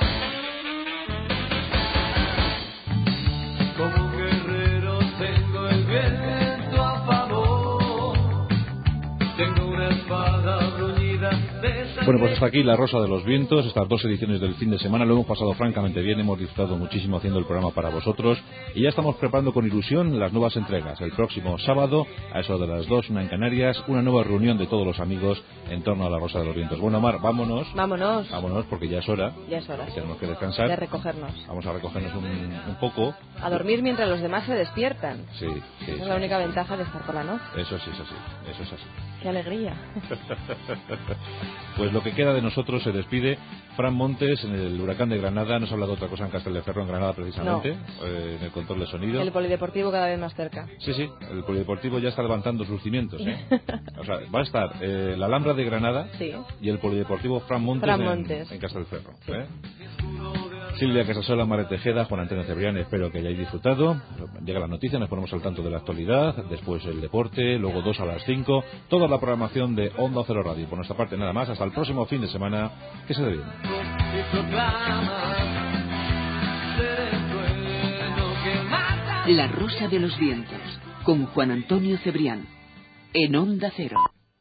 Como un guerrero tengo el viento a favor. Tengo una espada bruñida de esa Bueno, pues hasta aquí La Rosa de los Vientos, estas 2 ediciones del fin de semana. Lo hemos pasado francamente bien, hemos disfrutado muchísimo haciendo el programa para vosotros y ya estamos preparando con ilusión las nuevas entregas. El próximo sábado, a eso de las 2, una en Canarias, una nueva reunión de todos los amigos en torno a La Rosa de los Vientos. Bueno, Mar, vámonos. Vámonos, porque ya es hora. Ya es hora. Tenemos que descansar. De recogernos. Vamos a recogernos un poco. A dormir mientras los demás se despiertan. Sí. Esa es la única ventaja de estar por la noche. Eso es así. ¡Qué alegría! Pues lo que queda de nosotros se despide Fran Montes en el Huracán de Granada. Nos ha hablado otra cosa en Castelldefels, en Granada precisamente, en el control de sonido. El polideportivo cada vez más cerca. Sí, el polideportivo ya está levantando sus cimientos. O sea, va a estar la Alhambra de Granada y el polideportivo Fran Montes. En Castelldefels. Sí. Silvia Casasola, Mare Tejeda, Juan Antonio Cebrián, espero que hayáis disfrutado. Llega la noticia, nos ponemos al tanto de la actualidad, después el deporte, luego 2 a las 5, toda la programación de Onda Cero Radio. Por nuestra parte nada más, hasta el próximo fin de semana, que se dé bien. La Rosa de los Vientos, con Juan Antonio Cebrián, en Onda Cero.